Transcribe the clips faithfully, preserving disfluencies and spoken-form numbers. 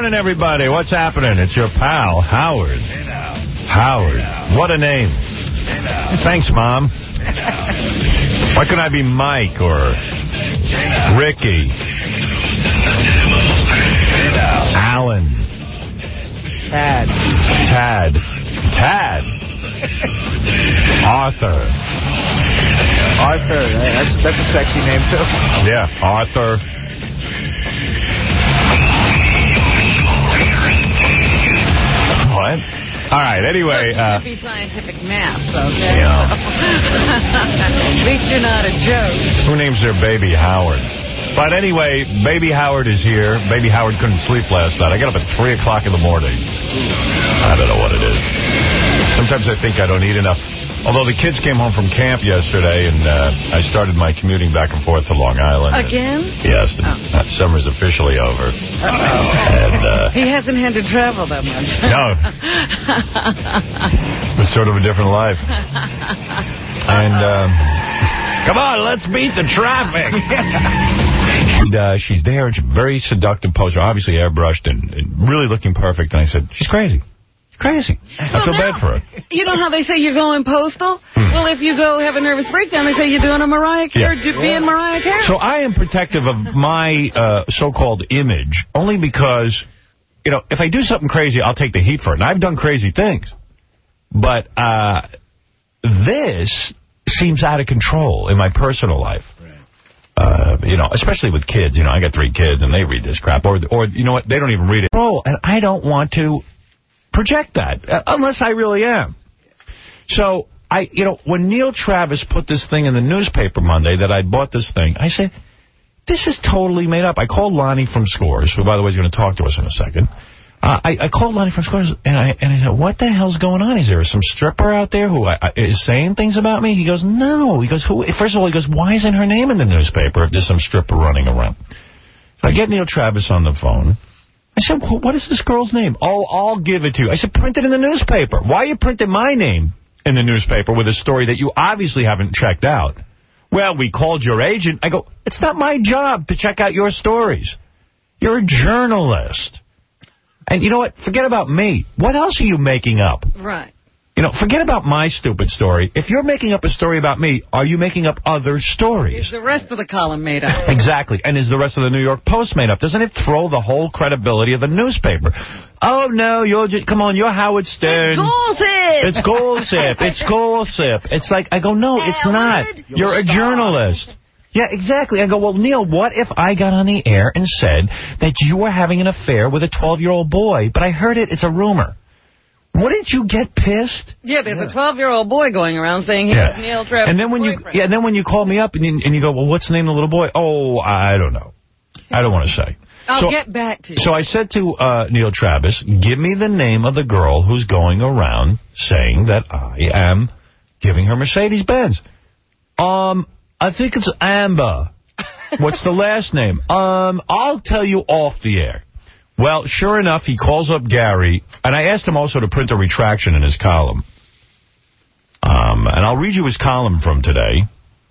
morning, everybody. What's happening? It's your pal, Howard. Hey now. Howard. Hey now. What a name. Hey now. Thanks, Mom. Hey now. Why couldn't I be Mike or Hey now. Ricky? Hey now. Alan? Tad. Tad. Tad. Arthur. Arthur. That's, that's a sexy name, too. Yeah, Arthur. What? All right, anyway. Uh, Happy scientific math, okay? Yeah. At least you're not a joke. Who names their baby Howard? But anyway, baby Howard is here. Baby Howard couldn't sleep last night. I got up at three o'clock in the morning. I don't know what it is. Sometimes I think I don't eat enough. Although the kids came home from camp yesterday, and uh, I started my commuting back and forth to Long Island. Again? And, yes. Oh. Uh, summer's officially over. Uh-oh. And, uh, he hasn't had to travel that much. No. It's sort of a different life. And, um, come on, let's beat the traffic. And, uh, she's there. It's a very seductive poster, obviously airbrushed and, and really looking perfect. And I said, she's crazy. Crazy. I well, feel now, bad for her. You know how they say you're going postal? Hmm. Well, if you go have a nervous breakdown, they say you're doing a Mariah Carey, yeah. being yeah. Mariah Carey. So I am protective of my uh, so-called image only because, you know, if I do something crazy, I'll take the heat for it. And I've done crazy things. But uh, this seems out of control in my personal life. Uh, you know, especially with kids. You know, I got three kids, and they read this crap. Or, or you know what, they don't even read it. Oh, and I don't want to project that, uh, unless I really am. So, I, you know, when Neil Travis put this thing in the newspaper Monday that I bought this thing, I said, this is totally made up. I called Lonnie from Scores, who, by the way, is going to talk to us in a second. Uh, I, I called Lonnie from Scores, and I, and I said, what the hell's going on? Is there some stripper out there who I, I, is saying things about me? He goes, no. He goes, who? First of all, he goes, why isn't her name in the newspaper if there's some stripper running around? So I get Neil Travis on the phone. I said, what is this girl's name? Oh, I'll give it to you. I said, print it in the newspaper. Why are you printing my name in the newspaper with a story that you obviously haven't checked out? Well, we called your agent. I go, it's not my job to check out your stories. You're a journalist. And you know what? Forget about me. What else are you making up? Right. You know, forget about my stupid story. If you're making up a story about me, are you making up other stories? Is the rest of the column made up? Exactly. And is the rest of the New York Post made up? Doesn't it throw the whole credibility of the newspaper? Oh, no, you're just, come on, you're Howard Stern. It's gossip. It's gossip. It's gossip. It's like, I go, no, it's not. You're a journalist. Yeah, exactly. I go, well, Neil, what if I got on the air and said that you were having an affair with a twelve-year-old boy, but I heard it, it's a rumor? Wouldn't you get pissed? Yeah, there's yeah. a twelve-year-old boy going around saying he's yeah. Neil Travis' and then when boyfriend. you, Yeah, and then when you call me up and you, and you go, well, what's the name of the little boy? Oh, I don't know. I don't want to say. I'll so, get back to you. So I said to uh, Neil Travis, give me the name of the girl who's going around saying that I am giving her Mercedes-Benz. Um, I think it's Amber. What's the last name? Um, I'll tell you off the air. Well, sure enough, he calls up Gary, and I asked him also to print a retraction in his column. Um, and I'll read you his column from today.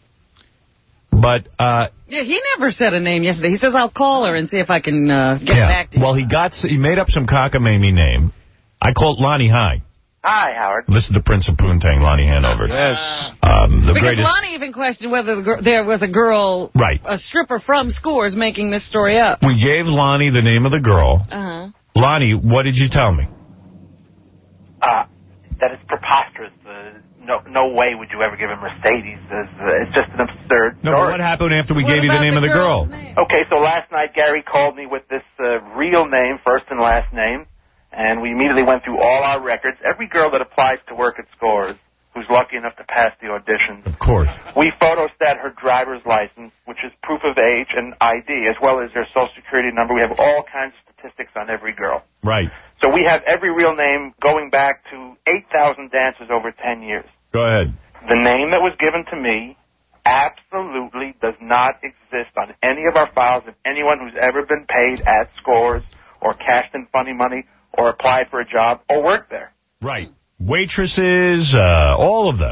But, uh... yeah, he never said a name yesterday. He says, I'll call her and see if I can uh, get yeah, back to you. Well, he got, he made up some cockamamie name. I called Lonnie High. Hi, Howard. This is the Prince of Poontang, Lonnie Hanover. Yes. Um, the because greatest... Lonnie even questioned whether the gr there was a girl, right. a stripper from Scores, making this story up. We gave Lonnie the name of the girl. Uh-huh. Lonnie, what did you tell me? Uh, that it's preposterous. Uh, no no way would you ever give him Mercedes. It's, uh, it's just an absurd No, story. but what happened after we what gave you the name the of the girl? Name? Okay, so last night Gary called me with this uh, real name, first and last name. And we immediately went through all our records. Every girl that applies to work at Scores, who's lucky enough to pass the auditions. Of course. We photostat her driver's license, which is proof of age and I D, as well as their social security number. We have all kinds of statistics on every girl. Right. So we have every real name going back to eight thousand dances over ten years. Go ahead. The name that was given to me absolutely does not exist on any of our files of anyone who's ever been paid at Scores or cashed in funny money or applied for a job, or worked there. Right. Waitresses, uh, all of them.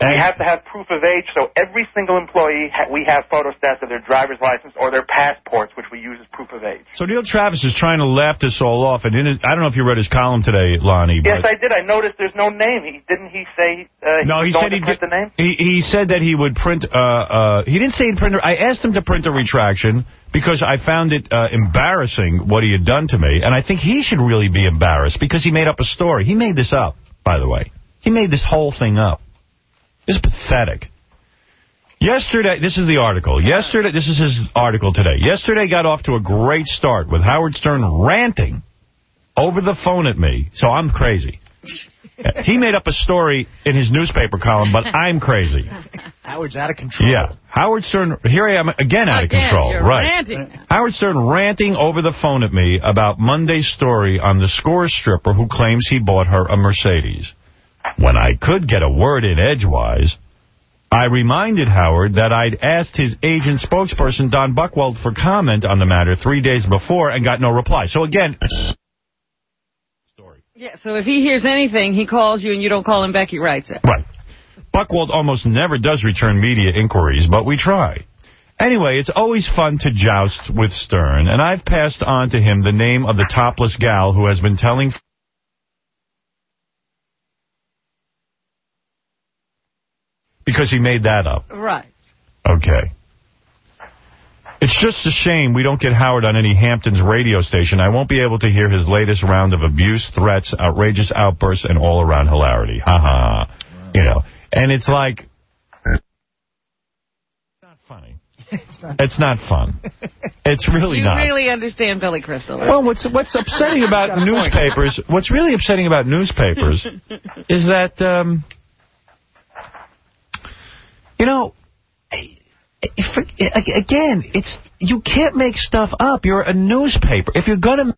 We have to have proof of age, so every single employee, ha we have photostats of their driver's license or their passports, which we use as proof of age. So Neil Travis is trying to laugh this all off, and in his, I don't know if you read his column today, Lonnie. Yes, but I did. I noticed there's no name. He Didn't he say uh, he no, was he going said to he'd print get, the name? He, he said that he would print, uh, uh, he didn't say he'd print, I asked him to print a retraction because I found it uh, embarrassing what he had done to me, and I think he should really be embarrassed because he made up a story. He made this up, by the way. He made this whole thing up. It's pathetic. Yesterday, this is the article. Yesterday, this is his article today. Yesterday got off to a great start with Howard Stern ranting over the phone at me, so I'm crazy. He made up a story in his newspaper column, but I'm crazy. Howard's out of control. Yeah. Howard Stern, here I am again out again, of control. You're right. ranting. Howard Stern ranting over the phone at me about Monday's story on the Scores stripper who claims he bought her a Mercedes. When I could get a word in edgewise, I reminded Howard that I'd asked his agent spokesperson, Don Buchwald, for comment on the matter three days before and got no reply. So again... story. Yeah, so if he hears anything, he calls you and you don't call him back, he writes it. Right. Buchwald almost never does return media inquiries, but we try. Anyway, it's always fun to joust with Stern, and I've passed on to him the name of the topless gal who has been telling... Because he made that up. Right. Okay. It's just a shame we don't get Howard on any Hamptons radio station. I won't be able to hear his latest round of abuse, threats, outrageous outbursts, and all-around hilarity. Ha ha. You know. And it's like... It's not funny. It's not, it's not fun. It's really you not. You really understand Billy Crystal. Right? Well, what's what's upsetting about newspapers, what's really upsetting about newspapers is that... Um, You know, if, again, it's you can't make stuff up. You're a newspaper. If you're going to...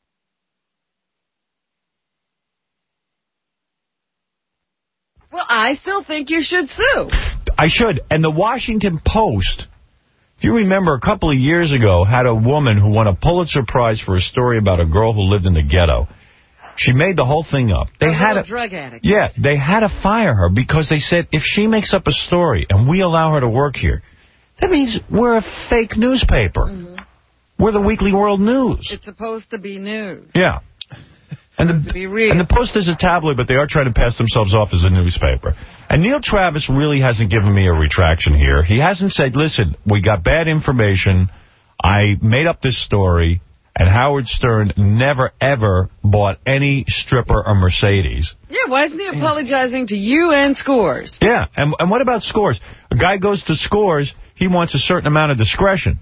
Well, I still think you should sue. I should. And the Washington Post, if you remember, a couple of years ago, had a woman who won a Pulitzer Prize for a story about a girl who lived in the ghetto. She made the whole thing up. They a had a drug addict. Yeah, they had to fire her because they said if she makes up a story and we allow her to work here, that means we're a fake newspaper. Mm-hmm. We're the Weekly World News. It's supposed to be news. Yeah. And the, to be real. and the Post is a tabloid, but they are trying to pass themselves off as a newspaper. And Neil Travis really hasn't given me a retraction here. He hasn't said, listen, we got bad information. I made up this story. And Howard Stern never, ever bought any stripper a Mercedes. Yeah, why isn't he apologizing to you and Scores? Yeah, and, and what about Scores? A guy goes to Scores, he wants a certain amount of discretion.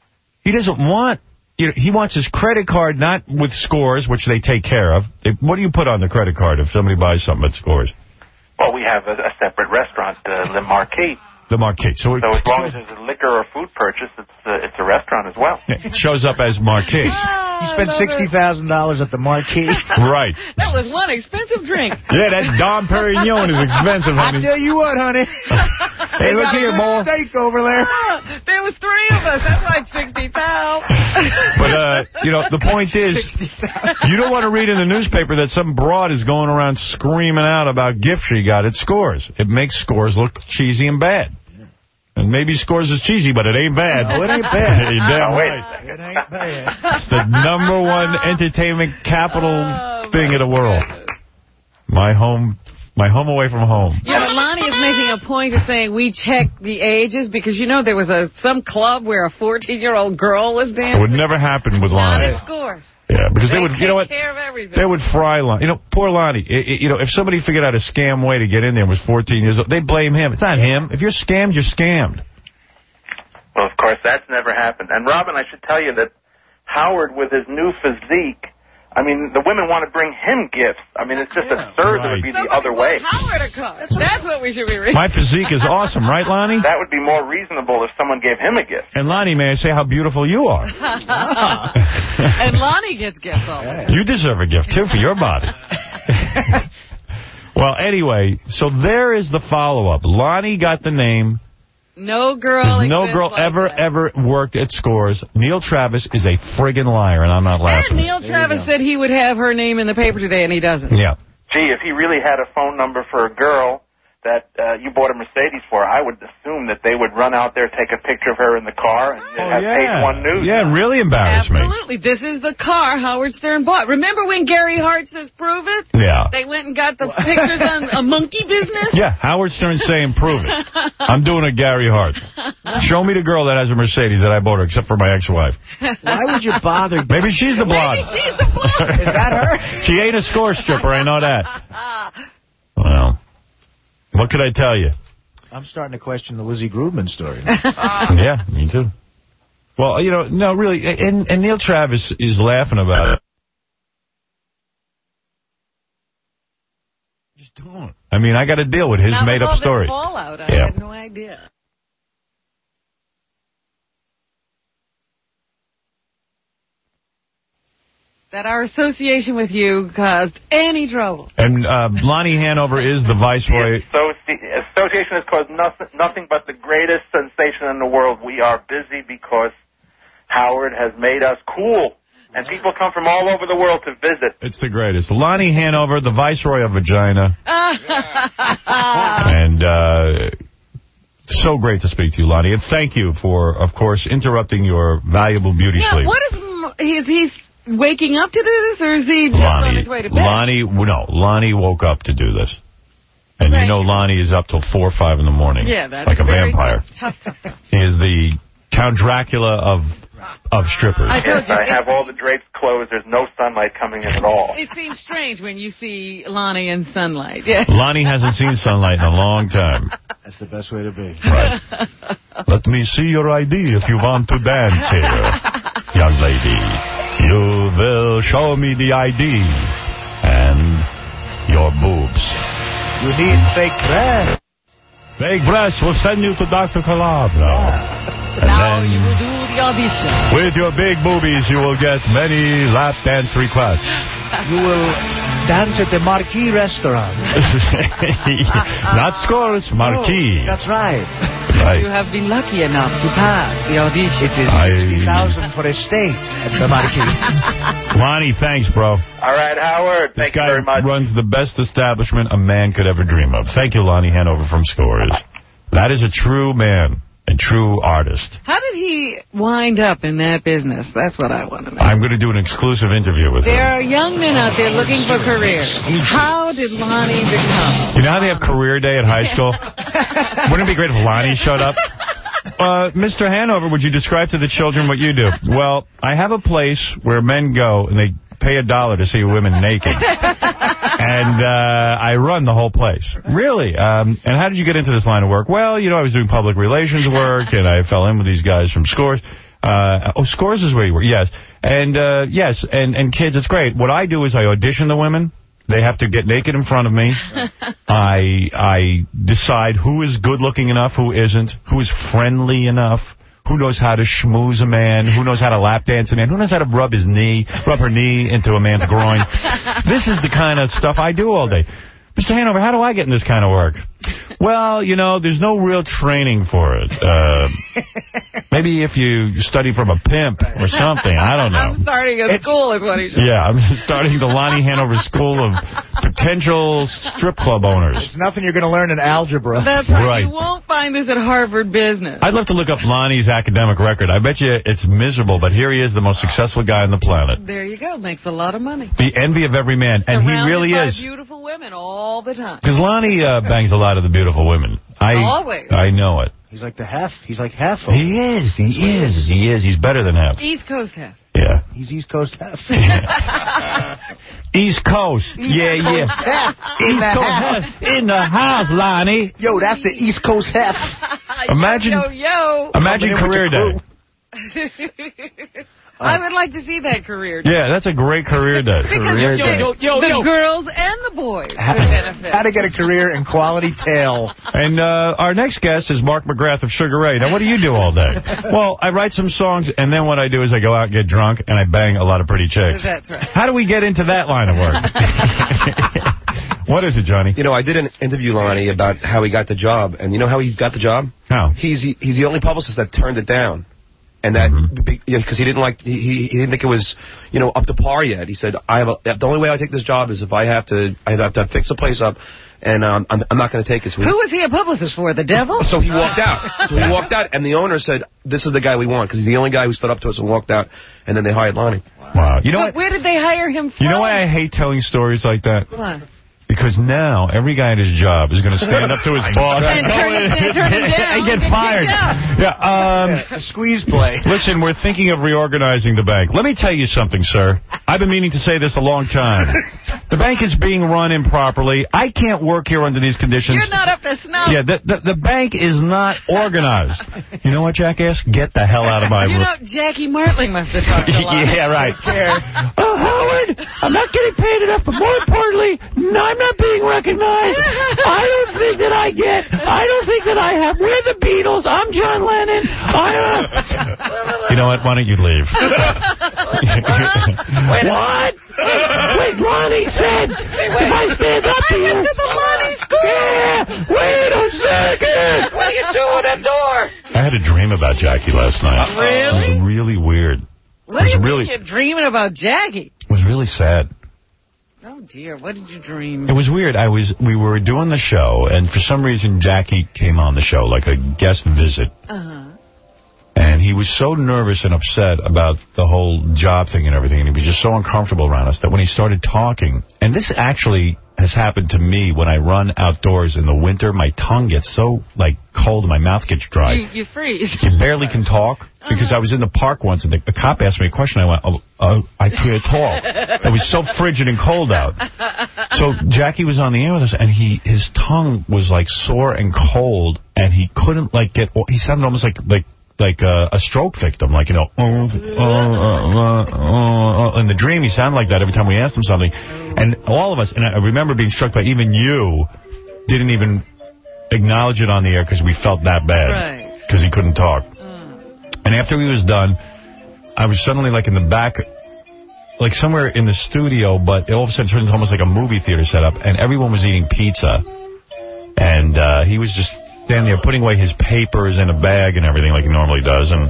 He doesn't want, you know, he wants his credit card not with Scores, which they take care of. They, what do you put on the credit card if somebody buys something at Scores? Well, we have a, a separate restaurant, uh, Le Marquis. The Marquis. So, it, so as long as there's a liquor or food purchase, it's uh, it's a restaurant as well. It shows up as Marquis. You spent sixty thousand dollars at the Marquis. Right. That was one expensive drink. Yeah, that Dom Perignon is expensive, honey. I tell you what, honey. Hey, look here, boy. Steak over there. Ah, there was three of us. That's like sixty pounds. But, uh, you know, the point is, you don't want to read in the newspaper that some broad is going around screaming out about gifts she got at Scores. It makes Scores look cheesy and bad. And maybe Scores is cheesy, but it ain't bad. No, it ain't bad. You're damn no, right. It ain't bad. It's the number one entertainment capital oh, thing in the world. Goodness. My home... My home away from home. Yeah, but Lonnie is making a point of saying we check the ages because, you know, there was a some club where a fourteen-year-old girl was dancing. It would never happen with Not Lonnie. at Scores. Yeah, because they, they would, take you know what? Care of everything. They would fry Lonnie. You know, poor Lonnie. It, it, you know, if somebody figured out a scam way to get in there and was fourteen years old, they'd blame him. It's not him. If you're scammed, you're scammed. Well, of course, that's never happened. And, Robin, I should tell you that Howard, with his new physique, I mean, the women want to bring him gifts. I mean, it's just Yeah, absurd right. that it would be Somebody the other way. Howard a card. That's what we should be reading. My physique is awesome, right, Lonnie? That would be more reasonable if someone gave him a gift. And Lonnie, may I say how beautiful you are? And Lonnie gets gifts all the time. You deserve a gift, too, for your body. Well, anyway, so there is the follow-up. Lonnie got the name. No girl There's no girl like ever, that. ever worked at Scores. Neil Travis is a friggin' liar, and I'm not laughing. And Neil Travis said he would have her name in the paper today, and he doesn't. Yeah. Gee, if he really had a phone number for a girl that uh, you bought a Mercedes for, I would assume that they would run out there, take a picture of her in the car, and Oh, have yeah. page one news. Yeah, really embarrass me. Absolutely. This is the car Howard Stern bought. Remember when Gary Hart says, prove it? Yeah. They went and got the pictures on a monkey business? Yeah, Howard Stern saying, prove it. I'm doing a Gary Hart. Show me the girl that has a Mercedes that I bought her, except for my ex-wife. Why would you bother? Maybe she's the blonde. Maybe she's the blonde. Is that her? She ain't a score stripper, I know that. Well, what could I tell you? I'm starting to question the Lizzie Grubman story. Yeah, me too. Well, you know, no, really, and, and Neil Travis is laughing about it. Just don't. I mean, I got to deal with his Now, with made-up all story. This fallout, I Yeah. had no idea. That our association with you caused any trouble. And uh, Lonnie Hanover is the viceroy. Associ- association has caused nothing, nothing but the greatest sensation in the world. We are busy because Howard has made us cool. And people come from all over the world to visit. It's the greatest. Lonnie Hanover, the viceroy of vagina. And uh, so great to speak to you, Lonnie. And thank you for, of course, interrupting your valuable beauty Yeah, sleep. what is... Is he waking up to do this, or is he just Lonnie, on his way to bed? Lonnie, no, Lonnie woke up to do this. And Right. you know Lonnie is up till four or five in the morning. Yeah, that's like a very vampire. Tough, tough, tough. He is the Count Dracula of of strippers. I told you. I have all the drapes closed. There's no sunlight coming in at all. It seems strange when you see Lonnie in sunlight. Yeah. Lonnie hasn't seen sunlight in a long time. That's the best way to be. Right. Let me see your I D if you want to dance here, young lady. You will show me the I D and your boobs. You need fake breath. Fake breasts will send you to Doctor Calabro. And Now then, you will do the audition. with your big boobies, you will get many lap dance requests. You will dance at the Marquis restaurant. Not Scores, Marquis. Oh, that's right. Right. You have been lucky enough to pass the audition. It is I- sixty thousand for a stay at the Marquis. Lonnie, thanks, bro. All right, Howard. This Thank you guy very much. runs the best establishment a man could ever dream of. Thank you, Lonnie Hanover from Scores. That is a true man and true artist. How did he wind up in that business? That's what I want to know. I'm going to do an exclusive interview with There him. are young men out there looking for careers. How did Lonnie become? You know how they have career day at high school? Wouldn't it be great if Lonnie showed up? Uh, Mister Hanover, would you describe to the children what you do? Well, I have a place where men go and they pay a dollar to see women naked. And uh, I run the whole place. Really? Um, and how did you get into this line of work? Well, you know, I was doing public relations work, and I fell in with these guys from Scores. Uh, oh, Scores is where you were. Yes. And, uh, yes, and, and kids, it's great. What I do is I audition the women. They have to get naked in front of me. I I decide who is good-looking enough, who isn't, who is friendly enough, who knows how to schmooze a man, who knows how to lap dance a man, who knows how to rub his knee, rub her knee into a man's groin. This is the kind of stuff I do all day. Mister Hanover, how do I get in this kind of work? Well, you know, there's no real training for it. Uh, maybe if you study from a pimp or something. I don't know. I'm starting a school is what he said. Yeah, I'm starting the Lonnie Hanover School of Potential Strip Club Owners. It's nothing you're going to learn in algebra. That's right. Right. You won't find this at Harvard Business. I'd love to look up Lonnie's academic record. I bet you it's miserable, but here he is, the most successful guy on the planet. There you go. Makes a lot of money. The envy of every man, and he Surrounded really by is. beautiful women all the time. Because Lonnie uh, bangs a lot of the beautiful women. I, Always. I know it. He's like the half. He's like half. Of He is. He is. He is. He's better than half. East Coast half. Yeah. He's East Coast half. East Coast. Yeah, yeah. half. In East the Coast half. half. In the house, Lonnie. Yo, that's the East Coast half. Imagine, Yo, yo, imagine Coming in with career the day. yo. I would like to see that career. Yeah, that's a great career day. Because Career yo, day. yo, yo, the girls and the boys could benefit. How to get a career in quality tail. And uh, our next guest is Mark McGrath of Sugar Ray. Now, what do you do all day? Well, I write some songs, and then what I do is I go out and get drunk, and I bang a lot of pretty chicks. That's right. How do we get into that line of work? What is it, Johnny? You know, I did an interview Lonnie about how he got the job, and you know how he got the job? How? He's he's the only publicist that turned it down. And that, because you know, he didn't like, he, he didn't think it was, you know, up to par yet. He said, I have a, the only way I take this job is if I have to, I have to fix the place up, and um, I'm, I'm not going to take it. So Who was he a publicist for, the devil? So he walked out. So he walked out, and the owner said, this is the guy we want, because he's the only guy who stood up to us and walked out, and then they hired Lonnie. Wow. You know But where did they hire him from? You know why I hate telling stories like that? What? Because now every guy at his job is going to stand up to his boss And turn him- and turn him down. and get Get fired. kicked Yeah, um, A squeeze play. listen, we're thinking of reorganizing the bank. Let me tell you something, sir. I've been meaning to say this a long time. The bank is being run improperly. I can't work here under these conditions. You're not up to snuff. Yeah, the, the, the bank is not organized. You know what, jackass? Get the hell out of my You room. know, Jackie Martling must have talked a lot. Yeah, right. Oh, Howard, I'm not getting paid enough, but more importantly, no, I'm not being recognized. I don't think that I get, I don't think that I have, we're the Beatles, I'm John Lennon. I don't. You know what, why don't you leave? What? Wait, Lonnie said, if I stand up to you. to the Lonnie School. Yeah, wait a second. What are you doing at that door? I had a dream about Jackie last night. Really? It was really weird. What do It you was mean really- you're dreaming about Jackie? It was really sad. Oh, dear. What did you dream? It was weird. I was we were doing the show, and for some reason Jackie came on the show, like a guest visit. Uh-huh. And he was so nervous and upset about the whole job thing and everything, and he was just so uncomfortable around us that when he started talking, and this actually has happened to me when I run outdoors in the winter, my tongue gets so, like, cold and my mouth gets dry. You, you freeze. You barely can talk. Because I was in the park once, and the, the cop asked me a question. I went, oh, oh, I can't talk. It was so frigid and cold out. So Jackie was on the air with us, and he his tongue was, like, sore and cold, and he couldn't, like, get... He sounded almost like... like like uh, a stroke victim, like, you know, uh, uh, uh, uh, uh. In the dream, he sounded like that every time we asked him something. And all of us, and I remember being struck by even you, didn't even acknowledge it on the air because we felt that bad. Because he couldn't talk. Uh. And after he was done, I was suddenly, like, in the back, like somewhere in the studio, but all of a sudden it turned into almost like a movie theater setup, and everyone was eating pizza. And uh, he was just... standing there putting away his papers in a bag and everything like he normally does. And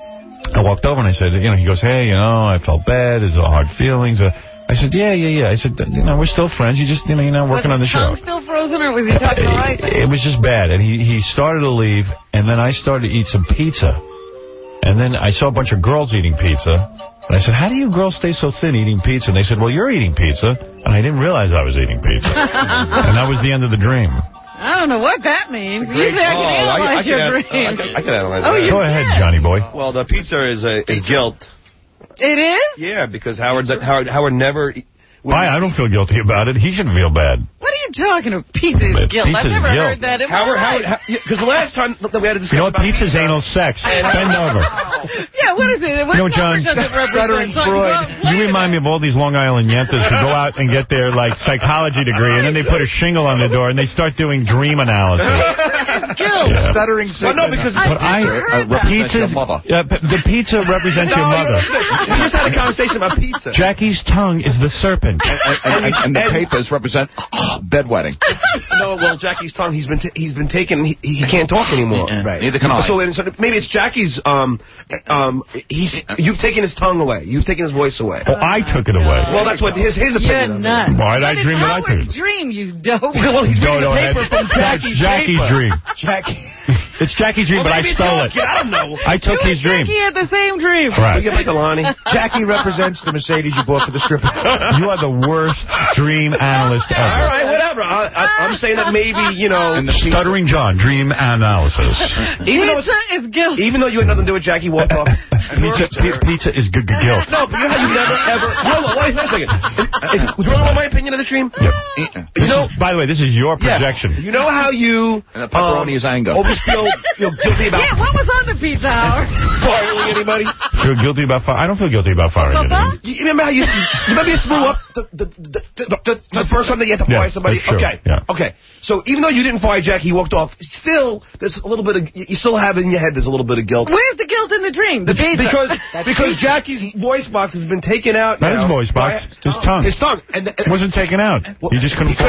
I walked over and I said, you know, he goes, hey, you know, I felt bad. There's hard feelings. Uh, I said, yeah, yeah, yeah. I said, you know, we're still friends. You just, you know, you're not working on the show. Was his tongue still frozen or was he talking all right? It was just bad. And he, he started to leave, and then I started to eat some pizza. And then I saw a bunch of girls eating pizza. And I said, how do you girls stay so thin eating pizza? And they said, well, you're eating pizza. And I didn't realize I was eating pizza. And that was the end of the dream. I don't know what that means. You say I can Oh, I- analyze I your can- dreams. I can- I can analyze Oh, that. you Go can? ahead, Johnny boy. Well, the pizza is uh, is guilt. It is? Yeah, because Howard Howard Howard never. Why? I don't feel guilty about it. He shouldn't feel bad. What are you talking about? Pizza is But guilt. I've pizza's never guilt. heard that in Howard, my life. Howard, because the last time that we had a discussion You know what? about Pizza's pizza, anal sex. Bend over. Yeah, what is it? What You know, John, number does it represent? stuttering It's like, Freud. well, You remind me of all these Long Island yentas who go out and get their, like, psychology degree, and then they put a shingle on the door, and they start doing dream analysis. guilt. Yeah. Stuttering Well, no, because But I, pizza's, yeah, p- the pizza represents your mother. We just had a conversation about pizza. Jackie's tongue is the serpent. And, and, and the papers represent bedwetting. No, well, Jackie's tongue, he's been t he's been taken, he, he can't talk anymore. Right. Neither can I. So, so maybe it's Jackie's, um, um, he's, you've taken his tongue away. You've taken his voice away. Well, I took it away. Well, that's what his, his You're opinion of it. nuts. Why did I But dream it's that I Howard's could? dream, you dope. Well, he's Go, reading go the ahead. paper from That's Jackie's Jackie's paper. dream. Jackie. It's Jackie's dream, Well, but I maybe it's stole not. it. I don't know. I took You his and dream. Jackie had the same dream. Right. You get like Alani. Jackie represents the Mercedes you bought for the stripper. You are the worst dream analyst All ever. right, whatever. I, I, I'm saying that maybe, you know, And the pizza. Stuttering John, dream analysis. even though, Pizza it's, is guilt. even though you had nothing to do with Jackie walked off. pizza, pi- pizza is good guilt. No, but you know how you never ever. Hold on, wait a second. If, if, do you want to know my opinion of the dream? Yep. You know, By the way, this is your yeah. projection. You know how you And the pepperoni is anger. always feel feel guilty about Yeah, what was on the pizza, Howard? firing anybody? Feel guilty about fire? I don't feel guilty about firing Papa? anyone. You remember how you, you remember you threw up the the, the, the, the, the first time that you had to Yeah, fire somebody? that's true. Okay, Yeah. okay. So even though you didn't fire Jackie, he walked off. Still, there's a little bit of you still have in your head. There's a little bit of guilt. Where's the guilt in the dream? The pizza. Because because Jackie's voice box has been taken out. Not now his voice box, by- his tongue. His tongue. And, It wasn't taken out. You just couldn't He form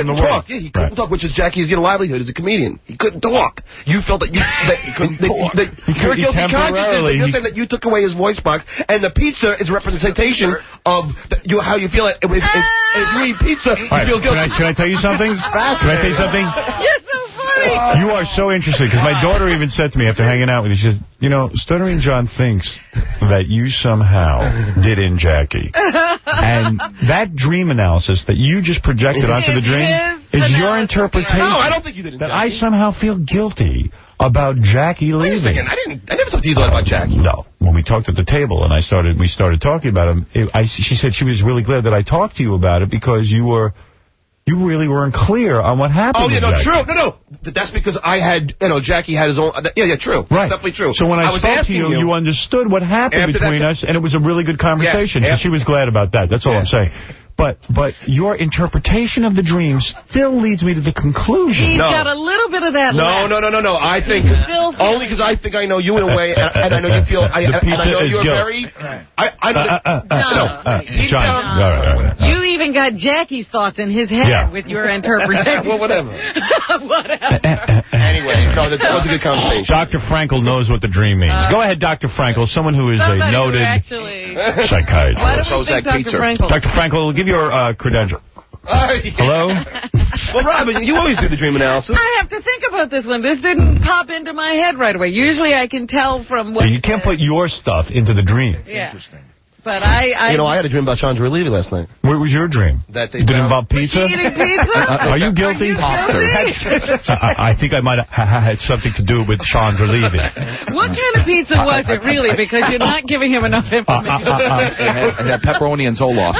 the talk. world. Yeah, he couldn't Right. talk, which is Jackie's you know, livelihood as a comedian. He couldn't talk. You felt that you that he couldn't talk. That, that you're He guilty conscious. temporarily- You're saying that you took away his voice box, and the pizza is a representation of the, you, how you feel. If, if, if, if you eat pizza, you All right, feel can I, guilty. can I tell you something? Can I tell you something? You're so funny. You are so interesting, because my daughter even said to me after hanging out with you, she says, you know, Stuttering John thinks that you somehow did in Jackie. And that dream analysis that you just projected onto the dream his is your analysis, interpretation. No, I don't think you did. That I somehow feel guilty about Jackie Wait a leaving. second. I didn't. I never talked to you about Jackie. No. When we talked at the table and I started, we started talking about him, it, I, she said she was really glad that I talked to you about it because you were... You really weren't clear on what happened. Oh, yeah, with no, Jackie. true. No, no. That's because I had, you know, Jackie had his own. Yeah, yeah, true. Right. That's definitely true. So when I, was spoke to asking you, you, understood what happened After between that- us, and it was a really good conversation. Yes, So she was glad about that. That's all Yeah. I'm saying. But but your interpretation of the dream still leads me to the conclusion. He's No. got a little bit of that No, left. no, no, no, no. I think still only because I think I know you in a way, and, and I know you feel. I, The and pizza I know is you're guilt. very. I, I know. Uh, that- uh, uh, No. no, uh, Deep John. down. All right, all right, all right. You even got Jackie's thoughts in his head Yeah. with your interpretation. Well, whatever. Whatever. Anyway, no, that, that was a good conversation. Doctor Frankel knows what the dream means. Go ahead, Doctor Frankel, someone who is Somebody a who noted actually... psychiatrist. Why do we Prozac think Doctor pizza. Frankel? Doctor Frankel, give your uh, credential. Uh, yeah. Hello? Well, Robin, you always do the dream analysis. I have to think about this one. This didn't pop into my head right away. Usually I can tell from what... You can't put your stuff into the dream. Yeah. But I... I You know, I had a dream about Chandra leaving last night. What was your dream? That they Did it found- involve Was she pizza? eating pizza? Are you guilty? Are you guilty? I, I think I might have ha- had something to do with Chandra leaving. What kind of pizza was it, really? Because you're not giving him enough Uh, uh, information. uh, uh. It had, it had pepperoni and Zoloft.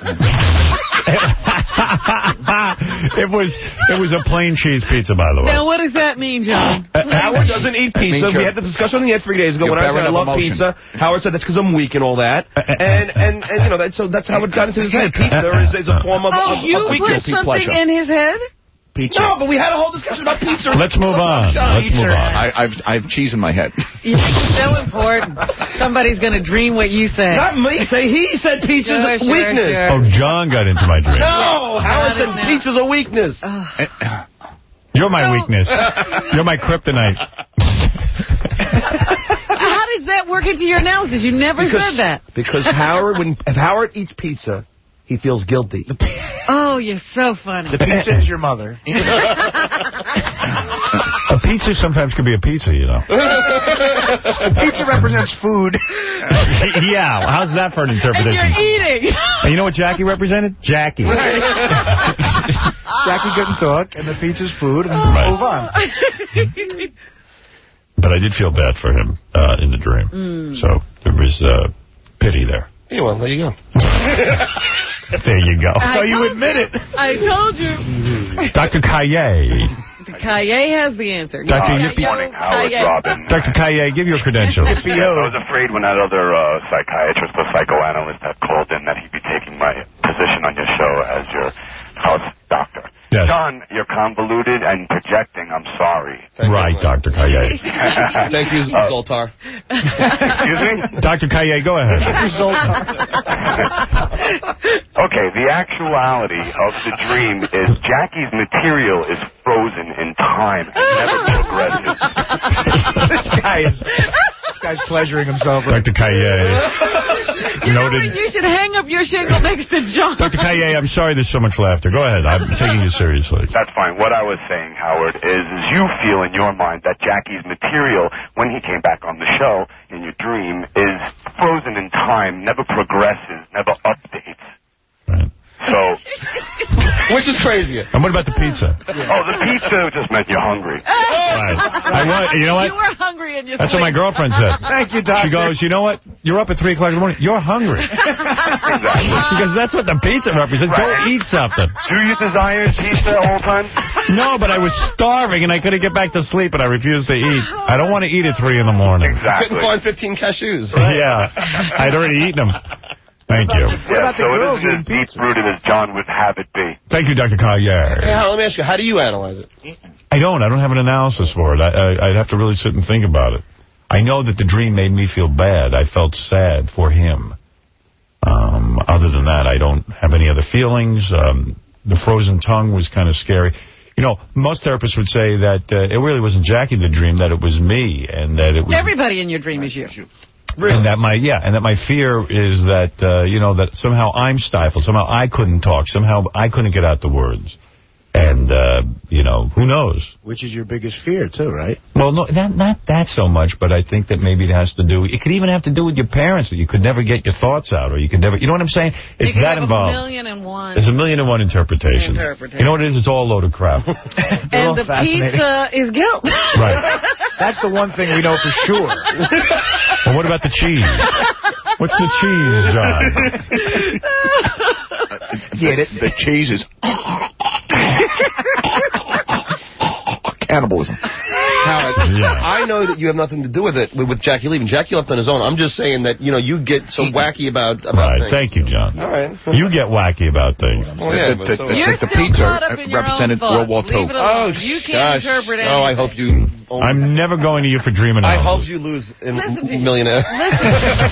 it was it was a plain cheese pizza, by the way. Now, what does that mean, John? Howard doesn't eat means pizza. We you're- had the discussion on the air three days ago you're when I said I barren of love emotion. pizza. Howard said that's because I'm weak and all that. And, and, and you know, that, so that's how it got into his head. Pizza is, is a form of, Oh, of, you of put weakness. something pleasure. in his head? Pizza. No, but we had a whole discussion about pizza. Let's move on. Let's move on. I, I've, I have cheese in my head. It's so important. Somebody's going to dream what you say. Not me. Say he said pizza's Sure, a sure, weakness. sure. Oh, John got into my dream. No, Howard said now. pizza's a weakness. You're my So- weakness. You're my kryptonite. How does that work into your analysis? You never said that. Because Howard, when if Howard eats pizza, he feels guilty. Oh, you're so funny. The pizza is your mother. A pizza sometimes could be a pizza, you know. Pizza represents food. Yeah, how's that for an And interpretation? you're eating. And you know what Jackie represented? Jackie. Jackie couldn't talk, and the pizza's food, and Right. move on. But I did feel bad for him uh, in the dream. Mm. So there was uh, pity there. Anyway, there you go. There you go. I So you told admit it. I told you. Doctor Kaye. Kaye has the answer. Doctor Yo, Yippee. yo, Morning, Howard, Kaye. Robin. Doctor Kaye, give your credentials. I was afraid when that other uh, psychiatrist or psychoanalyst had called in that he'd be taking my position on your show as your house doctor. Yes. John, you're convoluted and projecting. I'm sorry. Right, Doctor Kaye. Thank you, Uh, Zoltar. Excuse me? Doctor Kaye, go ahead. Okay, the actuality of the dream is Jackie's material is frozen in time and never progresses. This guy is... This guy's pleasuring himself. Doctor Kaye. You know what? Noted. You should hang up your shingle next to John. Doctor Kaye, I'm sorry there's so much laughter. Go ahead. I'm taking you seriously. That's fine. What I was saying, Howard, is, is you feel in your mind that Jackie's material, when he came back on the show, in your dream, is frozen in time, never progresses, never updates. Right. So, Which is crazier? And what about the pizza? oh, the pizza just meant you're hungry. Right. I was, you know what? You were hungry and you That's what my sleep. girlfriend said. Thank you, doctor. She goes, you know what? You're up at three o'clock in the morning. You're hungry. Exactly. She goes, that's what the pizza represents. Go Right. eat something. Do you desire pizza all the time? No, but I was starving, and I couldn't get back to sleep, and I refused to eat. I don't want to eat at three in the morning. Exactly. Couldn't find fifteen cashews. Yeah. I'd already eaten them. Thank you. Yeah, about the so it girls isn't as eating deep-rooted as John would have it be. Thank you, Doctor Collier. Hey, Howard, let me ask you, how do you analyze it? I don't. I don't have an analysis for it. I, I, I'd have to really sit and think about it. I know that the dream made me feel bad. I felt sad for him. Um, other than that, I don't have any other feelings. Um, the frozen tongue was kind of scary. You know, most therapists would say that uh, it really wasn't Jackie the dream, that it was me, and that it was... Everybody in your dream is you. Really? And that my, yeah, and that my fear is that, uh, you know, that somehow I'm stifled, somehow I couldn't talk, somehow I couldn't get out the words. And, uh, you know, who knows? Which is your biggest fear, too, right? Well, no, that, not that so much, but I think that maybe it has to do, it could even have to do with your parents, that you could never get your thoughts out, or you could never, you know what I'm saying? It's that involved. There's a million and one. There's a million and one interpretations. interpretations. You know what it is? It's all a load of crap. And the pizza is guilt. Right. That's the one thing we know for sure. Well, what about the cheese? What's the cheese, John? Get it? The cheese is... cannibalism. Howard, yeah. I know that you have nothing to do with it, with, with Jackie leaving. Jackie left on his own. I'm just saying that, you know, you get so wacky about, about right. things. Thank you, John. All right. You get wacky about things. Well, yeah, the, the, so the, You're the still pizza caught up in your represented own World War Two. Oh, you can't gosh. interpret anything. Oh, I hope you... I'm never going to you for dream I analysis. hope you lose in Listen to millionaire. Listen.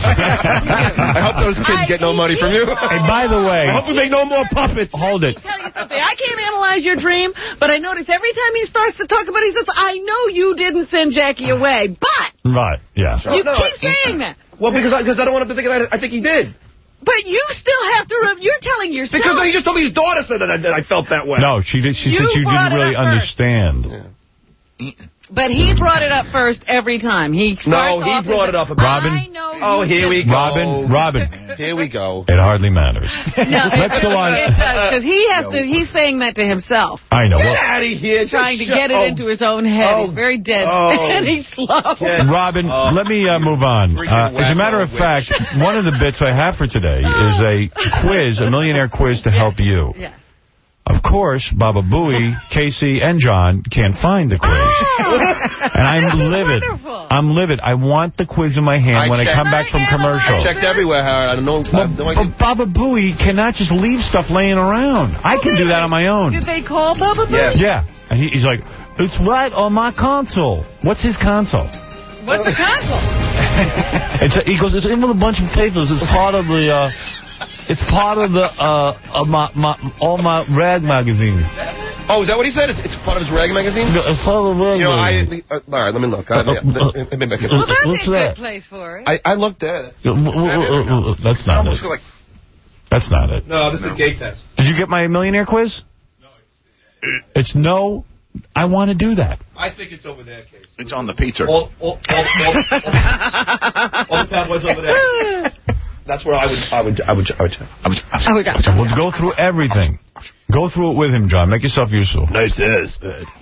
I hope those kids I get no money from you. Hey, by the way... I hope we make no more puppets. Hold it. Let me tell you something. I can't analyze your dream, but I notice every time he starts to talk about it, he says, I know you didn't send Jackie away, but... Right, yeah. You no, keep I, saying that. Well, because I, because I don't want him to think that I, I think he did. But you still have to... Re you're telling yourself... Because no, he just told me his daughter said that I, that I felt that way. No, she did. She You said you brought didn't it really up first. understand. Yeah. But he brought it up first every time. He No, he brought it up about... Robin? I know Oh, here we go. Robin, Robin. Here we go. It hardly matters. No, Let's go on. It does, because he has to. He's saying that to himself. I know. Get Well, out of here. Trying to Just get it shut- into his own head. Oh. He's very dead. Oh. And he's slow. Yeah. Robin, Oh. let me uh, move on. Uh, as a matter of wacko fact, one of the bits I have for today is a quiz, a millionaire quiz to help you. Yes. Of course, Baba Booey, Casey, and John can't find the quiz. And I'm livid. Wonderful. I'm livid. I want the quiz in my hand I when I checked- come back from commercial. I checked everywhere, Howard. I don't know. I Well, have no idea. but Baba Booey cannot just leave stuff laying around. I can do that on my own. Did they call Bubba Boo? Yeah. Yeah. And he, he's like, it's right on my console. What's his console? What's the console? It's a, he goes, it's in with a bunch of papers. It's part of the, uh, it's part of the, uh, of my, my, all my rag magazines. Oh, is that what he said? It's, it's part of his rag magazine? It's part of the rag You know, I... magazine. Uh, all right, let me look. I, Uh, uh, let, let me make it. Well, that'd What's be a that? good place for it. I, I looked at it. Uh, w- w- w- That's not it. Like, That's not it. no, this is a gay test. Did you get my millionaire quiz? No. It's no. I want to do that. I think it's over there, Casey. It's on the pizza. All, all, all, all, all the tabloids over there. That's where I would, I would, I would, I would check. Oh, we got it. We'll go through everything. Go through it with him, John. Make yourself useful. Nice ass.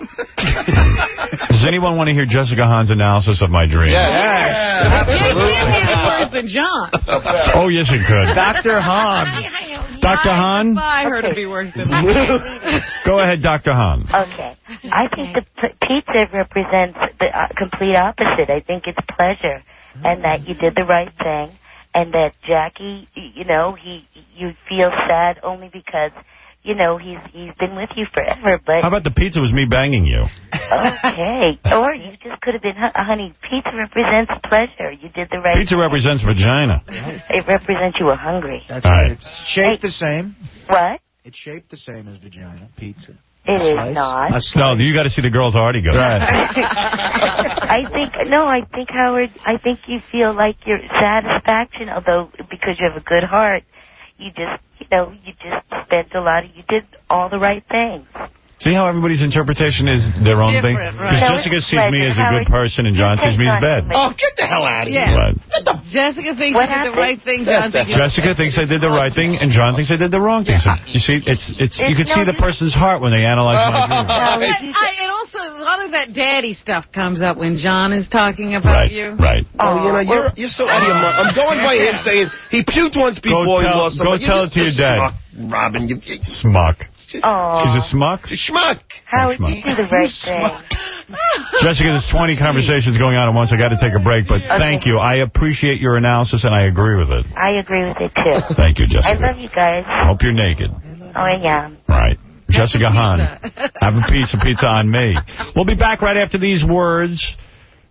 Does anyone want to hear Jessica Hahn's analysis of my dream? Yes. Yeah, she did it worse than John. Oh, yes, it could. Doctor Hahn. Doctor Hahn? I heard it be worse than that. Go ahead, Doctor Hahn. Okay. I think the p pizza represents the uh, complete opposite. I think it's pleasure, and that you did the right thing, and that Jackie, you know, he you feel sad only because, you know, he's he's been with you forever. But how about the pizza was me banging you? Okay. Or you just could have been, honey, pizza represents pleasure. You did the right Pizza thing. represents vagina. It represents you were hungry. That's All right. right. It's shaped the same. What? It's shaped the same as vagina. Pizza. It A is slice. not. A slice. No, you got to see the girls already go. I think, no, I think, Howard, I think you feel like your satisfaction, although because you have a good heart, you just, you know, you just spent a lot of, you did all the right things. See how everybody's interpretation is their own thing? Different, Because right. No, Jessica it's sees me as a good Howard, person and John you sees me as take bad. on- Oh, get the hell out of here. Yeah. Right. Jessica thinks What she did the happened? right thing. John thinks Jessica thinks I did the right thing, and John thinks I did the wrong thing. So, you see, it's it's you can It's see no- the person's heart when they analyze my dream. No, But you- I, and also, a lot of that daddy stuff comes up when John is talking about Right, you. right. Oh, you know, you're you're so out of your mind. I'm going by him saying he puked once before he tell- lost go somebody. tell You're it to just your a dad. schmuck, Robin. You, you, Smuck. Aw. She's a smuck? schmuck. Howard, you do the right thing. Jessica, there's twenty conversations going on at once. I got to take a break, but thank you. I appreciate your analysis, and I agree with it. I agree with it, too. Thank you, I Jessica. love you guys. Hope you're naked. Oh, yeah. Right. Jessica a Hahn. pizza. Have a piece of pizza on me. We'll be back right after these words.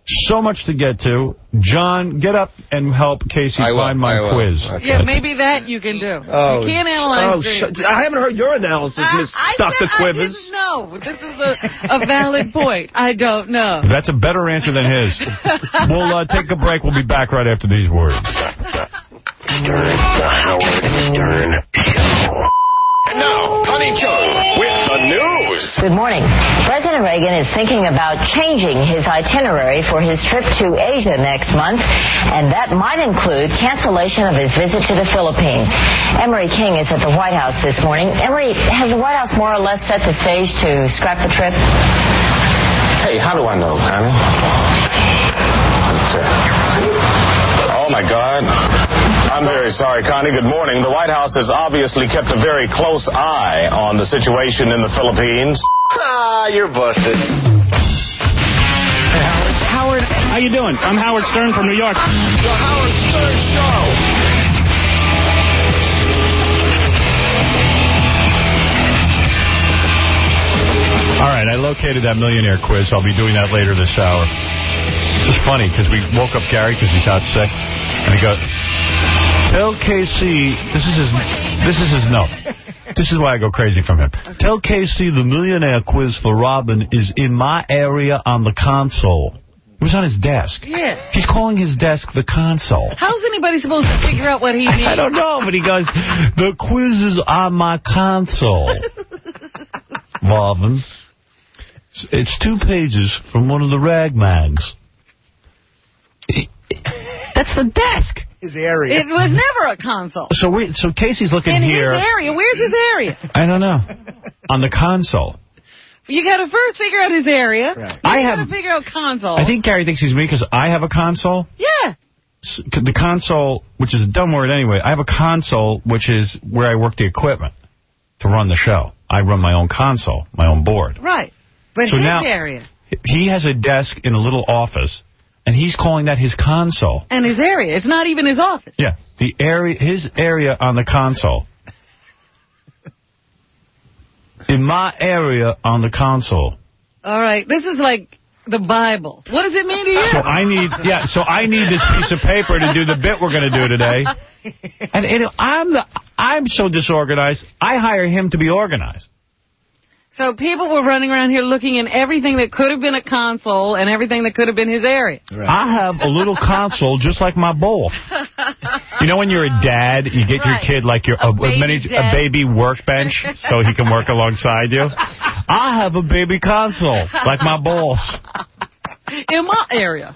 So much to get to. John, get up and help Casey will, find my quiz. Okay. Yeah, maybe that you can do. Oh, you can't analyze oh, dreams. I haven't heard your analysis, Miss Doctor Quivers. I didn't know. This is a, a valid point. I don't know. That's a better answer than his. We'll uh, take a break. We'll be back right after these words. Stern, the Howard Stern Show. And now, Connie Chung with the news. Good morning. President Reagan is thinking about changing his itinerary for his trip to Asia next month, and that might include cancellation of his visit to the Philippines. Emery King is at the White House this morning. Emery, has the White House more or less set the stage to scrap the trip? Hey, how do I know, Connie? Oh, my God. I'm very sorry, Connie. Good morning. The White House has obviously kept a very close eye on the situation in the Philippines. Ah, you're busted. Hey, Howard. Howard. How you doing? I'm Howard Stern from New York. The Howard Stern Show. All right, I located that millionaire quiz. I'll be doing that later this hour. It's just funny, because we woke up Gary because he's out sick. And he goes, tell K C, this is his, this is his note. This is why I go crazy from him. Tell K C the millionaire quiz for Robin is in my area on the console. It was on his desk. Yeah. He's calling his desk the console. How's anybody supposed to figure out what he needs? I don't know, but he goes, the quiz is on my console. Marvin. It's two pages from one of the rag mags. That's the desk. His area. It was never a console. So we, so Casey's looking in here. In his area. Where's his area? I don't know. On the console. You got to first figure out his area. Right. Then I you have got to figure out console. I think Gary thinks he's me because I have a console. Yeah. The console, which is a dumb word anyway, I have a console, which is where I work the equipment to run the show. I run my own console, my own board. Right. But so his now, area. He has a desk in a little office, and he's calling that his console. And his area. It's not even his office. Yeah. The area, his area on the console. In my area on the console. All right. This is like the Bible. What does it mean to you? So I need, yeah, so I need this piece of paper to do the bit we're going to do today. And, and I'm the, I'm so disorganized, I hire him to be organized. So people were running around here looking in everything that could have been a console and everything that could have been his area. Right. I have a little console just like my boss. You know when you're a dad, you get right. your kid like your, a, a, baby, mini, a baby workbench so he can work alongside you? I have a baby console like my boss. In my area.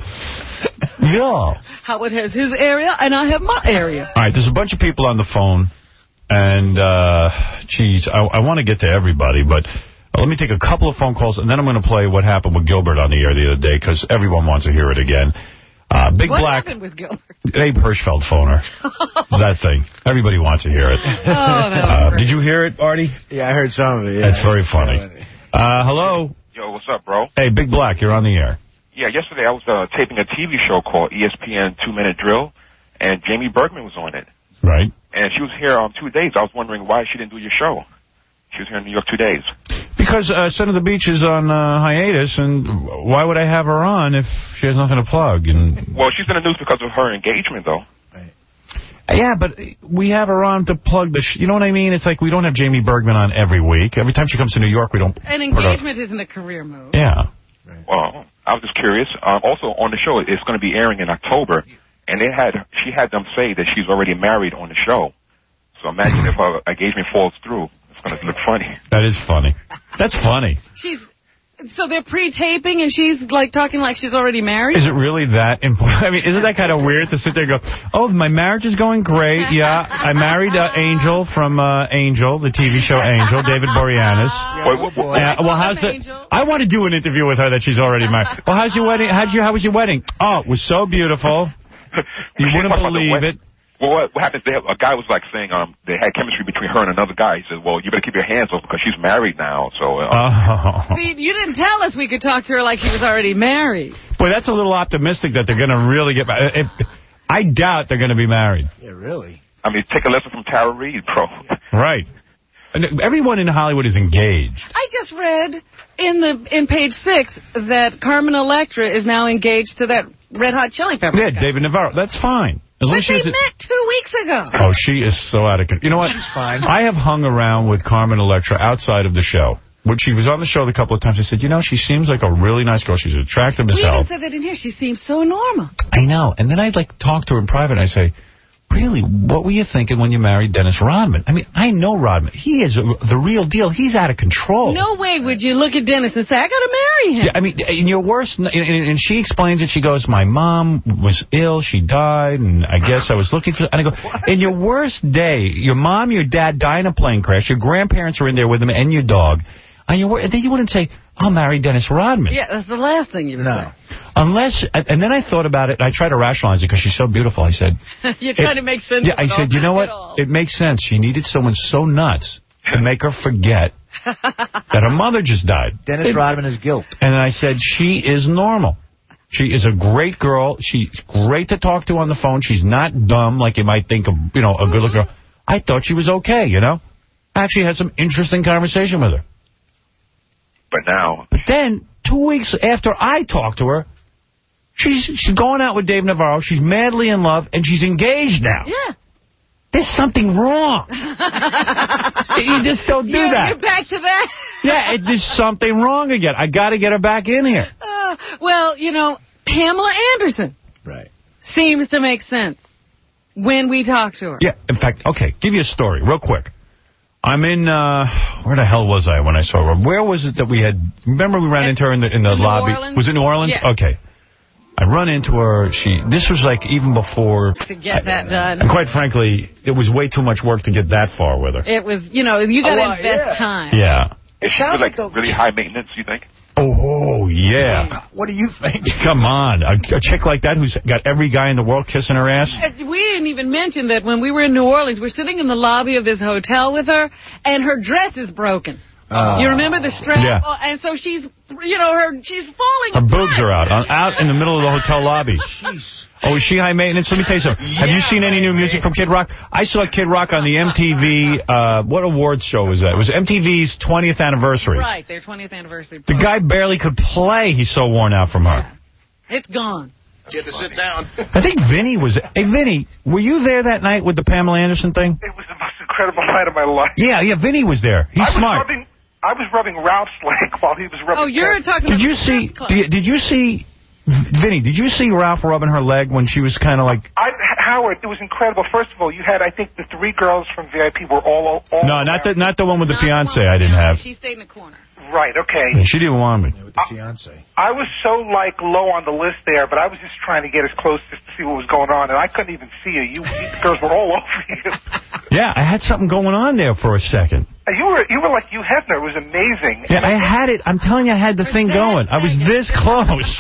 Yeah. Howard has his area and I have my area. All right, there's a bunch of people on the phone. And, uh, geez, I, I want to get to everybody, but uh, let me take a couple of phone calls, and then I'm going to play what happened with Gilbert on the air the other day, because everyone wants to hear it again. Uh, Big what Black. What happened with Gilbert? Abe Hirschfeld phoner. That thing. Everybody wants to hear it. Oh, that uh, was Did you hear it, Artie? Yeah, I heard some of it. Yeah. That's very funny. Uh, hello? Yo, what's up, bro? Hey, Big Black, you're on the air. Yeah, yesterday I was uh, taping a T V show called E S P N Two Minute Drill, and Jamie Bergman was on it. Right. And she was here on two days. I was wondering why she didn't do your show. She was here in New York two days. Because uh, Son of the Beach is on uh, hiatus, and why would I have her on if she has nothing to plug? And well, she's in the news because of her engagement, though. Right. Yeah, but we have her on to plug the sh You know what I mean? It's like we don't have Jamie Bergman on every week. Every time she comes to New York, we don't... An engagement isn't a career move. Yeah. Right. Well, I was just curious. Um, also, on the show, it's going to be airing in October. And they had she had them say that she's already married on the show. So imagine if her engagement falls through. It's going to look funny. That is funny. That's funny. She's So they're pre-taping and she's like talking like she's already married? Is it really that important? I mean, isn't that kind of weird to sit there and go, oh, my marriage is going great. Yeah, I married uh, Angel from uh, Angel, the T V show Angel, David Boreanaz. Yeah, uh, well, how's the? I want to do an interview with her that she's already married. Well, how's your wedding? How'd you? How was your wedding? Oh, it was so beautiful. You wouldn't believe it. Well, what, what happens, they have, a guy was like saying um they had chemistry between her and another guy. He said, well, you better keep your hands off because she's married now. So. Uh, oh. See, you didn't tell us we could talk to her like she was already married. Boy, that's a little optimistic that they're going to really get married. I doubt they're going to be married. Yeah, really? I mean, take a lesson from Tara Reid, bro. Right. Everyone in Hollywood is engaged. I just read in the in page six that Carmen Electra is now engaged to that Red Hot Chili Peppers Yeah, guy. David Navarro. That's fine. As long But as she they has it- met two weeks ago. Oh, she is so out of control. You know what? She's fine. I have hung around with Carmen Electra outside of the show. When she was on the show a couple of times, I said, you know, she seems like a really nice girl. She's attractive as We hell. even said that in here. She seems so normal. I know. And then I'd like talk to her in private, and I say, really, what were you thinking when you married Dennis Rodman? I mean, I know Rodman. He is a, the real deal. He's out of control. No way would you look at Dennis and say, I got to marry him. Yeah, I mean, in your worst, and, and she explains it. She goes, my mom was ill. She died, and I guess I was looking for... And I go, in your worst day, your mom, your dad die in a plane crash. Your grandparents are in there with them and your dog. And, your, and then you wouldn't say, I'll marry Dennis Rodman. Yeah, that's the last thing you would No. Unless, and then I thought about it, and I tried to rationalize it because she's so beautiful. I said... say. You're trying it, to make sense Yeah, of I it said, you know what? It makes sense. She needed someone so nuts to make her forget that her mother just died. Dennis it, Rodman is guilt. And I said, she is normal. She is a great girl. She's great to talk to on the phone. She's not dumb like you might think of, you know, a good-looking girl. I thought she was okay, you know? I actually had some interesting conversation with her. But now... But then, two weeks after I talked to her, she's she's going out with Dave Navarro. She's madly in love, and she's engaged now. Yeah. There's something wrong. You just don't do yeah, that. Get back to that. Yeah, it, there's something wrong again. I got to get her back in here. Uh, well, you know, Pamela Anderson. Right. Seems to make sense when we talk to her. Yeah, in fact, okay, give you a story real quick. I'm in, uh, where the hell was I when I saw her? Where was it that we had, remember we ran At, into her in the, in the in lobby? New Orleans? Was it New Orleans? Yeah. Okay. I run into her. She. This was like even before. To get that done. And quite frankly, it was way too much work to get that far with her. It was, you know, you got to Oh, uh, invest yeah. time. Yeah. Is she like really high maintenance, you think? Oh, yeah. What do you think? Come on. A, a chick like that who's got every guy in the world kissing her ass? We didn't even mention that when we were in New Orleans, we're sitting in the lobby of this hotel with her, and her dress is broken. Uh, you remember the strap? Yeah. Oh, and so she's, you know, her she's falling Her apart. boobs are out. On, out in the middle of the hotel lobby. Oh, is she high maintenance? Let me tell you something. Have you seen any new music from Kid Rock? I saw Kid Rock on the M T V, uh, what awards show was that? It was M T V's twentieth anniversary. Right, their twentieth anniversary. The guy barely could play. He's so worn out from her. It's gone. You had to sit down. I think Vinny was... Hey, Vinny, were you there that night with the Pamela Anderson thing? It was the most incredible night of my life. Yeah, yeah, Vinny was there. He's I was smart. Rubbing, I was rubbing Ralph's leg while he was rubbing... Oh, you're Ted. talking Did about you the see... strip club. Did, did you see... Vinny, did you see Ralph rubbing her leg when she was kind of like... I, Howard, it was incredible. First of all, you had, I think, the three girls from V I P were all... all No, not the, not the one with the Not the fiancé one I didn't have. She stayed in the corner. Right, okay. She didn't want me. With the fiance. I was so, like, low on the list there, but I was just trying to get as close just to see what was going on, and I couldn't even see you. You, you girls were all over you. Yeah, I had something going on there for a second. You were you were like Hugh Hefner. It was amazing. Yeah, I had it. I'm telling you, I had the thing going. I was this close.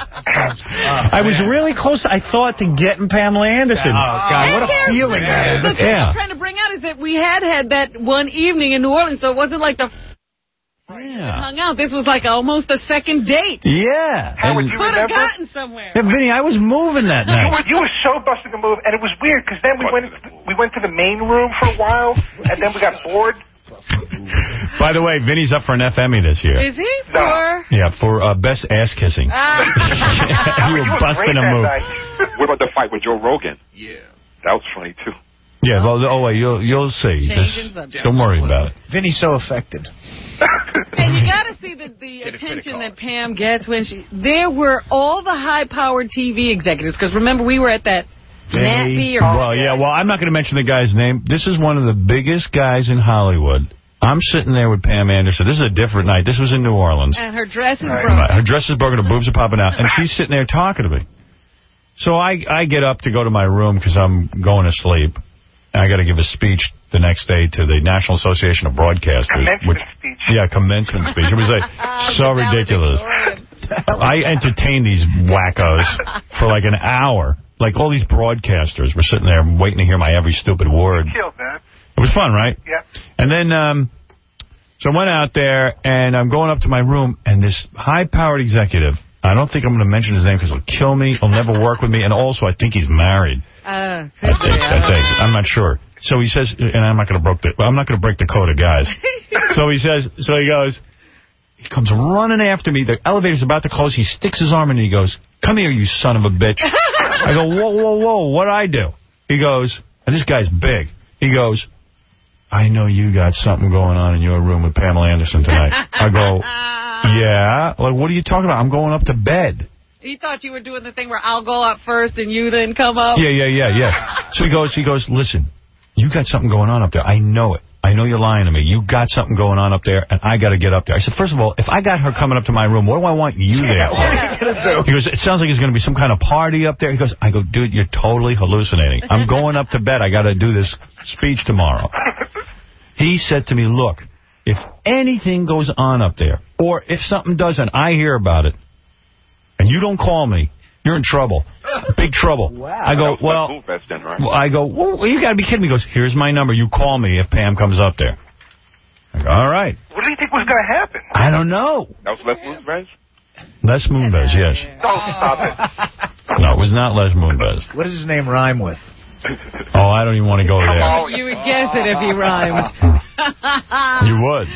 I was really close, I thought, to getting Pamela Anderson. Oh, God, what a feeling that is. The thing Yeah. I'm trying to bring out is that we had had that one evening in New Orleans, so it wasn't like the... Yeah. hung out. This was like almost a second date. Yeah. Howard, And- you Could have remember? gotten somewhere. yeah, Vinny, I was moving that You were, night. you were so busting a move, and it was weird because then we went we went to the main room for a while, and then we got bored. By the way, Vinny's up for an F Emmy this year. Is he? For... Yeah, for uh, best ass kissing. Ah. You were busting great a that move. night. What about the fight with Joe Rogan? Yeah. That was funny, too. Yeah, well, oh, wait, you'll, you'll see. Changing This, subject. don't worry about it. Vinny's so affected. And you got to see the, the attention that Pam gets when she... There were all the high-powered T V executives, because remember, we were at that nappy or... Well, yeah, well, I'm not going to mention the guy's name. This is one of the biggest guys in Hollywood. I'm sitting there with Pam Anderson. This is a different night. This was in New Orleans. And her dress is Right. broken. Her dress is broken, her boobs are popping out, and she's sitting there talking to me. So I, I get up to go to my room because I'm going to sleep. And I got to give a speech the next day to the National Association of Broadcasters. Commencement speech. Yeah, commencement speech. It was like so ridiculous. I entertained these wackos for like an hour. Like all these broadcasters were sitting there waiting to hear my every stupid word. Killed, man. It was fun, right? Yeah. And then, um, so I went out there, and I'm going up to my room, and this high-powered executive, I don't think I'm going to mention his name because he'll kill me, he'll never work with me, and also I think he's married. Uh, that, day, that day. I'm not sure. So he says, and I'm not going to break the, I'm not going to break the code of guys. So he says, so he goes, he comes running after me. The elevator's about to close. He sticks his arm in and he goes, come here, you son of a bitch. I go, whoa, whoa, whoa, what'd I do? He goes, and this guy's big. He goes, I know you got something going on in your room with Pamela Anderson tonight. I go, yeah? Like, what are you talking about? I'm going up to bed. He thought you were doing the thing where I'll go up first and you then come up? Yeah, yeah, yeah, yeah. So he goes, he goes, listen, you got something going on up there. I know it. I know you're lying to me. You got something going on up there, and I got to get up there. I said, first of all, if I got her coming up to my room, what do I want you there yeah, for? What are you going to do? He goes, it sounds like it's going to be some kind of party up there. He goes, I go, dude, you're totally hallucinating. I'm going up to bed. I got to do this speech tomorrow. He said to me, look, if anything goes on up there, or if something doesn't, I hear about it, and you don't call me, you're in trouble. Big trouble. Wow. I go, well, then, right? I go, well, you got to be kidding me. He goes, here's my number. You call me if Pam comes up there. I go, all right. What do you think was going to happen? I don't know. That was Les Moonves? Les Moonves, yes. Don't stop it. No, it was not Les Moonves. What does his name rhyme with? Oh, I don't even want to go there. Oh, you would guess it if he rhymed. You would.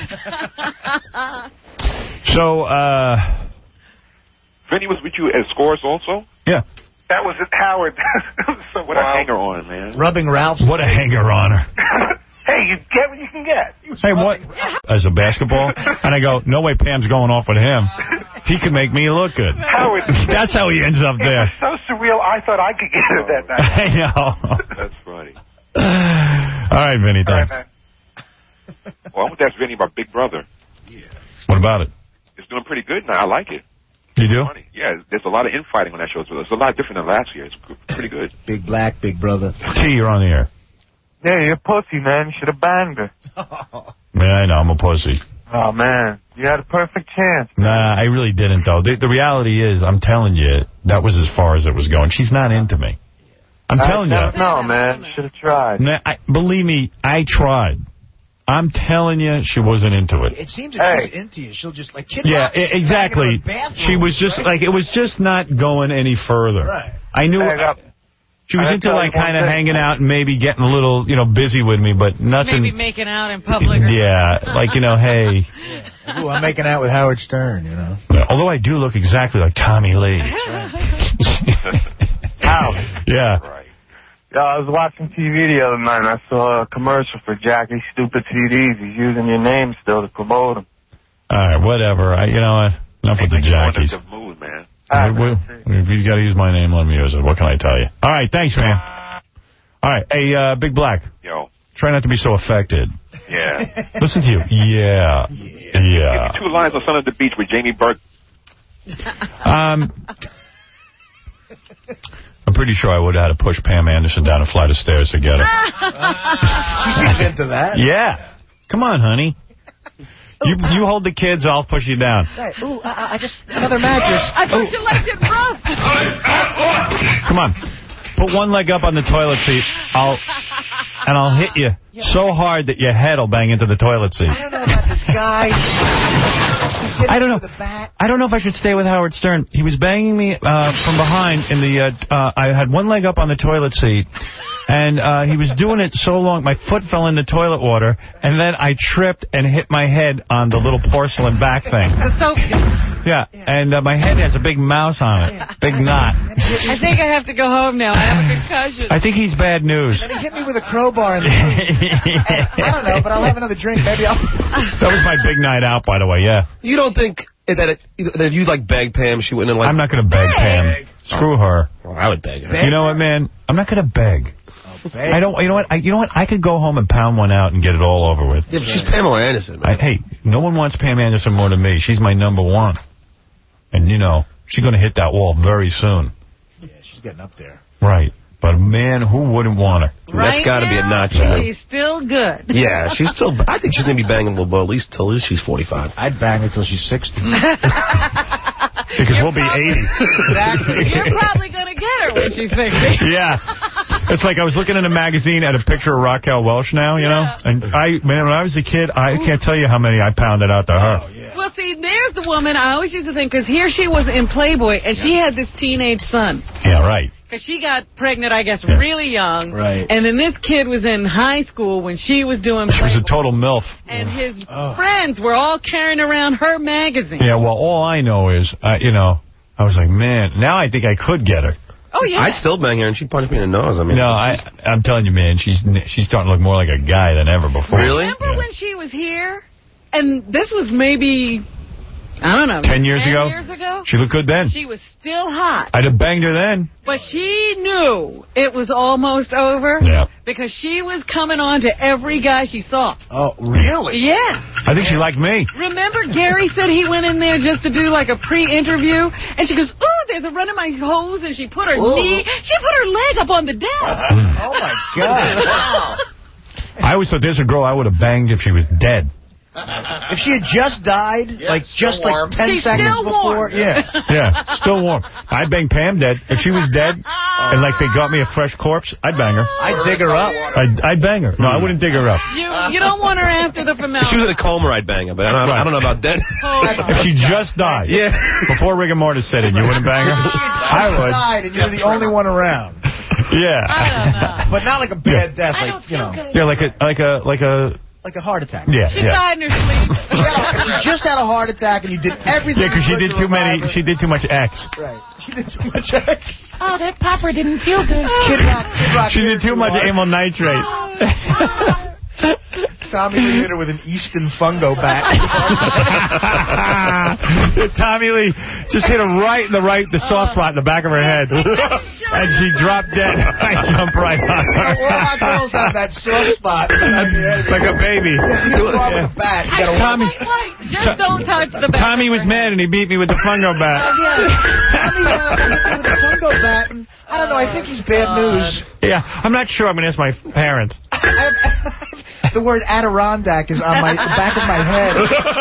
So, uh... Vinny was with you at Scores also? Yeah. That was at Howard. So what wild. A hanger on, man. Rubbing Ralph's. What a hanger on her. Hey, you get what you can get. Hey, what? As a basketball? And I go, no way Pam's going off with him. He can make me look good. Howard. That's how he ends up there. It was so surreal, I thought I could get it that night. I know. That's funny. All right, Vinny, thanks. All right, man. Well, I want to ask Vinny about Big Brother. Yeah. What about it? It's doing pretty good now. I like it. You do? Funny. Yeah, there's a lot of infighting on that show. It's a lot different than last year. It's pretty good. Big black, big brother. T, you're on the air. Yeah, you're a pussy, man. You should have banged her. Yeah, I know. I'm a pussy. Oh, man. You had a perfect chance. Nah, I really didn't, though. The, the reality is, I'm telling you, that was as far as it was going. She's not into me. I'm I telling you. No, man. You should have tried. Nah, I, believe me, I tried. I'm telling you, she wasn't into it. It seems that hey. she's into you. She'll just, like, kid yeah, it, exactly. She was just, right? like, it was just not going any further. Right. I knew hey, I, she was into, like, kind of hanging out and maybe getting a little, you know, busy with me, but nothing. Maybe making out in public. Yeah, like, you know, hey. Yeah. Ooh, I'm making out with Howard Stern, you know. Yeah, although I do look exactly like Tommy Lee. How? Yeah. Right. Yeah, I was watching T V the other night, and I saw a commercial for Jackie's Stupid C Ds. He's using your name still to promote them. All right, whatever. I, you know what? Enough with the Jackies. Mood, man. Right, well, if you've got to use my name, let me use it. What can I tell you? All right, thanks, man. All right, hey, uh, Big Black. Yo. Try not to be so affected. Yeah. Listen to you. Yeah. Yeah. yeah. Give me two lines on Son of the Beach with Jamie Burke. Um... I'm pretty sure I would have had to push Pam Anderson down a flight of stairs to get her. She's into that. Yeah. Come on, honey. You you hold the kids, I'll push you down. Right. Ooh, I, I just, another mattress. I thought Ooh. you liked it rough. Come on. Put one leg up on the toilet seat, I'll and I'll hit you yeah. so hard that your head will bang into the toilet seat. I don't know about this guy. I don't know. I don't know if I should stay with Howard Stern. He was banging me uh, from behind in the. Uh, uh, I had one leg up on the toilet seat, and uh, he was doing it so long, my foot fell in the toilet water, and then I tripped and hit my head on the little porcelain back thing. The soap. Yeah, and uh, my head has a big mouse on it, big knot. I think I have to go home now. I have a concussion. I think he's bad news. And he hit me with a crowbar in the I don't know, but I'll have another drink. Maybe I'll. That was my big night out, by the way. Yeah. You don't think that, it, that if you like beg Pam, she wouldn't like? I'm not going to beg Pam. Screw her. Well, I would beg her. Beg you know what, man? I'm not going to beg. Oh, beg. I don't. You know what? I, you know what? I could go home and pound one out and get it all over with. Yeah, but she's Pamela Anderson, man. I, hey, no one wants Pam Anderson more than me. She's my number one. And, you know, she's going to hit that wall very soon. Yeah, she's getting up there. Right. But, man, who wouldn't want her? Right That's got to be a notch. She's still good. Yeah, she's still... I think she's going to be banging a little bit, at least till she's forty-five. I'd bang her till she's sixty. Because we'll be eighty. Exactly. You're probably going to get her when she's sixty. Yeah. It's like I was looking in a magazine at a picture of Raquel Welch now, you know? Yeah. And, I, man, when I was a kid, I can't tell you how many I pounded out to her. Oh, yeah. Well, see, there's the woman I always used to think, because here she was in Playboy, and she had this teenage son. Yeah, right. Because she got pregnant, I guess, yeah. really young. Right. And then this kid was in high school when she was doing She was a total MILF. And yeah. his oh. friends were all carrying around her magazine. Yeah, well, all I know is, uh, you know, I was like, man, now I think I could get her. Oh, yeah. I'd still bang her, and she'd punch me in the nose. I mean, no, I, I'm telling you, man, she's she's starting to look more like a guy than ever before. Really? Remember yeah. when she was here? And this was maybe, I don't know. Ten years ten ago? years ago? She looked good then. She was still hot. I'd have banged her then. But she knew it was almost over. Yeah. Because she was coming on to every guy she saw. Oh, really? Yes. I think she liked me. Remember Gary said he went in there just to do like a pre-interview? And she goes, ooh, there's a run in my hose. And she put her ooh. knee, she put her leg up on the desk. Oh, my God. Wow. I always thought there's a girl I would have banged if she was dead. If she had just died, yeah, like just warm. like ten She's seconds still before, warm. yeah. Yeah, still warm. I'd bang Pam dead. If she was dead and like they got me a fresh corpse, I'd bang her. I'd dig her up. I'd, I'd bang her. No, I wouldn't dig her up. You you don't want her after the formality. If she was in a coma, I'd bang her, but I don't, right. I don't know about dead. Oh, if she just died, yeah, before rigor mortis set in, you wouldn't bang her? I would. Died and you're the only one around. Yeah. I don't know. But not like a bad yeah. death, like, you know. Good. Yeah, like a, like a, like a... Like a heart attack. Yeah, She yeah. died in her sleep. If you just had a heart attack and you did everything. Yeah, because she did too many. She did too much X. Right. She did too much X. Oh, that popper didn't feel good. Kid Rock, Kid Rock she did too much water. amyl nitrate. Tommy Lee hit her with an Easton Fungo bat. Tommy Lee just hit her right in the right, the soft spot in the back of her head, and she dropped dead. I jumped right on her. All our girls have that soft spot, like a baby. Yeah, you yeah. with a bat. You gotta Tommy, just don't touch the bat. Tommy was mad and he beat me with the fungo bat. Uh, yeah, Tommy uh, with the fungo bat. And, I don't know. I think he's bad news. Yeah, I'm not sure. I'm gonna ask my parents. The word Adirondack is on my the back of my head.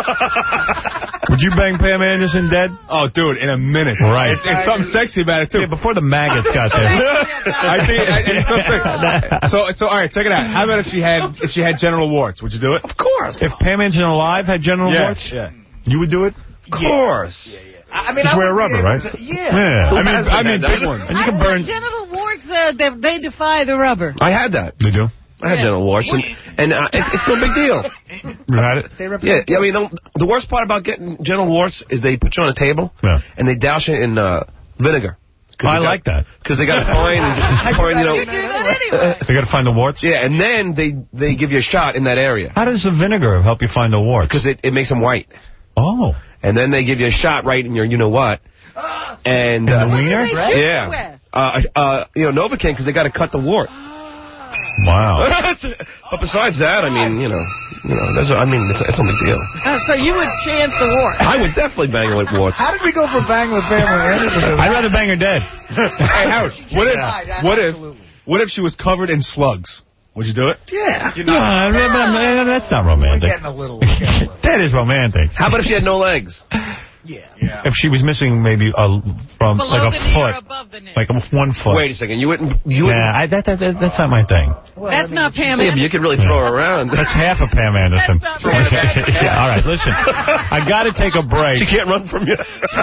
Would you bang Pam Anderson dead? Oh, dude, in a minute. Right. It's, it's something sexy about it, too. Yeah, before the maggots got there. I think I, it's something. So, so, all right, check it out. How about if she had if she had genital warts? Would you do it? Of course. If Pam Anderson alive had genital yeah, warts? Yeah. You would do it? Of course. Yeah, yeah. I mean, just I wear rubber, right? To, yeah. yeah. I mean, I mean, big ones. And you can burn. Genital warts, uh, they, they defy the rubber. I had that. You do? I had yeah. genital warts, and, and uh, it, it's no big deal. You had it? They yeah, I mean, the, the worst part about getting genital warts is they put you on a table, yeah. and they douse it in uh, vinegar. Oh, I like that. Because they got to find, and find, you know. You do that anyway. They got to find the warts? Yeah, and then they, they give you a shot in that area. How does the vinegar help you find the warts? Because it, it makes them white. Oh. And then they give you a shot right in your you-know-what. And, uh, the wiener? Yeah. Uh, uh, you know, Novocaine, because they got to cut the wart. Wow. But besides that, I mean, you know, you know, that's, I mean, it's, it's no big deal. Uh, so you would chance the wart? I would definitely bang her with warts. How did we go from banging with Pamela Anderson? I'd rather bang her dead. Hey, Howard, what if, yeah. what if, what if she was covered in slugs? Would you do it? Yeah. You know, no, that's not romantic. We're getting a little. Getting a little. That is romantic. How about if she had no legs? Yeah. yeah. If she was missing maybe a, from Below like a the knee foot, or above the knee. like a, one foot. Wait a second, you wouldn't? You wouldn't? Nah, I, that, that, that, that's not my thing. Well, that's I mean, not Pam Yeah, Anderson. but you could really throw her around. That's half of Pam Anderson. That's not Pam Anderson. Yeah, all right, listen. I got to take a break. She can't run from you.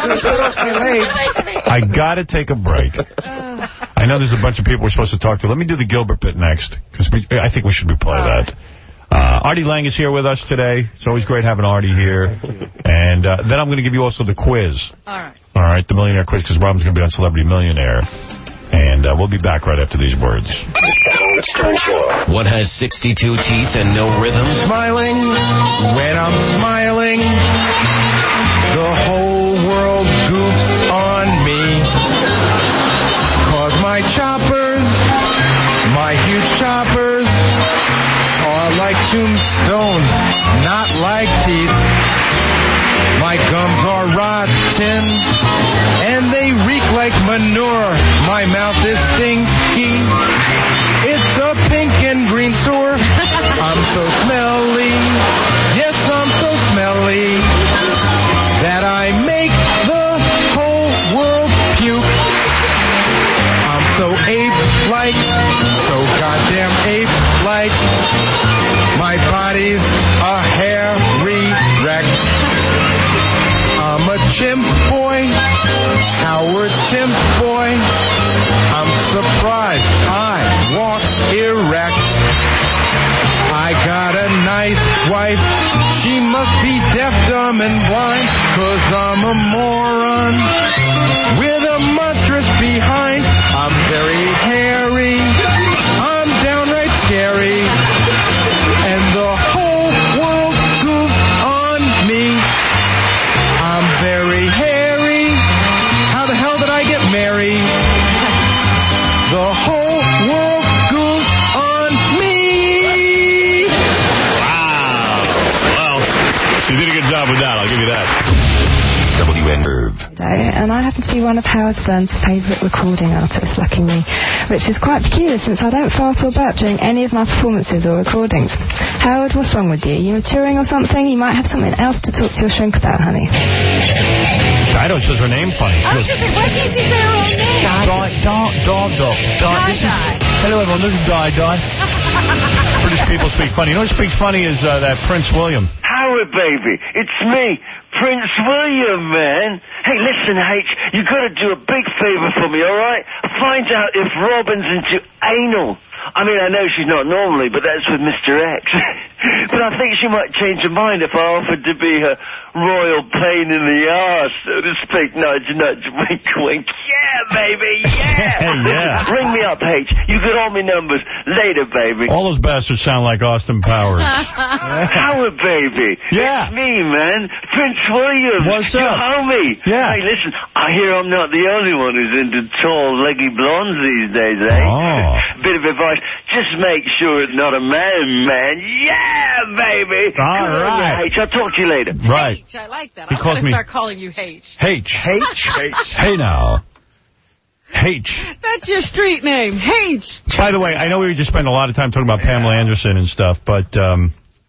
I got to take a break. I know there's a bunch of people we're supposed to talk to. Let me do the Gilbert bit next, because I think we should be playing that. Uh, Artie Lang is here with us today. It's always great having Artie here. And uh, then I'm going to give you also the quiz. All right. All right, the Millionaire Quiz, because Robin's going to be on Celebrity Millionaire. And uh, we'll be back right after these words. The Howard Stern Show. What has sixty-two teeth and no rhythm? Smiling when I'm smiling. The whole world goofs on me. Cause my choppers, my huge choppers, are like tombstones, not like teeth. My gums are rotten, and they reek like manure. My mouth is stinky. It's a pink and green sore. I'm so smelly. Yes, I'm so smelly that I make the whole world puke. I'm so ape-like, so goddamn ape-like. My body's a hairy wreck. I'm a chimp boy, Howard chimp boy. I'm surprised I walk erect. I got a nice wife. She must be deaf, dumb, and blind, 'cause I'm a moron with a monstrous behind. I'm very hairy. I'm downright scary. And the whole world goofs on me. I'm very hairy. How the hell did I get married? The whole world goes on me. Wow. Well, you did a good job with that. I'll give you that. W N Irv. And I happen to be one of Howard Stern's favourite recording artists, lucky me, which is quite peculiar since I don't fart or burp during any of my performances or recordings. Howard, what's wrong with you? Are you maturing or something? You might have something else to talk to your shrink about, honey. Dido says her name funny. I was going to say, why can't she say her own name? Di, dog, dog, dog. Di, Di. Hello, everyone. This is Di, Di. British people speak funny. You know who speaks funny is uh, that Prince William. Howard, baby. It's me, Prince William, man. Hey, listen, H, you got to do a big favor for me, all right? Find out if Robin's into anal. I mean, I know she's not normally, but that's with Mister X. But I think she might change her mind if I offered to be her royal pain in the arse, so to speak. Nudge, nudge, wink, wink. Yeah, baby, yeah. Yeah. Ring me up, H. You got all my numbers. Later, baby. All those bastards sound like Austin Powers. Howard, baby. Yeah. It's me, man. Prince William. What's Your up? homie. Yeah. Hey, listen, I hear I'm not the only one who's into tall, leggy blondes these days, eh? Oh. Bit of advice. Just make sure it's not a man, man. Yeah, baby. All Come right. on, H. I'll talk to you later. Right. H, I like that. He I'm calls going to me- start calling you H. H. H? Hey now. H. That's your street name, H. By the way, I know we just spent a lot of time talking about Pamela Anderson and stuff, but um,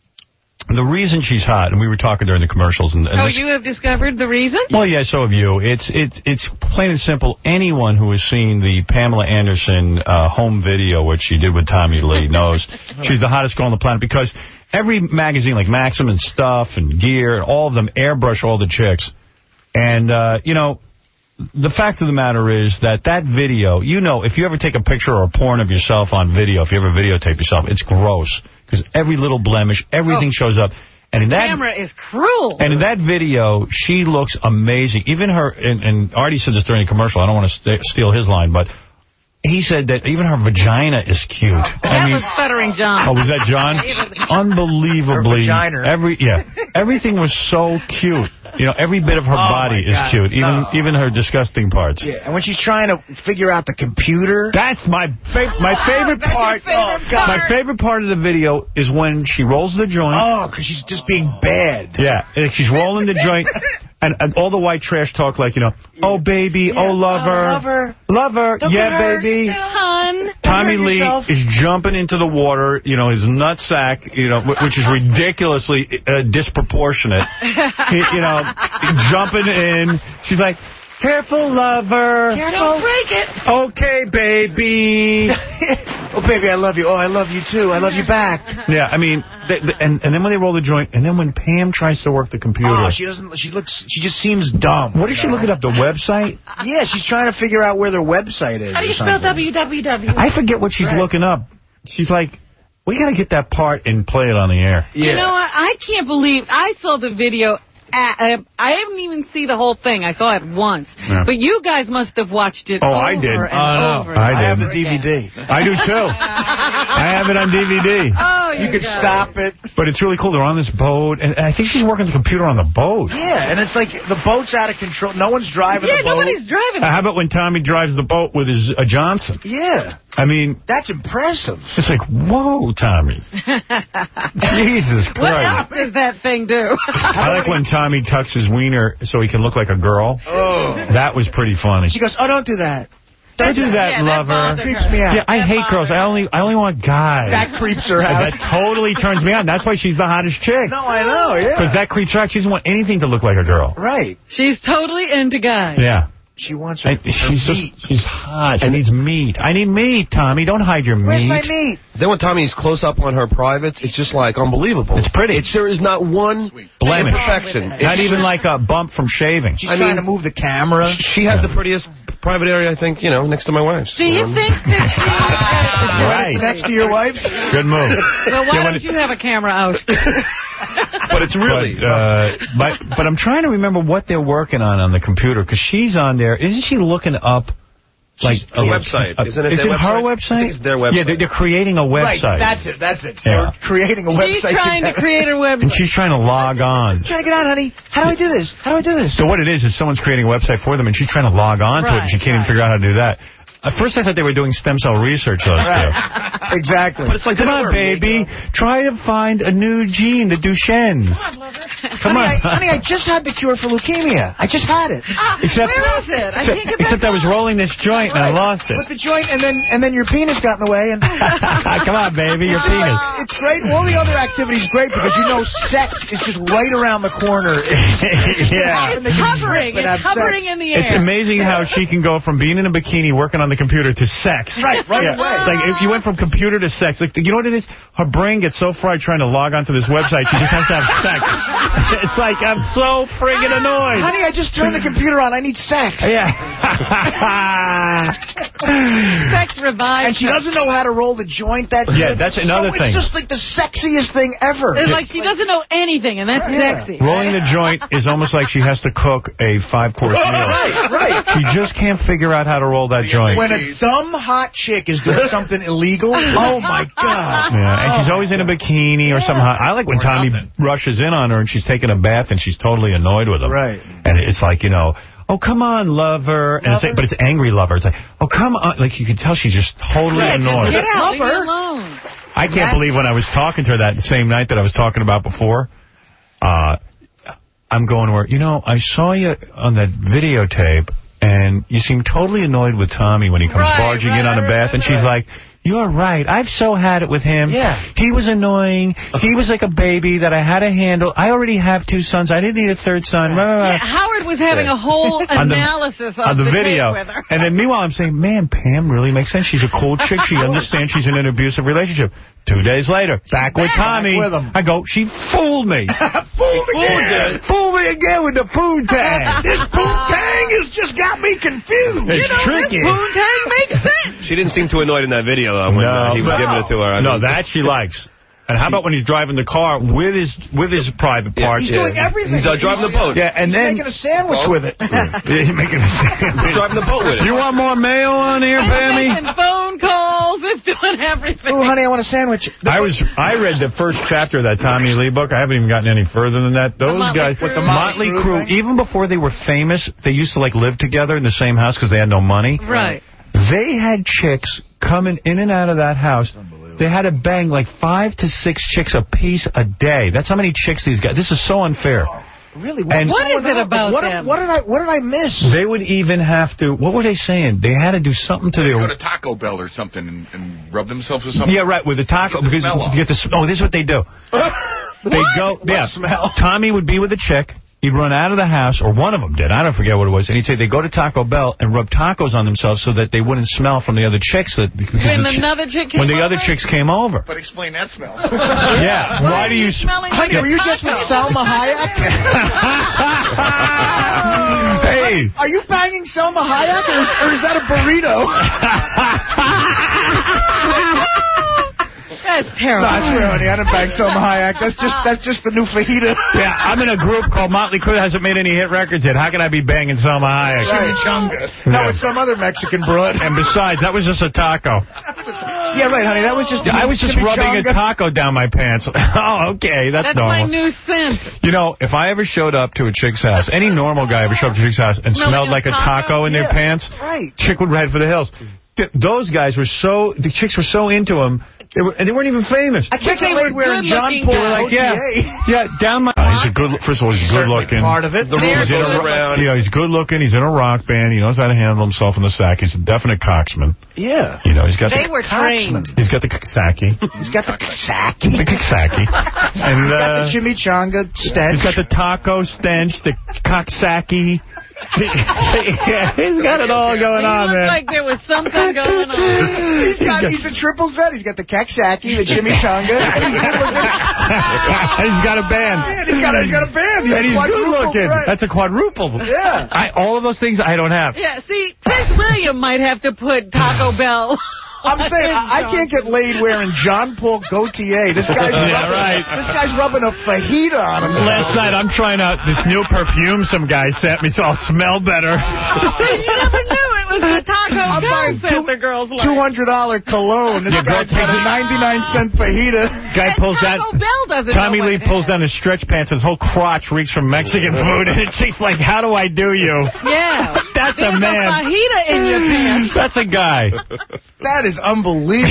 the reason she's hot, and we were talking during the commercials. And, and Oh, this, you have discovered the reason? well, yeah, so have you. It's it's it's plain and simple. Anyone who has seen the Pamela Anderson uh, home video, which she did with Tommy Lee, knows she's the hottest girl on the planet because every magazine like Maxim and Stuff and Gear, all of them airbrush all the chicks. And, uh, you know, the fact of the matter is that that video, you know, if you ever take a picture or a porn of yourself on video, if you ever videotape yourself, it's gross because every little blemish, everything Oh. shows up. And in The that camera is cruel. And in that video, she looks amazing. Even her, and, and Artie said this during the commercial, I don't want to st steal his line, but he said that even her vagina is cute. That I mean, was Stuttering John. oh, was that John? Unbelievably. Her vagina. Every, yeah. Everything was so cute. You know, every bit of her Oh, body my is God. cute, even No. even her disgusting parts. Yeah, and when she's trying to figure out the computer. That's my fa my favorite That's your part. favorite oh, part. My favorite part of the video is when she rolls the joint. Oh, because she's just being bad. Yeah, and she's rolling the joint, and, and all the white trash talk like, you know, oh, baby, Yeah, oh, lover. oh, lover. Lover, Don't yeah, get hurt. baby. Hun. Tommy hurt Lee yourself. is jumping into the water, you know, his nutsack, you know, wh- which is ridiculously uh, disproportionate. He, you know, jumping in. She's like, careful, lover. Don't break it. Okay, baby. Oh, baby, I love you. Oh, I love you, too. I love you back. Yeah, I mean, th th and, and then when they roll the joint, and then when Pam tries to work the computer. Oh, she doesn't, she looks, she just seems dumb. What is she looking up, the website? Yeah, she's trying to figure out where their website is. How do you or spell something. W W W? I forget what she's Right. looking up. She's like, we got to get that part and play it on the air. Yeah. You know what? I can't believe I saw the video. At, uh, I didn't even see the whole thing. I saw it once. Yeah. But you guys must have watched it Oh, over I did. and Oh, over. no. I and did. I have the over D V D. again. I do, too. I have it on D V D. Oh, You you could got stop it. But it's really cool. They're on this boat, and I think she's working the computer on the boat. Yeah, and it's like the boat's out of control. No one's driving Yeah, the boat. nobody's driving. Uh, how about when Tommy drives the boat with his uh, Johnson? Yeah, I mean, that's impressive. it's like, whoa, Tommy. Jesus What else Christ. does that thing do? I like when Tommy tucks his wiener so he can look like a girl. Oh. That was pretty funny. She goes, oh, don't do that. Don't do that, Yeah, that lover. bothered Creeps her. me out. Yeah, I That hate girls. bothered I only I only want guys. That creeps her And out. that totally turns me on. That's why she's the hottest chick. No, I know, yeah. Because that creeps her out. She doesn't want anything to look like a girl. Right. She's totally into guys. Yeah. She wants her, I, her she's meat. just, she's hot. She needs meat. I need meat, Tommy. Don't hide your Where's meat. my meat? Then when Tommy's close up on her privates, it's just like unbelievable. It's pretty. It's, there is not one blemish. imperfection. Not even like a bump from shaving. She's I trying mean, to move the camera. She has the prettiest private area, I think, you know, next to my wife's. Do you think that she... Right. Next to your wife's? Good move. Well, why Yeah, when don't you have a camera out? But it's really... But, uh, but, but I'm trying to remember what they're working on on the computer, because she's on there. Isn't she looking up... Like a website. A, Isn't it is their it her website? I think website? it's their website. Yeah, they're, they're creating a website. Right, that's it, that's it. Yeah. They're creating a website. She's trying to create a website. And she's trying to log on. I'm trying to get on, honey. How do I do this? How do I do this? So what it is, is someone's creating a website for them, and she's trying to log on to it, and she can't even figure out how to do that. At first, I thought they were doing stem cell research, those two. Exactly. But it's like, come on, baby. Try to find a new gene, the Duchenne's. Come honey, on. I, honey, I just had the cure for leukemia. I just had it. Ah, Except, where is it? I except, can't get except I was rolling this joint, and I lost it. With the joint, and then and then your penis got in the way. And Come on, baby, your penis. It's great. All the other activities great because you know sex is just right around the corner. Yeah. It's hovering. It's hovering in the air. It's amazing how she can go from being in a bikini, working on the computer, to sex. Right, right Yeah. away. Like, if you went from computer to sex. Like, you know what it is? Her brain gets so fried trying to log onto this website, she just has to have sex. It's like, I'm so friggin' annoyed. Honey, I just turned the computer on. I need sex. Yeah. Sex revives. And she doesn't know how to roll the joint that good. Yeah, that's another so thing. It's just like the sexiest thing ever. It's like she doesn't know anything, and that's Yeah. sexy. Rolling the joint is almost like she has to cook a five-course meal. Right, right. She just can't figure out how to roll that joint. When a dumb hot chick is doing something illegal, oh my God. Yeah, and she's always in a bikini or something. I like when Tommy rushes in on her and she's taking a bath and she's totally annoyed with him. Right. And it's like, you know, oh, come on, lover. And it's like, but it's angry lover. It's like, oh, come on. Like, you can tell she's just totally Yeah, annoyed. just get out. Leave me Lover. alone. I can't believe when I was talking to her that same night that I was talking about before, uh, I'm going to her, you know, I saw you on that videotape, and you seem totally annoyed with Tommy when he comes Right, barging right, in on a I bath, and she's like, you're right. I've so had it with him. Yeah. He was annoying. He was like a baby that I had to handle. I already have two sons. I didn't need a third son. Blah, blah, blah. Yeah, Howard was having a whole On the- analysis on of the, the video. tape with her. And then meanwhile, I'm saying, man, Pam really makes sense. She's a cool chick. She understands she's in an abusive relationship. Two days later, back with Tommy. with him. I go, she fooled me. Fooled again. Fooled me again with the poontang. This poontang has just got me confused. It's You know, tricky. this poontang makes sense. She didn't seem too annoyed in that video, though, when uh, he was no. giving it to her. I No, mean, that she likes. And how about when he's driving the car with his with his private parts? He's doing everything. He's uh, driving the boat. Yeah, and He's then making a sandwich with it. yeah, he's making a He's driving the boat with it. You want more mayo on here, It's Pammy? making phone calls. It's doing everything. Oh, honey, I want a sandwich. I was I read the first chapter of that Tommy Lee book. I haven't even gotten any further than that. Those Motley guys, Crue. with the Motley Crue, even before they were famous, they used to like live together in the same house because they had no money. Right. They had chicks coming in and out of that house. They had to bang like five to six chicks a piece a day. That's how many chicks these guys. This is so unfair. Really? And- What is it about what, them? What did I What did I miss? They would even have to. What were they saying? They had to do something to They their. go to Taco Bell or something and, and rub themselves with something. Yeah, right, with the taco. Get the because smell off. to get the, oh, this is what they do. They go, yeah. smell? Tommy would be with a chick. He'd run out of the house, or one of them did. I don't forget what it was. And he'd say they go to Taco Bell and rub tacos on themselves so that they wouldn't smell from the other chicks. That, When the chi- another chick came When the over? other chicks came over. But explain that smell. Yeah. Why Why are do you you... s- smelling like Honey, a were you just with taco? Selma Hayek? Hey. Are you banging Selma Hayek, or is, or is that a burrito? That's terrible. No, I swear, honey, I didn't bang Selma Hayek. That's just that's just the new fajita. Yeah, I'm in a group called Motley Crue that hasn't made any hit records yet. How can I be banging Selma Hayek? Right. No, it's some other Mexican broad. And besides, that was just a taco. Yeah, right, honey. That was just. I was just rubbing a chimichanga. taco down my pants. Oh, okay, that's, That's my normal. new scent. You know, if I ever showed up to a chick's house, any normal guy ever showed up to a chick's house and Smelling smelled a like a taco? taco in their Yeah, pants, right. chick would ride for the hills. Those guys were so, the chicks were so into him, they were, and they weren't even famous. I can't But they believe were wearing John good-looking Paul They were like, O T A. yeah, yeah, down my... Uh, he's a good, first of all, he's good looking. Part of it. The He's rumors in going a, around. yeah, he's good looking. He's in a rock band. He knows how to handle himself in the sack. He's a definite cocksman. Yeah. You know, he's got They the, were trained. he's got the Kaksaki. He's got the Kasaki. The Kaksaki. And, He's got uh, the chimichanga stench. he's got the taco stench, the Kaksaki. yeah, he's got it all going he on, looked man. like there was something going on. He's got, he's a triple threat. He's got the Kaksaki, the Jimmy Tonga. He's got a band. Yeah, he's got a, he's got a band. He's and he's good looking. Threat. That's a quadruple. Yeah. I, all of those things I don't have. Yeah, see, Prince William might have to put Taco Bell. I'm saying I, I can't get laid wearing John Paul Gaultier. This guy's yeah, rubbing, right. This guy's rubbing a fajita on him. Last night I'm trying out this new perfume some guy sent me, so I'll smell better. You never knew it was the Taco Bell scent the girls like. two hundred dollar cologne. This Yeah, guy's got a ninety-nine cent fajita. Guy pulls Taco down. Bell doesn't Tommy know Lee what pulls down his stretch pants. His whole crotch reeks from Mexican food, and she's like, "How do I do you?" Yeah, that's There's a man. a fajita in your pants. That's a guy. That is unbelievable.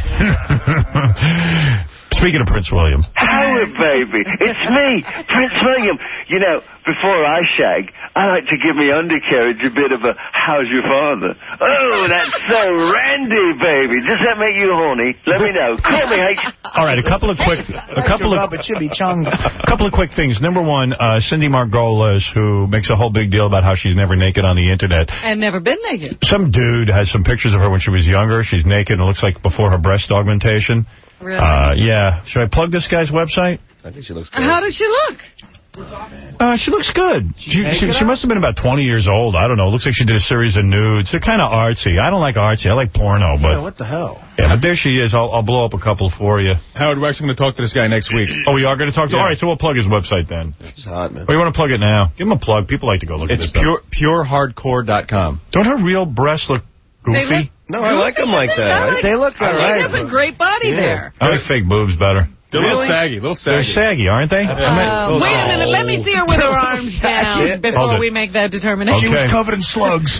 Speaking of Prince William. Howard, baby. It's me, Prince William. You know, before I shag, I like to give me undercarriage a bit of a how's your father? Oh, that's so randy, baby. Does that make you horny? Let me know. Call me, H. All right, a couple of quick, a couple of, a couple of quick things. Number one, uh, Cindy Margolis, who makes a whole big deal about how she's never naked on the internet. And never been naked. Some dude has some pictures of her when she was younger. She's naked and it looks like before her breast augmentation. Really? Uh, yeah. Should I plug this guy's website? I think she looks good. How does she look? Uh, she looks good. She, she, she must have been about twenty years old. I don't know. Looks like she did a series of nudes. They're kind of artsy. I don't like artsy. I like porno. But Yeah, what the hell? Yeah, but there she is. I'll, I'll blow up a couple for you. Howard, we're actually going to talk to this guy next week. Oh, we are going to talk to Yeah. All right, so we'll plug his website then. It's hot, man. Or you want to plug it now? Give him a plug. People like to go look It's at this pure pure hardcore dot com. Don't her real breasts look goofy? They look No, I like them like that. Like, They look she all right. has a great body there. I like fake boobs better. They're a little saggy, a little They're saggy. saggy, aren't they? Uh, I mean, wait a minute. Let me see her with her arms down Hold before it. we make that determination. She was Okay. covered in slugs.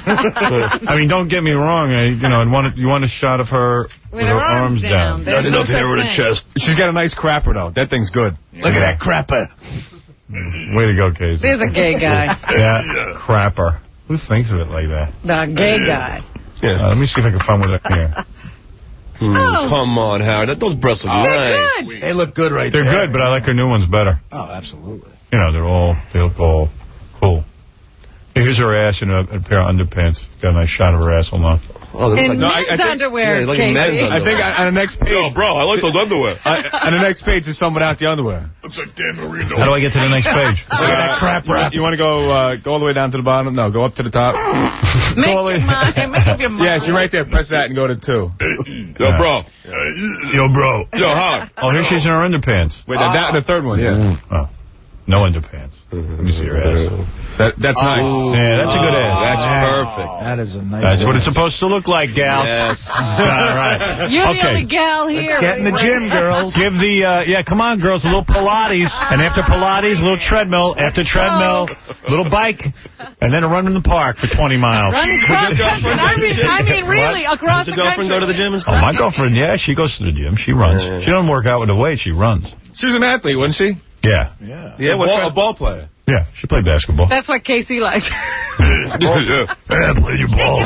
I mean, don't get me wrong. I, you know, and want you want a shot of her with, her arms down. There's no such thing. She's got a nice crapper, though. That thing's good. Look at that crapper. Way to go, Casey. There's a gay guy. Yeah, crapper. Who thinks of it like that? The gay guy. Yeah. Uh, let me see if I can find one here. Hmm, Oh. Come on, Howard. That, those breasts look nice. Good. They look good right They're there. good, but I like her new ones better. Oh, absolutely. You know, they're all, they look all cool. Here's her ass in a, a pair of underpants. Got a nice shot of her asshole now. Oh, they In look like, I- I men's think- underwear, yeah, like Casey. men's underwear. I think on, on the next page... Yo, bro, I like those underwear. Uh, on the next page is someone without the underwear. Looks like Dan Marino. How do I get to the next page? Uh, crap you, wrap. you want to go uh, go all the way down to the bottom? No, go up to the top. Make your mind. Make up your mind. Yeah, you're right there. Press that and go to two. Yo, bro. Yo, bro. Yo, Howard. Oh, here she's in her underpants. Wait, the, that, the third one, yeah. Oh, no underpants. Let me see her ass. That, that's nice. Yeah, that's a good ass. That's perfect. That is a nice That's what ass. it's supposed to look like, gals. Yes. All right. You're okay. the only gal here. Get in the gym, girls. Give the, uh, yeah, come on, girls, a little Pilates. And after Pilates, a little treadmill. After treadmill, a little bike. And then a run in the park for twenty miles. Run cross country. I mean, I mean, really, across Does the your girlfriend country. go to the gym and Oh, stuff? my girlfriend, yeah, she goes to the gym. She runs. She doesn't work out with the weight. She runs. She was an athlete, wasn't she? Yeah. Yeah. Yeah, what ball, a ball player. Yeah, she played basketball. That's what Casey likes. yeah. yeah, play your balls.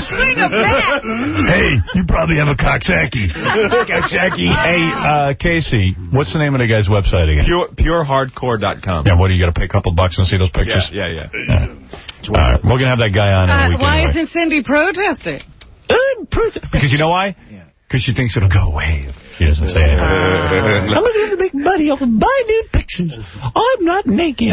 Hey, you probably have a Coxsackie. Coxsackie. Hey, uh, Casey, what's the name of the guy's website again? Pure pure hardcore dot com. Yeah, what, do you got to pay a couple bucks and see those pictures? Yeah, yeah, yeah. yeah. All right, we're going to have that guy on in a Uh, weekend. why anyway. isn't Cindy protesting? Because you know why? Because she thinks it'll go away if she doesn't say it. I'm going to have to make money off of my nude pictures. I'm not naked.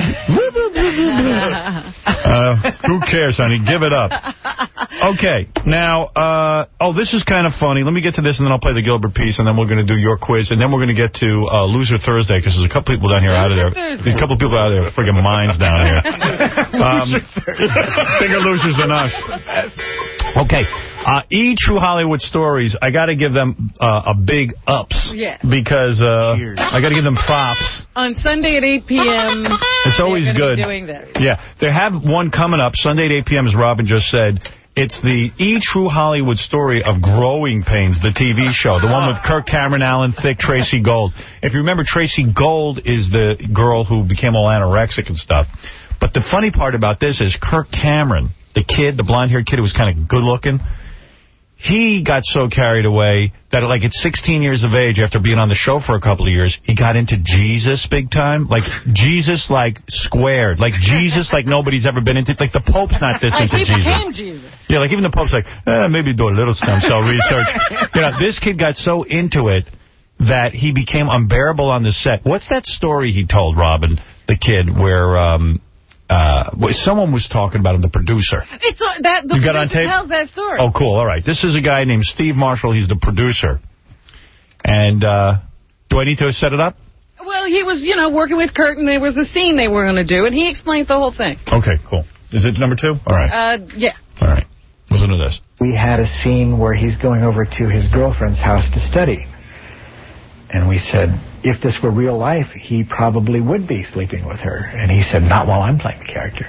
uh, who cares, honey? Give it up. Okay, now, uh, oh, this is kind of funny. Let me get to this, and then I'll play the Gilbert piece, and then we're going to do your quiz, and then we're going to get to uh, Loser Thursday, because there's a couple people down here out of there. There's a couple people out of there, friggin' minds down here. Um, bigger losers than us. Okay. Uh, E! True Hollywood Stories, I got to give them uh, a big ups. Yeah. Because uh, I got to give them props. On Sunday at eight p.m. It's always they're good. Be doing this. Yeah. They have one coming up Sunday at eight p.m., as Robin just said. It's the E! True Hollywood Story of Growing Pains, the T V show. The one with Kirk Cameron, Alan Thicke, Tracy Gold. If you remember, Tracy Gold is the girl who became all anorexic and stuff. But the funny part about this is Kirk Cameron, the kid, the blonde-haired kid who was kind of good-looking, he got so carried away that, like, at sixteen years of age, after being on the show for a couple of years, he got into Jesus big time. Like, Jesus, like, squared. Like, Jesus, like, nobody's ever been into. Like, the Pope's not this like into he Jesus. became Jesus. Yeah, like, even the Pope's like, eh, maybe do a little stem cell research. You know, this kid got so into it that he became unbearable on the set. What's that story he told, Robin, the kid, where... um. Uh, someone was talking about him, the producer. It's uh, that the you got on producer tape? tells that story. Oh, cool. All right. This is a guy named Steve Marshall. He's the producer. And uh, do I need to set it up? Well, he was, you know, working with Kurt, and there was a scene they were going to do, and he explains the whole thing. Okay, cool. Is it number two? All right. Uh, yeah. All right. Listen to this. We had a scene where he's going over to his girlfriend's house to study. And we said, if this were real life, he probably would be sleeping with her. And he said, not while I'm playing the character.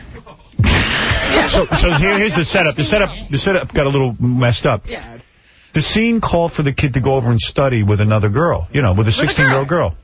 so so here, here's the setup. The setup the setup got a little messed up. Yeah. The scene called for the kid to go over and study with another girl, you know, with a sixteen-year-old girl.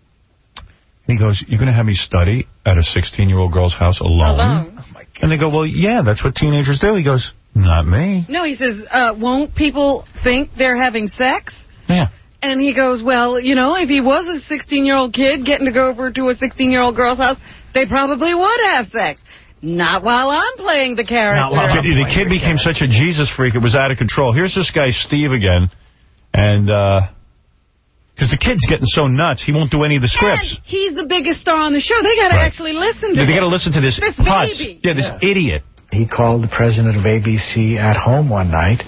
And he goes, you're going to have me study at a sixteen-year-old girl's house alone? Alone. Oh my God. And they go, well, yeah, that's what teenagers do. He goes, not me. No, he says, uh, won't people think they're having sex? Yeah. And he goes, well, you know, if he was a sixteen-year-old kid getting to go over to a sixteen-year-old girl's house, they probably would have sex. Not while I'm playing the character. Not while the, the kid became such a Jesus freak, it was out of control. Here's this guy, Steve, again. And, uh... because the kid's getting so nuts, he won't do any of the scripts. And he's the biggest star on the show. They got to right. actually listen to They him. got to listen to this This putz. baby. Yeah, this Yeah. idiot. He called the president of A B C at home one night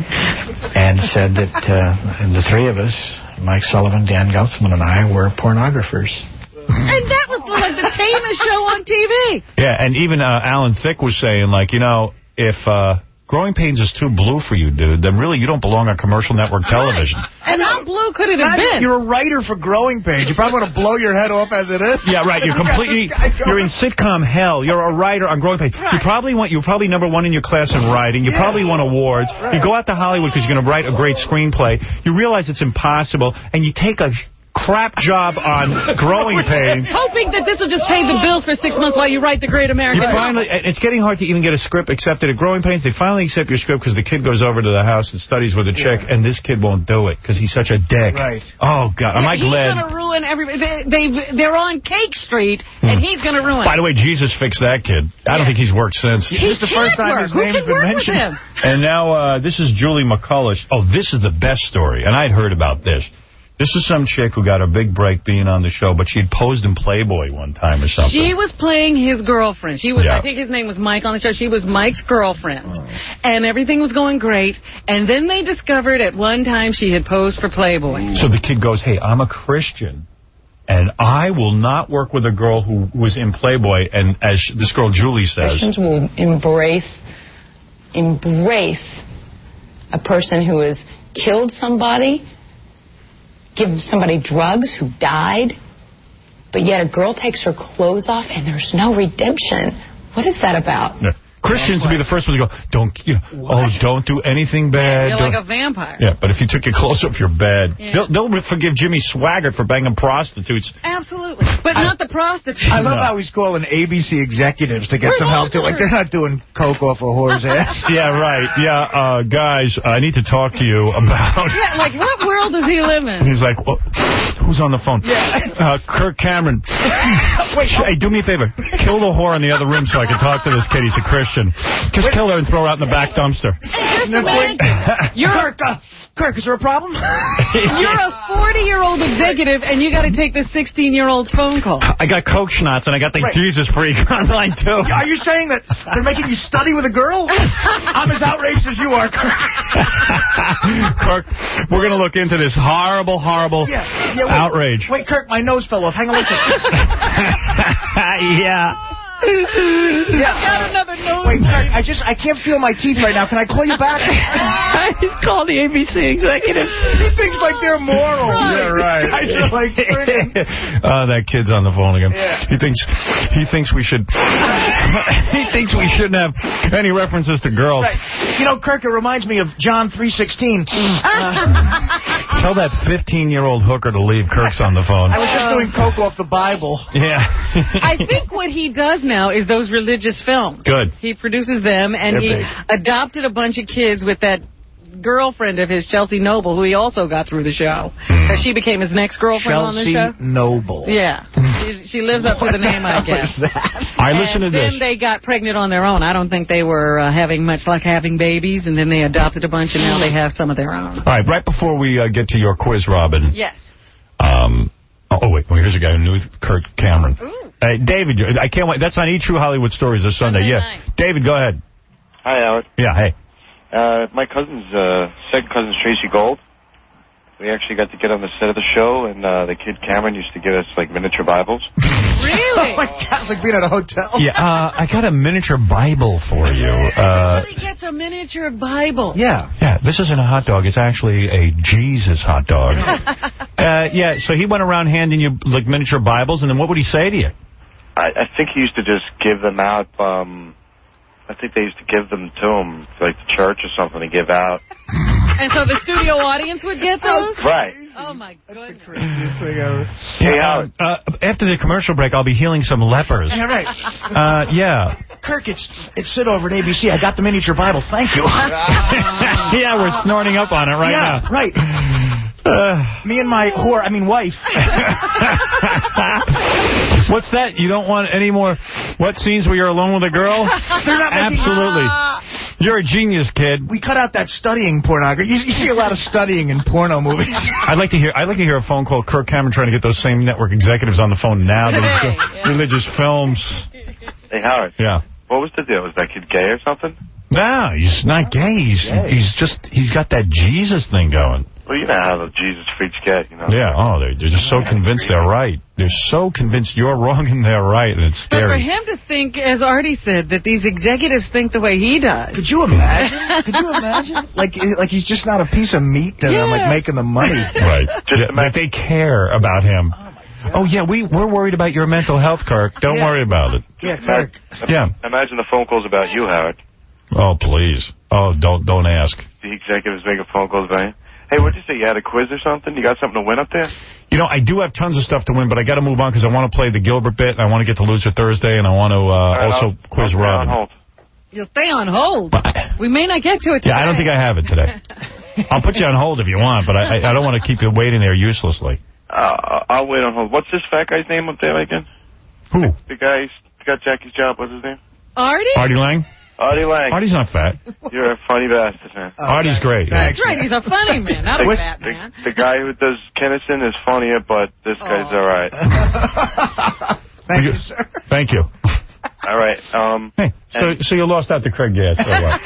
and said that uh, the three of us, Mike Sullivan, Dan Gelselman, and I, were pornographers. And that was like the tamest show on T V. Yeah, and even uh, Alan Thicke was saying, like, you know, if uh, Growing Pains is too blue for you, dude, then really you don't belong on commercial network television. Right. And how blue could it have been? You're a writer for Growing Pains. You probably want to blow your head off as it is. Yeah, right. You're completely, you're in sitcom hell. You're a writer on Growing Pains. Right. You probably want, you're probably number one in your class in writing. You yeah. probably won awards. Right. You go out to Hollywood because you're going to write a great screenplay. You realize it's impossible, and you take a crap job on Growing Pains. Hoping that this will just pay the bills for six months while you write the Great American. You finally, it's getting hard to even get a script accepted at Growing Pains. They finally accept your script because the kid goes over to the house and studies with a chick, yeah. and this kid won't do it because he's such a dick. Right. Oh, God. Am yeah, I glad? He's going to ruin everybody. They, they, they're on Cake Street, hmm. and he's going to ruin By the way, Jesus fixed that kid. I don't yeah. think he's worked since. He this is the first time work. his name's been mentioned. And now uh, this is Julie McCullough. Oh, this is the best story, and I'd heard about this. This is some chick who got a big break being on the show, but she had posed in Playboy one time or something. She was playing his girlfriend. She was, yeah. I think his name was Mike on the show. She was Mike's girlfriend. Oh. And everything was going great. And then they discovered at one time she had posed for Playboy. So the kid goes, hey, I'm a Christian, and I will not work with a girl who was in Playboy. And as this girl Julie says... Christians will embrace, embrace a person who has killed somebody, give somebody drugs who died, but yet a girl takes her clothes off and there's no redemption. What is that about? Yeah. Christians would be the first one to go, don't, you know, oh, don't do anything bad. Yeah, you're don't. like a vampire. Yeah, but if you took your clothes off, you're bad. Yeah. They'll, they'll forgive Jimmy Swaggart for banging prostitutes. Absolutely. But I, not the prostitutes. I love no. how he's calling A B C executives to get We're some help, too. Like, they're not doing coke off a whore's ass. Yeah, right. Yeah, uh, guys, I need to talk to you about... Yeah, like, what world does he live in? He's like, well, who's on the phone? Yeah. Uh, Kirk Cameron. Wait, hey, do me a favor. Kill the whore in the other room so I can talk to this kid. He's a Christian. Just Wait. kill her and throw her out in the back dumpster. Just imagine. You're Kirk, uh, Kirk, is there a problem? You're a forty-year-old executive, and you got to take the sixteen-year-old's phone call. I got Coke Schnatz, and I got the right. Jesus Freak online, too. Are you saying that they're making you study with a girl? I'm as outraged as you are, Kirk. Kirk, we're going to look into this horrible, horrible yeah. Yeah, wait, outrage. Wait, Kirk, my nose fell off. Hang on a second. Yeah. Yeah. Got another nose. Wait, Kirk, I just, I can't feel my teeth right now. Can I call you back? He's called the A B C executives. He thinks like they're moral. Right. Yeah, right. These guys are like Oh, that kid's on the phone again. Yeah. He thinks he thinks we should he thinks we shouldn't have any references to girls. Right. You know, Kirk, it reminds me of John three sixteen. Uh, Tell that fifteen-year-old hooker to leave. Kirk's on the phone. I was just doing coke off the Bible. Yeah. I think what he does now is those religious films. Good. He produces them, and They're he big. adopted a bunch of kids with that girlfriend of his, Chelsea Noble, who he also got through the show. Because she became his next girlfriend on the show. Chelsea Noble. Yeah. She, she lives up to the name, I guess. I listen to and this. then they got pregnant on their own. I don't think they were uh, having much luck having babies, and then they adopted a bunch, and now they have some of their own. All right, right before we uh, get to your quiz, Robin. Yes. Um. Oh, wait. Well, here's a guy who knew Kirk Cameron. Ooh. Hey, David, I can't wait. That's on E! True Hollywood Stories this Sunday. Sunday yeah. Night. David, go ahead. Hi, Howard. Yeah, hey. Uh, my cousin's, uh, second cousin's Tracy Gold. We actually got to get on the set of the show, and uh, the kid Cameron used to give us, like, miniature Bibles. Really? Oh, my God. It's like being at a hotel. Yeah, uh, I got a miniature Bible for you. Uh, Somebody gets a miniature Bible. Yeah. Yeah, this isn't a hot dog. It's actually a Jesus hot dog. uh, yeah, so he went around handing you, like, miniature Bibles, and then what would he say to you? I, I think he used to just give them out. Um, I think they used to give them to him, like the church or something, to give out. And so the studio audience would get those? Right. Oh, my goodness. That's the craziest thing ever. Hey, Howard. Uh, after the commercial break, I'll be healing some lepers. Yeah, right. Uh, yeah. Kirk, it's it's Sid over at A B C. I got the miniature Bible. Thank you. Yeah, we're snorting up on it right yeah, now. right. Uh, Me and my whore, I mean wife. What's that? You don't want any more what scenes where you're alone with a girl? They're not making, Absolutely. Uh, you're a genius, kid. We cut out that studying pornography. You, you see a lot of studying in porno movies. I'd like to hear I'd like to hear a phone call, Kirk Cameron trying to get those same network executives on the phone now. That Today, yeah. Religious films. Hey, Howard. Yeah. What was the deal? Was that kid gay or something? No, he's not gay. He's, gay. he's just, he's got that Jesus thing going. Well, you know how the Jesus freaks get, you know. Yeah, oh, they're, they're just so convinced they're right. They're so convinced you're wrong and they're right, and it's scary. But for him to think, as Artie said, that these executives think the way he does. Could you imagine? Could you imagine? Like, like he's just not a piece of meat to yeah. them, like making the money. Right. Just yeah, like they care about him. Oh, yeah, we, we're worried about your mental health, Kirk. Don't yeah. worry about it. Yeah, Kirk. Yeah. Imagine the phone calls about you, Howard. Oh, please. Oh, don't don't ask. The executives making phone calls about you. Hey, what'd you say? You had a quiz or something? You got something to win up there? You know, I do have tons of stuff to win, but I got to move on because I want to play the Gilbert bit. And I want to get to Loser Thursday, and I want to uh, right, also I'll, quiz I'll Robin. On hold. You'll stay on hold. We may not get to it today. Yeah, I don't think I have it today. I'll put you on hold if you want, but I, I don't want to keep you waiting there uselessly. Uh, I'll wait on hold. What's this fat guy's name up there again? Who? The guy who got Jackie's job. What's his name? Artie? Artie Lang? Artie Lang. Artie's not fat. You're a funny bastard, man. Oh, Artie's great. That's right. He's a funny man, not a the, fat man. The, the guy who does Kennison is funnier, but this oh. guy's all right. Thank you, sir. Thank you. All right. Um, hey, so so you lost out to Craig Gass. So what?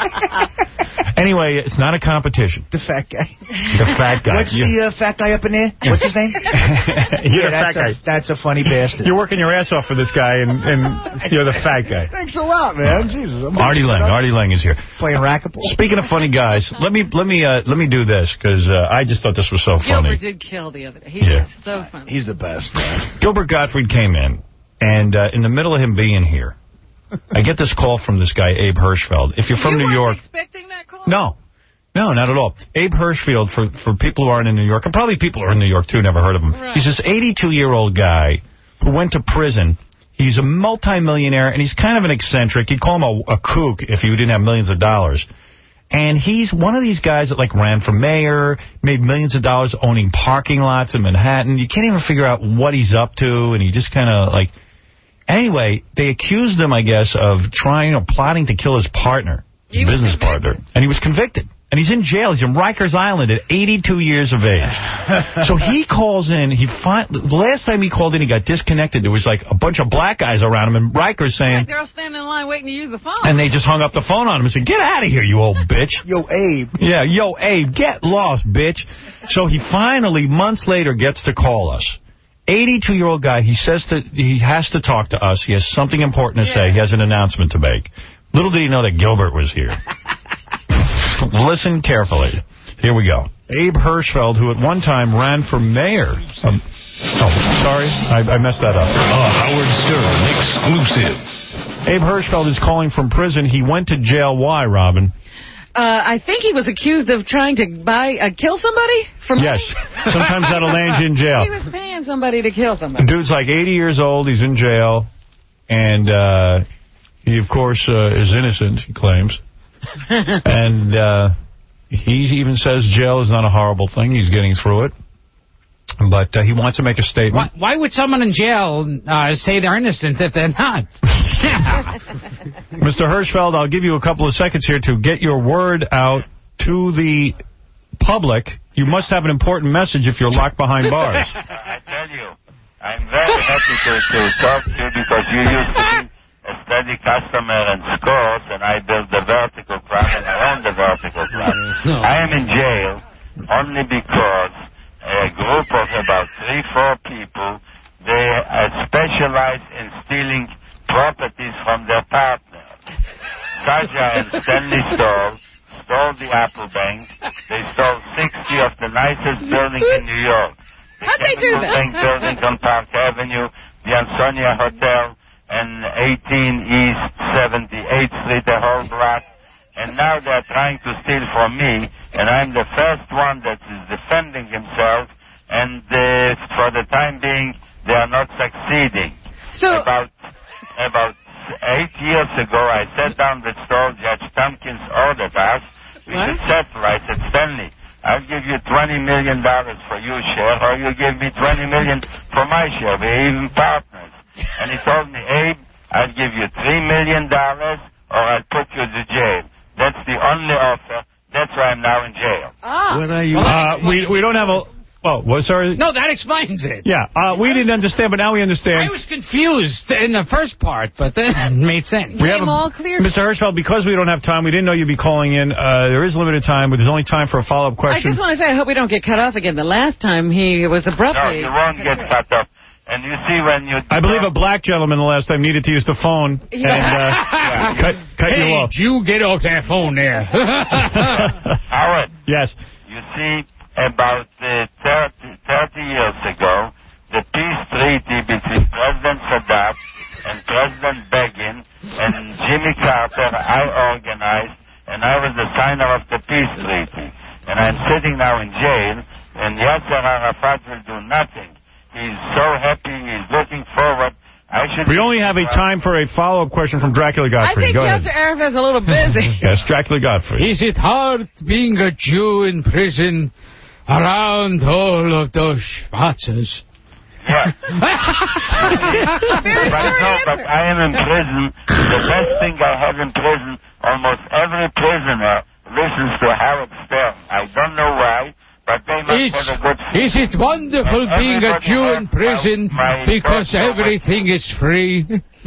Anyway, it's not a competition. The fat guy. The fat guy. What's you, the uh, fat guy up in there? What's his name? You're yeah, the fat guy. A, that's a funny bastard. You're working your ass off for this guy, and, and you're the fat guy. Thanks a lot, man. Jesus. I'm Artie Lang. Artie Lang is here. Playing racquetball. Speaking of funny guys, let me let me uh, let me do this because uh, I just thought this was so funny. Gilbert did kill the other day. He yeah. was so funny. He's the best. Man. Gilbert Gottfried came in, and uh, in the middle of him being here, I get this call from this guy, Abe Hirschfeld. If you're from you New York... expecting that call? No. No, not at all. Abe Hirschfeld, for, for people who aren't in New York, and probably people who are in New York, too, never heard of him. Right. He's this eighty-two-year-old guy who went to prison. He's a multimillionaire, and he's kind of an eccentric. You'd call him a, a kook if you didn't have millions of dollars. And he's one of these guys that, like, ran for mayor, made millions of dollars owning parking lots in Manhattan. You can't even figure out what he's up to, and he just kind of, like... Anyway, they accused him, I guess, of trying or plotting to kill his partner, his business partner. And he was convicted. And he's in jail. He's in Rikers Island at eighty-two years of age. So he calls in. He find, the last time he called in, he got disconnected. There was like a bunch of black guys around him in Rikers saying... Right, they're all standing in line waiting to use the phone. And they just hung up the phone on him and said, get out of here, you old bitch. Yo, Abe. Yeah, yo, Abe, get lost, bitch. So he finally, months later, gets to call us. eighty-two-year-old guy, he says that he has to talk to us. He has something important to yeah. say. He has an announcement to make. Little did he know that Gilbert was here. Listen carefully. Here we go. Abe Hirschfeld, who at one time ran for mayor. Um, oh, sorry. I, I messed that up. A Howard Stern exclusive. Abe Hirschfeld is calling from prison. He went to jail. Why, Robin? Uh, I think he was accused of trying to buy, uh, kill somebody for money. Yes. Sometimes that'll land you in jail. He was paying somebody to kill somebody. Dude's like eighty years old. He's in jail. And uh, he, of course, uh, is innocent, he claims. And uh, He even says jail is not a horrible thing. He's getting through it. But uh, he wants to make a statement. Why, why would someone in jail uh, say they're innocent if they're not? Mister Hirschfeld, I'll give you a couple of seconds here to get your word out to the public. You must have an important message if you're locked behind bars. I tell you, I'm very happy to, to talk to you because you used to be a steady customer in Scores, and I built the Vertical Club, and I own the Vertical Club. No. I am in jail only because a group of about three, four people, they uh, specialize in stealing properties from their partners. Kaja and Stanley Stoll stole the Apple Bank. They stole sixty of the nicest buildings in New York. The How'd they do that? Bank building on Park Avenue, the Ansonia Hotel, and eighteen East seventy-eighth Street, the whole block. And now they're trying to steal from me, and I'm the first one that is defending himself, and uh, for the time being, they are not succeeding. So about about eight years ago, I sat down with Stoll. Judge Tompkins ordered us. We What? should settle. I said, Stanley, I'll give you twenty million dollars for your share, or you give me twenty million dollars for my share. We're even partners. And he told me, Abe, I'll give you three million dollars, or I'll put you to jail. That's the only offer. That's why I'm now in jail. Ah. What are you? Uh, we we don't have a. Oh, what? Sorry. No, that explains it. Yeah, uh, we didn't understand, but now we understand. I was confused in the first part, but then it made sense. We have a, all clear. Mister Hirschfeld, because we don't have time, we didn't know you'd be calling in. Uh, there is limited time, but there's only time for a follow-up I question. just want to say I hope we don't get cut off again. The last time he was No, abruptly... you won't get cut off. And you see when you... I believe a black gentleman the last time needed to use the phone and uh, cut, cut hey, you off. you get off that phone there. Howard. Yes. You see, about uh, thirty, thirty years ago, the peace treaty between President Sadat and President Begin and Jimmy Carter, I organized, and I was the signer of the peace treaty. And I'm sitting now in jail, and Yasser Arafat will do nothing. He's so happy, he's looking forward. I should We only have a time for a follow-up question from Dracula I Godfrey. think Go ahead. Yasser Arafat's a little busy. Yes, Dracula Godfrey. Is it hard being a Jew in prison around all of those schwarzes? Yeah. Very but short no, answer. but I am in prison. The best thing I have in prison, almost every prisoner listens to Howard Stern. I don't know why, but they must It's, have a good... is it wonderful And being a everybody Jew has in prison my- my because personal- everything is free?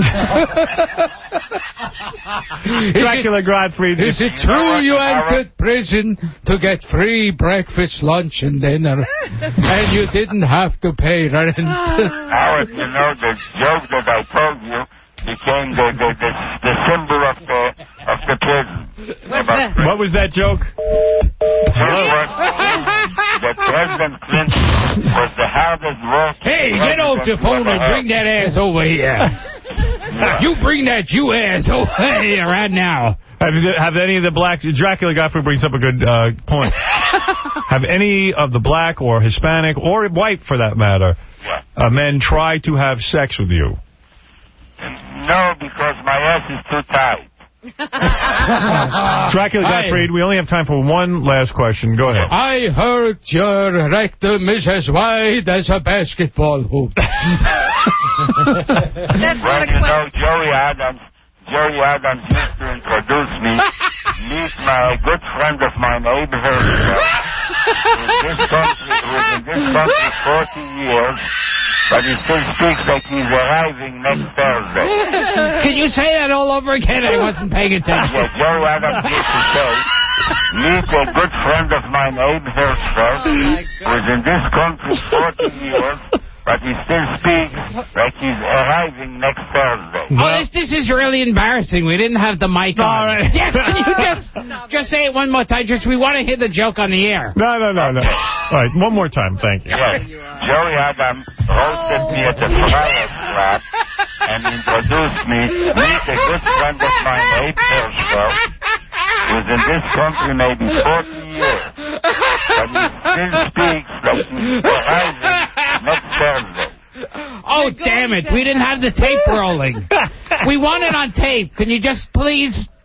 Dracula Godfrey. Is it You know true what, you Howard? entered prison to get free breakfast, lunch, and dinner, and you didn't have to pay rent? Howard, you know, the joke that I told you became the the, the, the symbol of the of the prison. What's About- that? What was that joke? Joke was that President Clinton was the hardest working... Hey, get off the phone and bring that ass over here. You bring that Jew ass over here right now. Have, have any of the black... Dracula Godfrey brings up a good uh, point. Have any of the black or Hispanic or white, for that matter, uh, men try to have sex with you? No, because my ass is too tight. Dracula Godfrey, we only have time for one last question. Go ahead. I heard your rectum is as wide as a basketball hoop. That's Well, not a you question. know, Joey Adams, Joey Adams used to introduce me, meet my good friend of mine, Abe Hirschfeld, who is this country, who is in this country forty years, but he still speaks like he's arriving next Thursday. Can you say that all over again? I wasn't paying attention. Yeah, Joey Adams used to say, meet a good friend of mine, Abe Hirschfeld, who is in this country forty years, but he still speaks like he's arriving next Thursday. Oh, this, this is really embarrassing. We didn't have the mic on. right. Yeah, can you just, just say it one more time? Just we want to hear the joke on the air. No, no, no, no. All right, one more time. Thank you. Yes, Joey Adams roasted me at the Friars Club and introduced me, meet a good friend of mine, Abe Hirschfeld, who's in this country maybe forty years, but he still speaks like he's arriving next Thursday. Oh, damn it. We didn't have the tape rolling. We want it on tape. Can you just please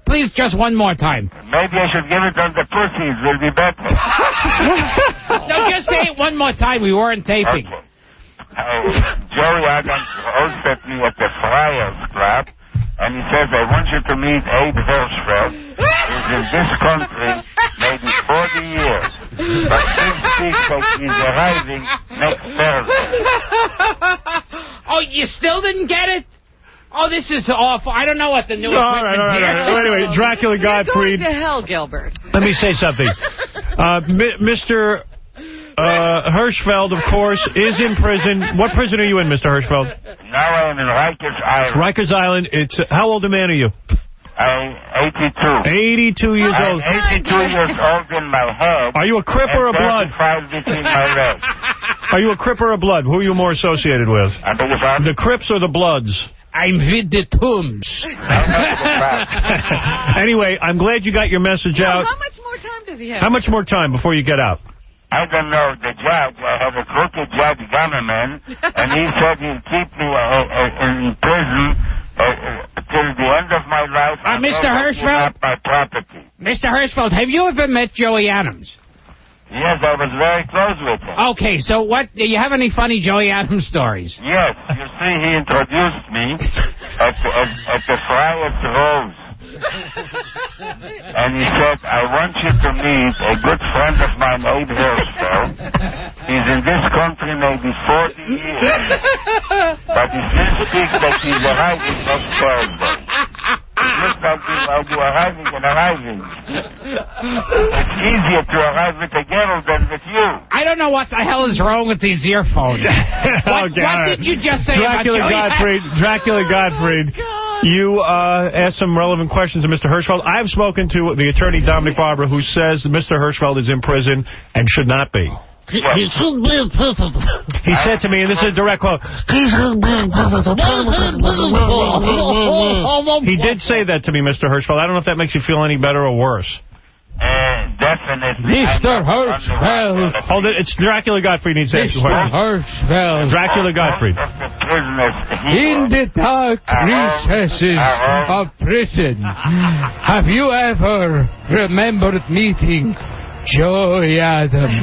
please, just one more time. Maybe I should give it on the pussy. It will be better. No, just say it one more time. We weren't taping. Okay. Uh, Joey Adams hosted me at the Friars Club, and he says, I want you to meet Abe Hirschfeld, who's in this country maybe forty years. But since speaks like he's arriving next Thursday. Oh, you still didn't get it? Oh, this is awful. I don't know what the new all equipment right, all right, here. all right. Anyway, Dracula Gottfried. You're going to hell, Gilbert. Let me say something. Uh, Mister Uh, Hirschfeld, of course, is in prison. What prison are you in, Mister Hirschfeld? Now I'm in Rikers Island. Rikers Island. It's uh, how old a man are you? I'm eighty-two. eighty-two years I'm old. eighty-two years old in my head. Are you a Crip or a Blood? thirty-five between my legs. Are you a Crip or a Blood? Who are you more associated with? I beg your pardon? The Crips or the Bloods? I'm with the Tombs. Anyway, I'm glad you got your message out. How much more time does he have? How much more time before you get out? I don't know. The judge, I have a crooked judge, Gunnerman, and he said he'll keep me uh, uh, in prison uh, uh, till the end of my life. Uh, Mister Hirschfeld? My property. Mister Hirschfeld, have you ever met Joey Adams? Yes, I was very close with him. Okay, so what, do you have any funny Joey Adams stories? Yes, you see, he introduced me at, at, at the Friars Rose. And he said, I want you to meet a good friend of mine, Abe Hirschfeld. He's in this country maybe forty years. But he still speaks that he's arriving next Thursday. Just like I'll be arriving and arriving. It's easier to arrive with a girl than with you. I don't know what the hell is wrong with these earphones. what, okay, what right. did you just say Dracula about Joey Gottfried, Dracula Gottfried, you uh, asked some relevant questions of Mister Hirschfeld. I've spoken to the attorney, Dominic Barbara, who says that Mister Hirschfeld is in prison and should not be. He, he should be in prison. He said to me, and this is a direct quote, he should be in prison. He did say that to me, Mister Hirschfeld. I don't know if that makes you feel any better or worse. Uh, definitely. Mister Hirschfeld. Hold it, it's Dracula Gottfried needs to Mister Hirschfeld. Dracula Gottfried. In the dark recesses of prison, have you ever remembered meeting Joey Adams?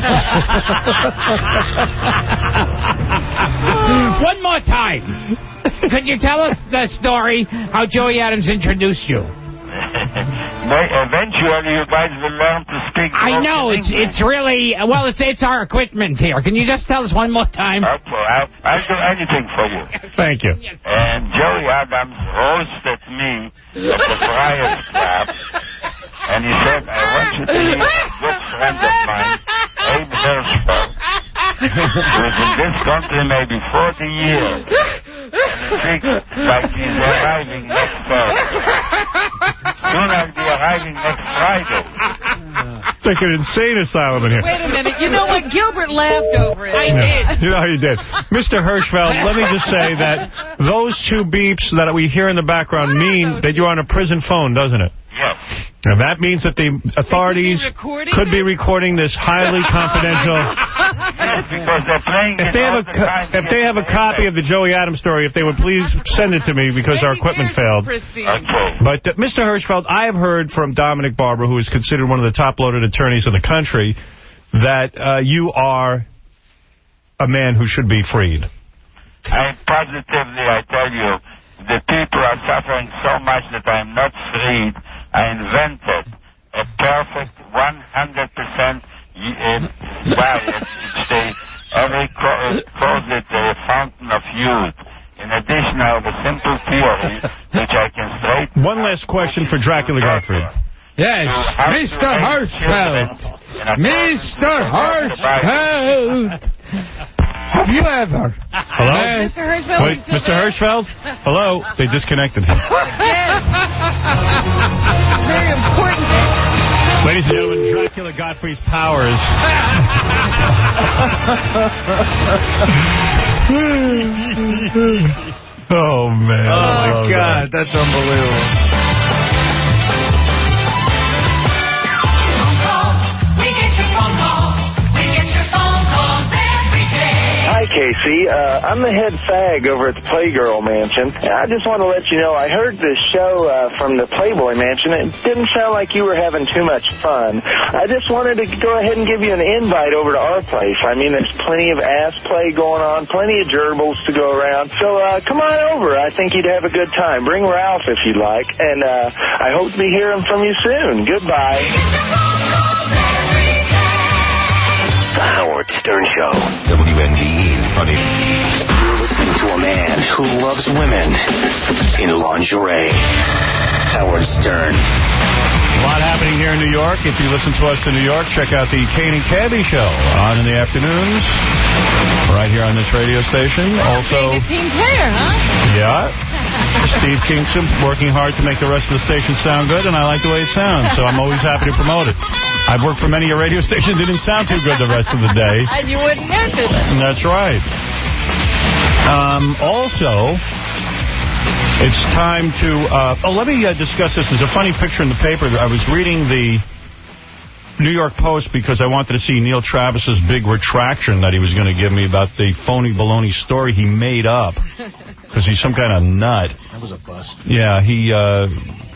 One more time. Could you tell us the story how Joey Adams introduced you? Eventually, you guys will learn to speak. I know it's it's really well. It's it's our equipment here. Can you just tell us one more time? Okay, I'll, I'll do anything for you. Thank you. And Joey Adams roasted me at the Friars Club, and he said, "I want you to meet a good friend of mine, Abe Hirschfeld, who's in this country maybe forty years." And he thinks like he's arriving next Thursday. Soon I'll be arriving next Friday. It's like an insane asylum in here. Wait a minute. You know what? Gilbert laughed over it. I did. You know how you did. Mister Hirschfeld, let me just say that those two beeps that we hear in the background mean that you're on a prison phone, doesn't it? Yes. And that means that the authorities could be recording, could be recording this highly confidential. Yes, because they're playing If it they have all a the time. if they have a copy of the Joey Adams story, if they would please send it to me because our equipment failed. Okay. But uh, Mister Hirschfeld, I have heard from Dominic Barbara, who is considered one of the top-loaded attorneys in the country, that uh, you are a man who should be freed. I positively, I tell you, the people are suffering so much that I'm not freed. I invented a perfect one hundred percent diet each day. Every co- calls it a fountain of youth. In addition, I have a simple theory which I can straighten. One last question for Dracula Gottfried. Yes, Mister Hirschfeld. Mister Hirschfeld. Have you ever? Hello? Mister Hirschfeld? Wait, Mister Hirschfeld? Hello? They disconnected him. Yes. Very important. Ladies and gentlemen, Dracula Gottfried's powers. Oh, man. Oh, my God. That's unbelievable. Hi, Casey. Casey. Uh, I'm the head fag over at the Playgirl Mansion. I just want to let you know I heard this show uh, from the Playboy Mansion. It didn't sound like you were having too much fun. I just wanted to go ahead and give you an invite over to our place. I mean, there's plenty of ass play going on, plenty of gerbils to go around. So uh, come on over. I think you'd have a good time. Bring Ralph if you'd like. And uh, I hope to be hearing from you soon. Goodbye. The Howard Stern Show. W N D E Funny. You're listening to a man who loves women in lingerie. Howard Stern. A lot happening here in New York. If you listen to us in New York, check out the Kane and Cabby Show on in the afternoons, right here on this radio station. Also, being a team player, huh? Yeah. Steve Kingston working hard to make the rest of the station sound good, and I like the way it sounds, so I'm always happy to promote it. I've worked for many a radio station that didn't sound too good the rest of the day. And you wouldn't mention it. That's right. Um, also, it's time to... Uh, oh, let me uh, discuss this. There's a funny picture in the paper. I was reading the New York Post because I wanted to see Neil Travis's big retraction that he was going to give me about the phony baloney story he made up. Because he's some kind of nut. That was a bust. Yeah, he, uh,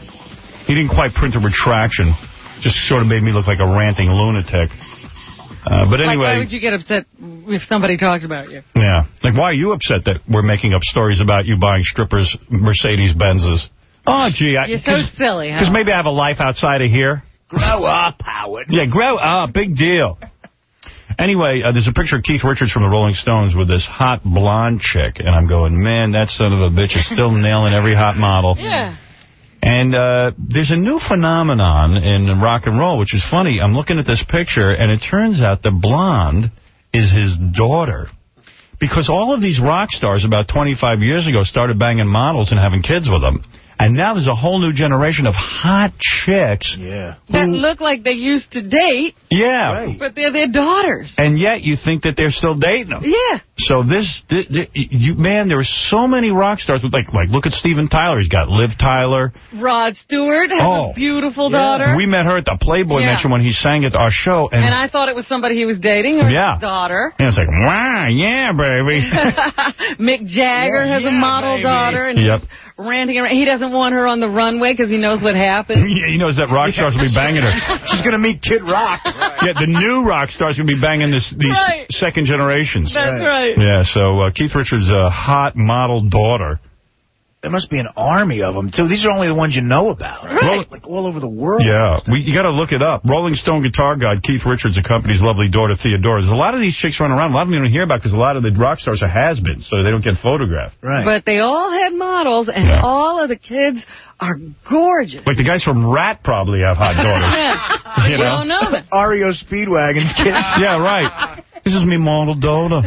he didn't quite print a retraction. Just sort of made me look like a ranting lunatic. Uh, but anyway... Like, why would you get upset if somebody talks about you? Yeah. Like, why are you upset that we're making up stories about you buying strippers' Mercedes-Benzes? Oh, gee. I, You're so silly, Because maybe I have a life outside of here. Grow up, Howard. Yeah, grow up. Big deal. Anyway, uh, there's a picture of Keith Richards from the Rolling Stones with this hot blonde chick. And I'm going, man, that son of a bitch is still nailing every hot model. Yeah. And uh, there's a new phenomenon in rock and roll, which is funny. I'm looking at this picture, and it turns out the blonde is his daughter. Because all of these rock stars about twenty-five years ago started banging models and having kids with them. And now there's a whole new generation of hot chicks. Yeah. That look like they used to date. Yeah. Right. But they're their daughters. And yet you think that they're still dating them. Yeah. So this, this, this you man, there are so many rock stars. With like, like, look at Steven Tyler. He's got Liv Tyler. Rod Stewart has oh, a beautiful yeah. daughter. We met her at the Playboy yeah. Mansion when he sang at our show. And, and I thought it was somebody he was dating or yeah. his daughter. And it's like, wow, yeah, baby. Mick Jagger yeah, has yeah, a model baby. daughter. And yep. he's ranting around. He doesn't want her on the runway because he knows what happened. Yeah, he knows that rock stars will be banging her. She's going to meet Kid Rock. Right. Yeah, the new rock stars will be banging this, these right. second generations. That's right. Yeah, so uh, Keith Richards' uh, hot model daughter. There must be an army of them, too. These are only the ones you know about. Right. Like all over the world. Yeah, we, you got to look it up. Rolling Stone guitar guy Keith Richards accompanies lovely daughter Theodora. There's a lot of these chicks running around. A lot of them you don't hear about because a lot of the rock stars are has-beens, so they don't get photographed. Right. But they all had models, and yeah. all of the kids are gorgeous. Like the guys from Rat probably have hot daughters. Yeah. You you know? don't know that. R E O Speedwagon's kids. Yeah, right. This is me model daughter.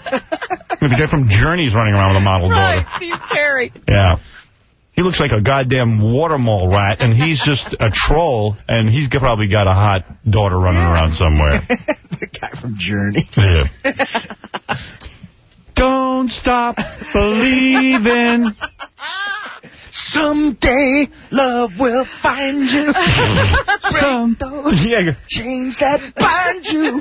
The guy from Journey's running around with a model right, daughter. Steve Perry. Yeah. He looks like a goddamn water mole rat, and he's just a troll, and he's probably got a hot daughter running around somewhere. The guy from Journey. Yeah. Don't stop believing. Someday love will find you. Some yeah. Change that bind you.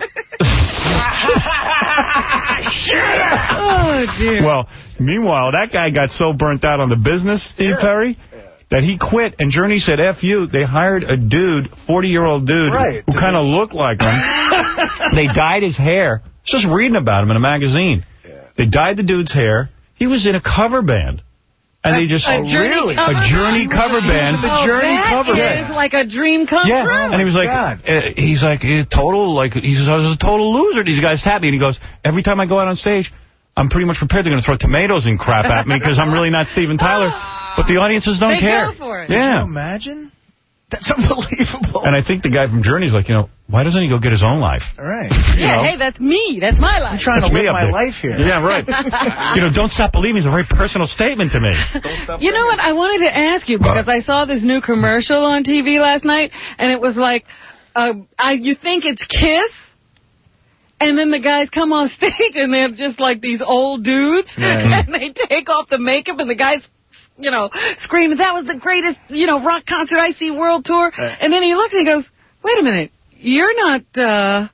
Shut up. Oh, dear. Well, meanwhile, that guy got so burnt out on the business, Steve yeah. Perry, that he quit. And Journey said, F you. They hired a dude, forty-year-old dude, right. who kind of looked like him. They dyed his hair. I was just reading about him in a magazine. Yeah. They dyed the dude's hair. He was in a cover band. And a, they just... A oh, really? A Journey cover band. The oh, Journey that cover is band. like a dream come yeah. true. And he was like, uh, he's like, uh, total, like, he says, I was a total loser. These guys tapped me. And he goes, every time I go out on stage, I'm pretty much prepared. They're going to throw tomatoes and crap at me because I'm really not Steven Tyler. But the audiences don't they care. Go for it. Yeah. Can you imagine? That's unbelievable. And I think the guy from Journey's like, you know, why doesn't he go get his own life? All right. Yeah, know? hey, that's me. That's my life. I'm trying that's to live my there. life here. Yeah, right. You know, don't stop believing is a very personal statement to me. You know what? I wanted to ask you because I saw this new commercial on T V last night, and it was like, uh, I, you think it's Kiss? And then the guys come on stage, and they're just like these old dudes, right. and they take off the makeup, and the guys, you know, scream, that was the greatest, you know, rock concert I see world tour. Right. And then he looks and he goes, wait a minute, you're not, uh,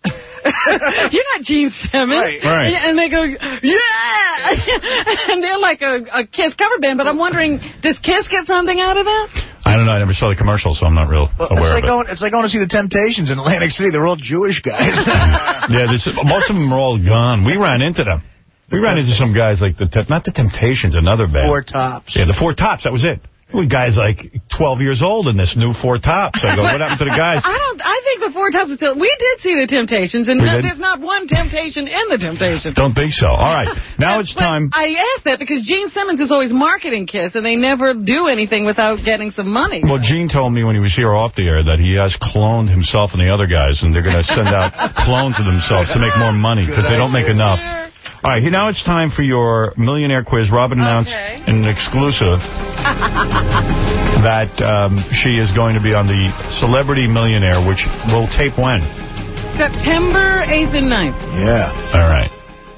You're not Gene Simmons. Right. Right. And they go, yeah! And they're like a, a Kiss cover band, but I'm wondering, does Kiss get something out of that? I don't know. I never saw the commercial, so I'm not real well, aware it's like of it. Going, it's like going to see the Temptations in Atlantic City. They're all Jewish guys. Yeah, this, most of them are all gone. We ran into them. We ran into some guys like, the not the Temptations, another band. Four Tops. Yeah, the Four Tops, that was it. We guys like twelve years old in this new Four Tops. I go, what happened to the guys? I don't. I think the Four Tops are still. We did see the Temptations, and We no, did? there's not one Temptation in the Temptations. Don't think so. All right, now But- it's but time. I asked that because Gene Simmons is always marketing Kiss, and they never do anything without getting some money. Well, Gene told me when he was here off the air that he has cloned himself and the other guys, and they're going to send out clones of themselves to make more money because they don't make enough. All right, now it's time for your millionaire quiz. Robin announced Okay. in an exclusive that um, she is going to be on the Celebrity Millionaire, which will tape when? September eighth and ninth. Yeah. All right.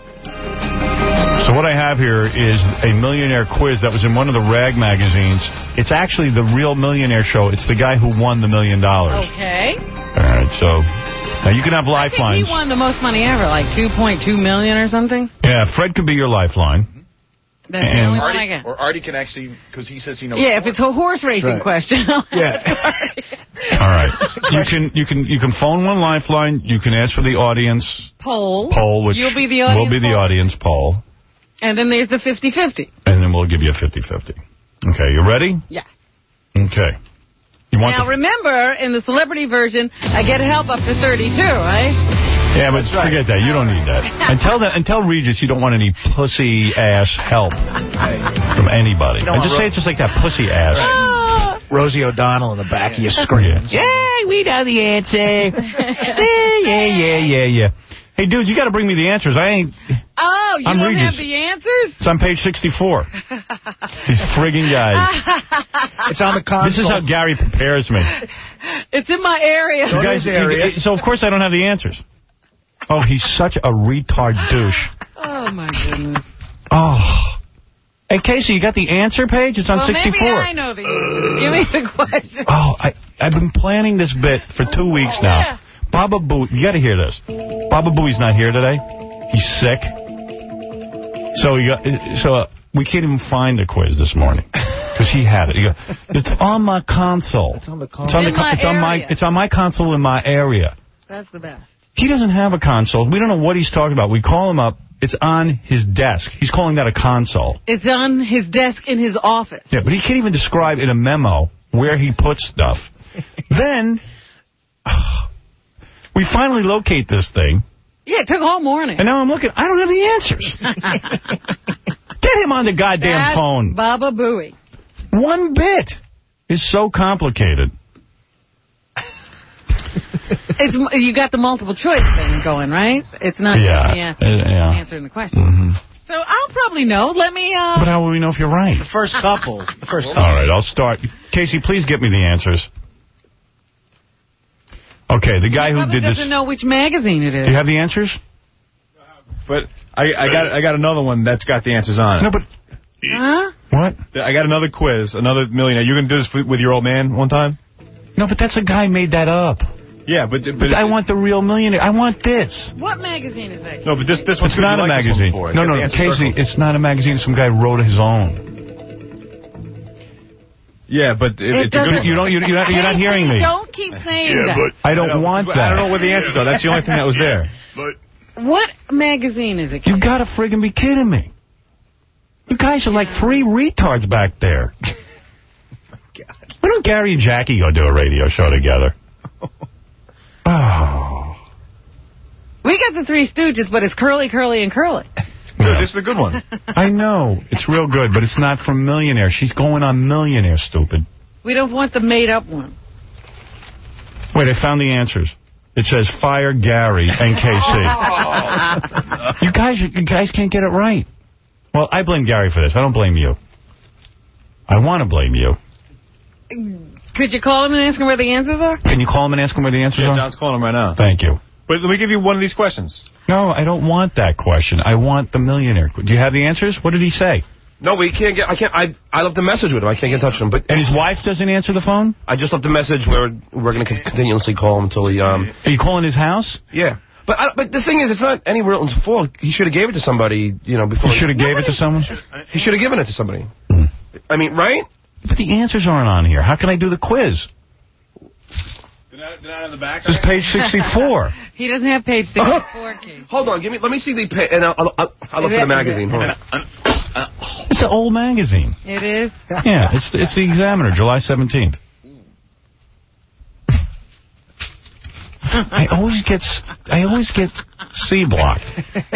So what I have here is a millionaire quiz that was in one of the rag magazines. It's actually the real millionaire show. It's the guy who won the million dollars. Okay. All right, so now you can have I think lifelines. he won the most money ever, like two point two million dollars or something. Yeah, Fred could be your lifeline. That's the And- only one I Artie, get. or Artie can actually, because he says he knows. Yeah, if it's a horse racing right. question. Yeah. All right. You can you can you can phone one lifeline. You can ask for the audience Poll. poll, which You'll be the audience will be the poll. audience poll, And then there's the fifty fifty. and then we'll give you a fifty fifty. Okay, you ready? Yeah. Okay. You want Now, the, remember, in the celebrity version, I get help up to thirty-two, right? Yeah, but forget that. You don't need that. And tell that, and tell Regis you don't want any pussy ass help from anybody. don't And just want say it just like that, pussy ass. Rosie O'Donnell in the back of your screen. Yeah, we know the answer. yeah, yeah, yeah, yeah, yeah. Hey, dudes, you got to bring me the answers. I ain't. Oh, you I'm don't Regis. have the answers? It's on page sixty-four. These friggin' guys. It's on the console. This is how Gary prepares me. It's in my area. You guys, you- so, of course, I don't have the answers. Oh, he's such a retard douche. Oh, my goodness. Oh. Hey, Casey, you got the answer page? It's on well, sixty-four. maybe I know the answers. Give me the question. Oh, I, I've been planning this bit for two weeks now. Yeah. Baba Booey, you got to hear this. Baba Booey's not here today. He's sick. So he got, so uh, we can't even find the quiz this morning because he had it. He go, it's on my console. It's on the It's on, the, In my it's on my area. it's on my console in my area. That's the best. He doesn't have a console. We don't know what he's talking about. We call him up. It's on his desk. He's calling that a console. It's on his desk in his office. Yeah, but he can't even describe in a memo where he puts stuff. Then we finally locate this thing. Yeah, it took all morning. And now I'm looking. I don't have the answers. Get him on the goddamn That's phone. Baba Booey. One bit is so complicated. It's you got the multiple choice thing going, right? It's not Yeah, just me asking, uh, yeah. answering the question. Mm-hmm. So I'll probably know. Let me. Uh, But how will we know if you're right? The first couple. The first couple. All right, I'll start. Casey, please get me the answers. Okay, the guy he who probably did this. doesn't know which magazine it is. Do you have the answers? But I, I got I got another one that's got the answers on it. No, but Huh? what? I got another quiz, another millionaire. You're going to do this with your old man one time? No, but that's a guy made that up. Yeah, but... but, But I want the real millionaire. I want this. What magazine is that? No, but this this one's It's not a like this one magazine. before. No, Got no, the no, answer Casey, circled. it's not a magazine. Some guy wrote his own. Yeah, but it, It it's a good doesn't- one. You don't. You're not, you're not Hey, hearing please me. Don't keep saying that. I don't I know, want I that. don't know what the answers are. That's the only thing that was there. What magazine is it? You gotta friggin' be kidding me. You guys are like three retards back there. Why don't Gary and Jackie go do a radio show together? Oh. We got the Three Stooges, but it's Curly, Curly, and Curly. Good, this is a good one. I know. It's real good, but it's not from Millionaire. She's going on Millionaire, stupid. We don't want the made-up one. Wait, I found the answers. It says fire Gary and K C. You guys, you guys can't get it right. Well, I blame Gary for this. I don't blame you. I want to blame you. Could you call him and ask him where the answers are? Can you call him and ask him where the answers Yeah, are? John's calling him right now. Thank you. But let me give you one of these questions. No, I don't want that question. I want the millionaire. Do you have the answers? What did he say? No, we can't get. I can't. I I left a message with him. I can't get in touch with him. But And his wife doesn't answer the phone? I just left a message where we're going to continuously call him until he. Um. Are you calling his house? Yeah. But I, but the thing is, it's not Annie Wilton's fault. He should have gave it to somebody, you know, before. He should have gave it to someone? He should have given it to somebody. Mm. I mean, right? But the answers aren't on here. How can I do the quiz? They're not, they're not on the back? This is page sixty-four. He doesn't have page sixty-four, Keith. Hold on, give me. Let me see the page, and I'll, I'll, I'll, I'll look for the magazine. Hold on. It's an old magazine. It is? Yeah, it's it's the Examiner, July seventeenth. I always get I always get C blocked. Uh,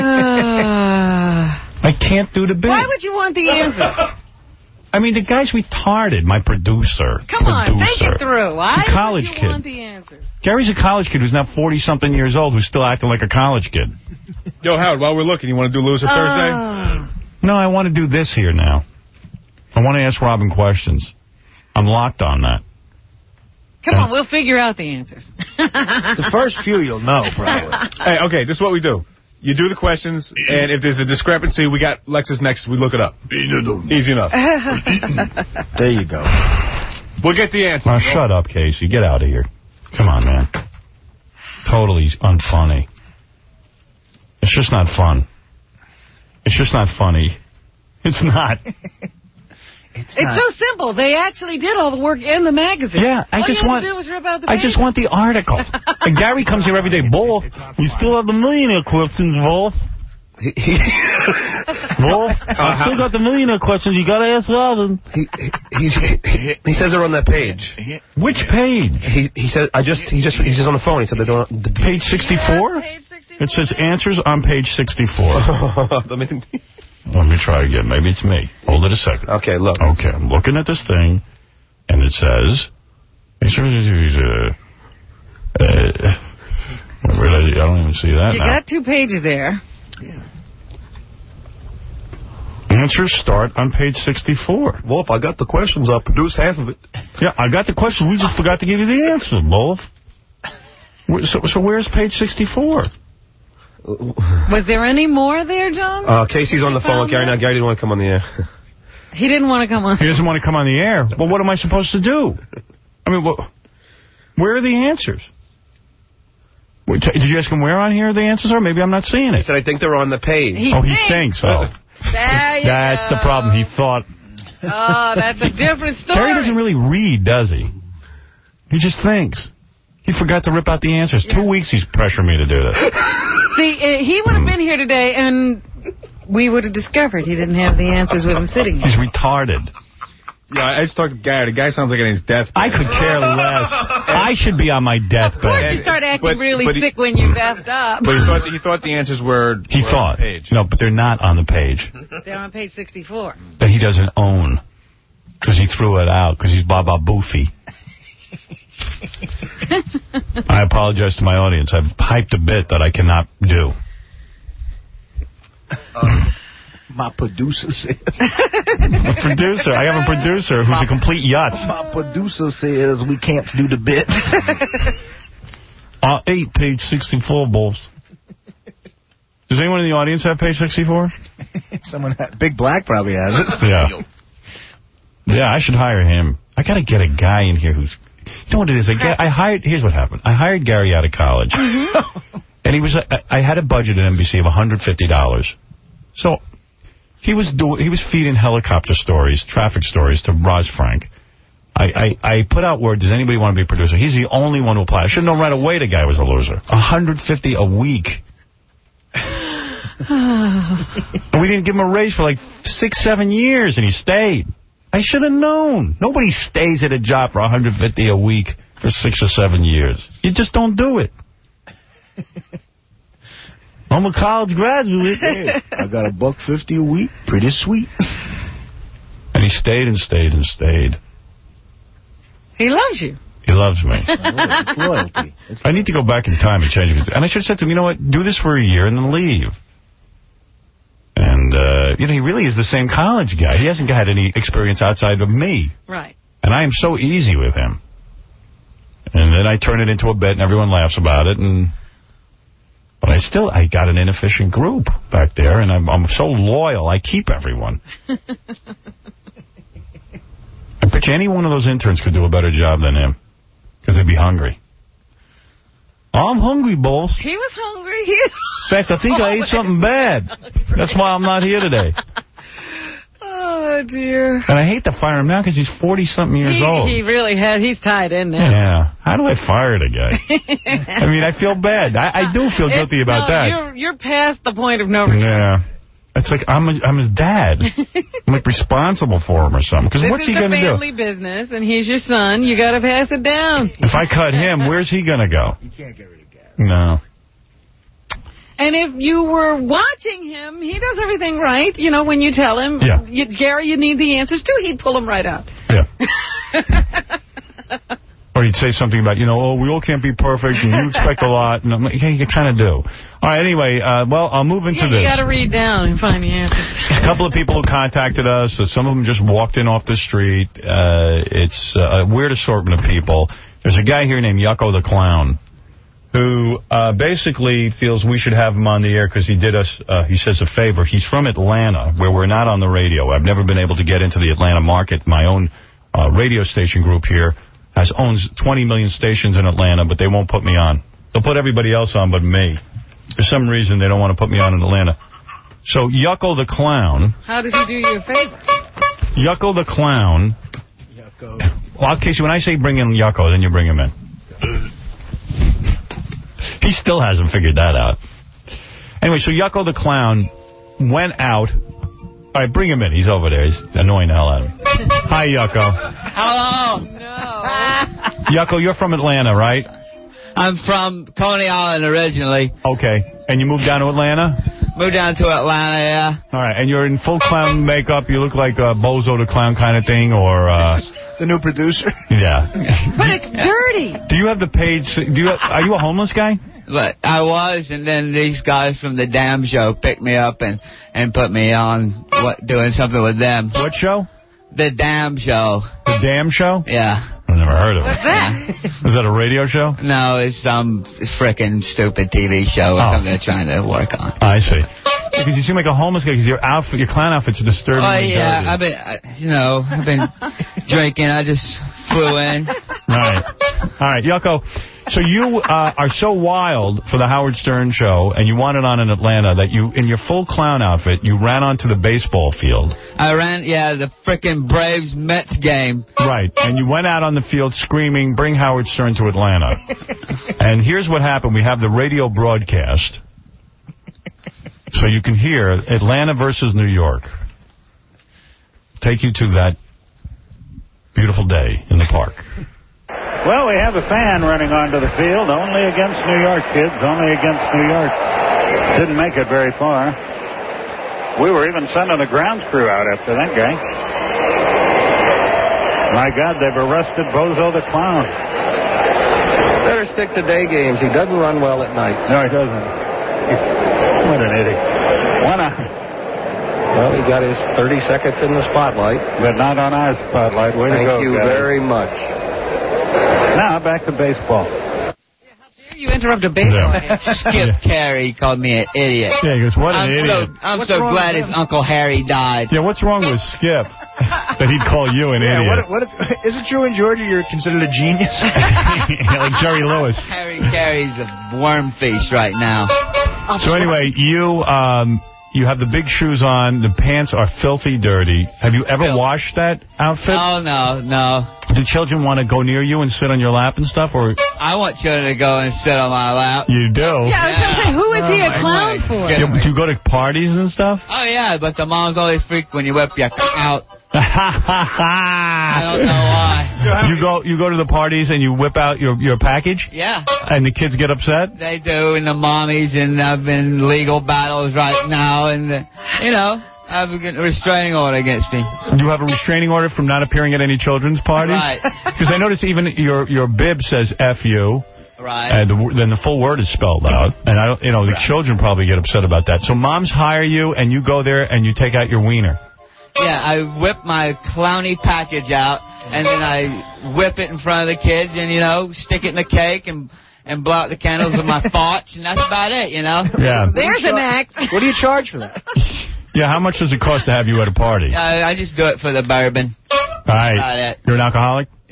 I can't do the bit. why would you want the answer? I mean, the guy's retarded, my producer. Come on, producer. think it through. Why He's a college would you kid. want the answers? Gary's a college kid who's now forty-something years old who's still acting like a college kid. Yo, Howard, while we're looking, you want to do Loser Uh, Thursday? No, I want to do this here now. I want to ask Robin questions. I'm locked on that. Come on, we'll figure out the answers. The first few you'll know, probably. Hey, okay, this is what we do. You do the questions, and if there's a discrepancy, we got Lexus next. We look it up. Easy enough. There you go. We'll get the answer. Oh, shut up, Casey. Get out of here. Come on, man. Totally unfunny. It's just not fun. It's just not funny. It's not. It's, it's so simple. They actually did all the work in the magazine. Yeah, I all just you want. had to do was rip out the I just pages. want the article. And Gary comes here every day. Wolf, you still have the millionaire questions, Wolf. Wolf, I still got the millionaire questions. You got to ask Robin. He, he, he, he says they're on that page. Which page? He he said I just he just he's just on the phone. He said they're on the page sixty-four. It says answers on page sixty-four. Let me. Let me try again. Maybe it's me. Hold it a second. Okay, look. Okay, I'm looking at this thing, and it says... Uh, uh, I don't even see that You now. got two pages there. Answers start on page sixty-four. Wolf, I got the questions. I'll produce half of it. Yeah, I got the question. We just forgot to give you the answer, Wolf. So, so where's page sixty-four? Was there any more there, John? Uh, Casey's on the phone with Gary now. Gary didn't want to come on the air. He didn't want to come on. He doesn't want to come on the air. Well, what am I supposed to do? I mean, what, where are the answers? Wait, did you ask him where on here the answers are? Maybe I'm not seeing it. He said, I think they're on the page. He oh, thinks. he thinks. Oh. There you That's go. the problem. He thought. Oh, that's a different story. Gary doesn't really read, does he? He just thinks. He forgot to rip out the answers. Yeah. Two weeks he's pressuring me to do this. See, uh, he would have been here today, and we would have discovered he didn't have the answers with him sitting here. He's retarded. Yeah, I just talked to Gary. The guy sounds like on his deathbed. I could care less. I should be on my deathbed. Of course you start acting but, really but sick he, when you messed up. But he thought, he thought the answers were, he were thought. on the page. No, but they're not on the page. They're on page sixty-four. That he doesn't own. Because he threw it out. Because he's Baba Boofy. I apologize to my audience. I've hyped a bit that I cannot do. Uh, my producer says. A producer. I have a producer who's a complete yutz. My producer says we can't do the bit. uh, eight, page sixty-four, Wolves. Does anyone in the audience have page sixty-four? Someone, ha Big Black probably has it. Yeah. Yeah, I should hire him. I got to get a guy in here who's... You know what it is? I, get, I hired. Here's what happened. I hired Gary out of college. Mm-hmm. And he was. I, I had a budget at N B C of one hundred fifty dollars. So he was doing. He was feeding helicopter stories, traffic stories to Roz Frank. I, I, I put out word, does anybody want to be a producer? He's the only one who applied. I should have known right away the guy was a loser. one hundred fifty a week. And we didn't give him a raise for like six, seven years, and he stayed. I should have known. Nobody stays at a job for one hundred fifty a week for six or seven years. You just don't do it. I'm a college graduate. Hey, I got a buck fifty a week. Pretty sweet. And he stayed and stayed and stayed. He loves you. He loves me. It's loyalty. It's I need to go back in time and change it. And I should have said to him, you know what, do this for a year and then leave. And, uh, you know, he really is the same college guy. He hasn't had any experience outside of me. Right. And I am so easy with him. And then I turn it into a bit and everyone laughs about it. And But I still, I got an inefficient group back there. And I'm, I'm so loyal, I keep everyone. I bet you any one of those interns could do a better job than him. Because they'd be hungry. I'm hungry, boss. He was hungry. He was In fact, I think I ate something bad. That's why I'm not here today. Oh, dear. And I hate to fire him now because he's forty-something years he, old. He really has. He's tied in now. Yeah. How do I fire the guy? I mean, I feel bad. I, I do feel guilty it's, about no, that. You're, you're past the point of no return. Yeah. It's like I'm, a, I'm his dad. I'm like responsible for him or something. Because what's he going to do? This is a family business, and he's your son. You got to pass it down. If I cut him, where's he going to go? You can't get rid of Gary. No. And if you were watching him, he does everything right. You know, when you tell him, yeah. you, Gary, you need the answers too, he'd pull them right out. Yeah. Or he'd say something about, you know, oh, we all can't be perfect, and you expect a lot. And I'm like, yeah, you kind of do. All right, anyway, uh, well, I'll move into yeah, this. You got to read down and find the answers. A couple of people who contacted us. Uh, some of them just walked in off the street. Uh, it's uh, a weird assortment of people. There's a guy here named Yucko the Clown, who uh, basically feels we should have him on the air because he did us, uh, he says, a favor. He's from Atlanta, where we're not on the radio. I've never been able to get into the Atlanta market. My own uh, radio station group here has owns twenty million stations in Atlanta, but they won't put me on. They'll put everybody else on but me. For some reason, they don't want to put me on in Atlanta. So Yucko the Clown. How does he do you a favor? Yucko the Clown. Yucko. Well, Casey, when I say bring in Yucko, then you bring him in. He still hasn't figured that out. Anyway, so Yucko the Clown went out. All right, bring him in. He's over there. He's annoying the hell out of me. Hi, Yucko. Hello. No. Yucko, you're from Atlanta, right? I'm from Coney Island originally. Okay. And you moved down to Atlanta? Moved down to Atlanta, yeah. All right. And you're in full clown makeup. You look like uh, Bozo the Clown kind of thing, or... Uh, the new producer? Yeah. But it's dirty. Do you have the page... Do you have, are you a homeless guy? But I was, and then these guys from the Damn Show picked me up and, and put me on what, doing something with them. What show? The Damn Show. The Damn Show? Yeah. I've never heard of it. What's that? Is that a radio show? No, it's some frickin' stupid T V show or oh. something they're trying to work on. I see. Because you seem like a homeless guy, because your outfit, your clown outfit's disturbing. Oh, yeah, dirty. I've been, you know, I've been drinking. I just flew in. All right. All right, Yucko. So you uh, are so wild for the Howard Stern show, and you wanted on in Atlanta, that you, in your full clown outfit, you ran onto the baseball field. I ran, yeah, the frickin' Braves-Mets game. Right, and you went out on the field screaming, bring Howard Stern to Atlanta. And here's what happened. We have the radio broadcast, so you can hear Atlanta versus New York. Take you to that beautiful day in the park. Well, we have a fan running onto the field, only against New York, kids, only against New York. Didn't make it very far. We were even sending the grounds crew out after that guy. My God, they've arrested Bozo the Clown. Better stick to day games. He doesn't run well at nights. No, he doesn't. What an idiot. Why not? Well, he got his thirty seconds in the spotlight. But not on our spotlight. Way Thank to go, you guys. very much. Now, back to baseball. Yeah, how dare you interrupt a baseball game? Skip Carey called me an idiot. Yeah, he goes, what an I'm idiot. So, I'm what's so glad his Uncle Harry died. Yeah, what's wrong with Skip? That he'd call you an yeah, idiot. What, what, is it true in Georgia you're considered a genius? Like Jerry Lewis. Harry Carey's a worm feast right now. So anyway, you... Um, You have the big shoes on. The pants are filthy dirty. Have you ever washed that outfit? Oh, no, no. Do children want to go near you and sit on your lap and stuff? Or I want children to go and sit on my lap. You do? Yeah, I was going to say, who is Oh, he a my clown God. for? You, do you go to parties and stuff? Oh, yeah, but the moms always freak when you whip your out. I don't know why. You go you go to the parties and you whip out your, your package? Yeah. And the kids get upset? They do, and the mommies, and I've been in legal battles right now, and, uh, you know, I have a restraining order against me. You have a restraining order from not appearing at any children's parties? Right. Because I noticed even your, your bib says F you. Right. And the, then the full word is spelled out. And, I don't, you know, the right. children probably get upset about that. So moms hire you, and you go there, and you take out your wiener. Yeah, I whip my clowny package out, and then I whip it in front of the kids, and, you know, stick it in the cake, and and blow out the candles with my thoughts, and that's about it, you know? Yeah. There's an act. What do you charge for that? Yeah, how much does it cost to have you at a party? I, I just do it for the bourbon. All right. You're an alcoholic?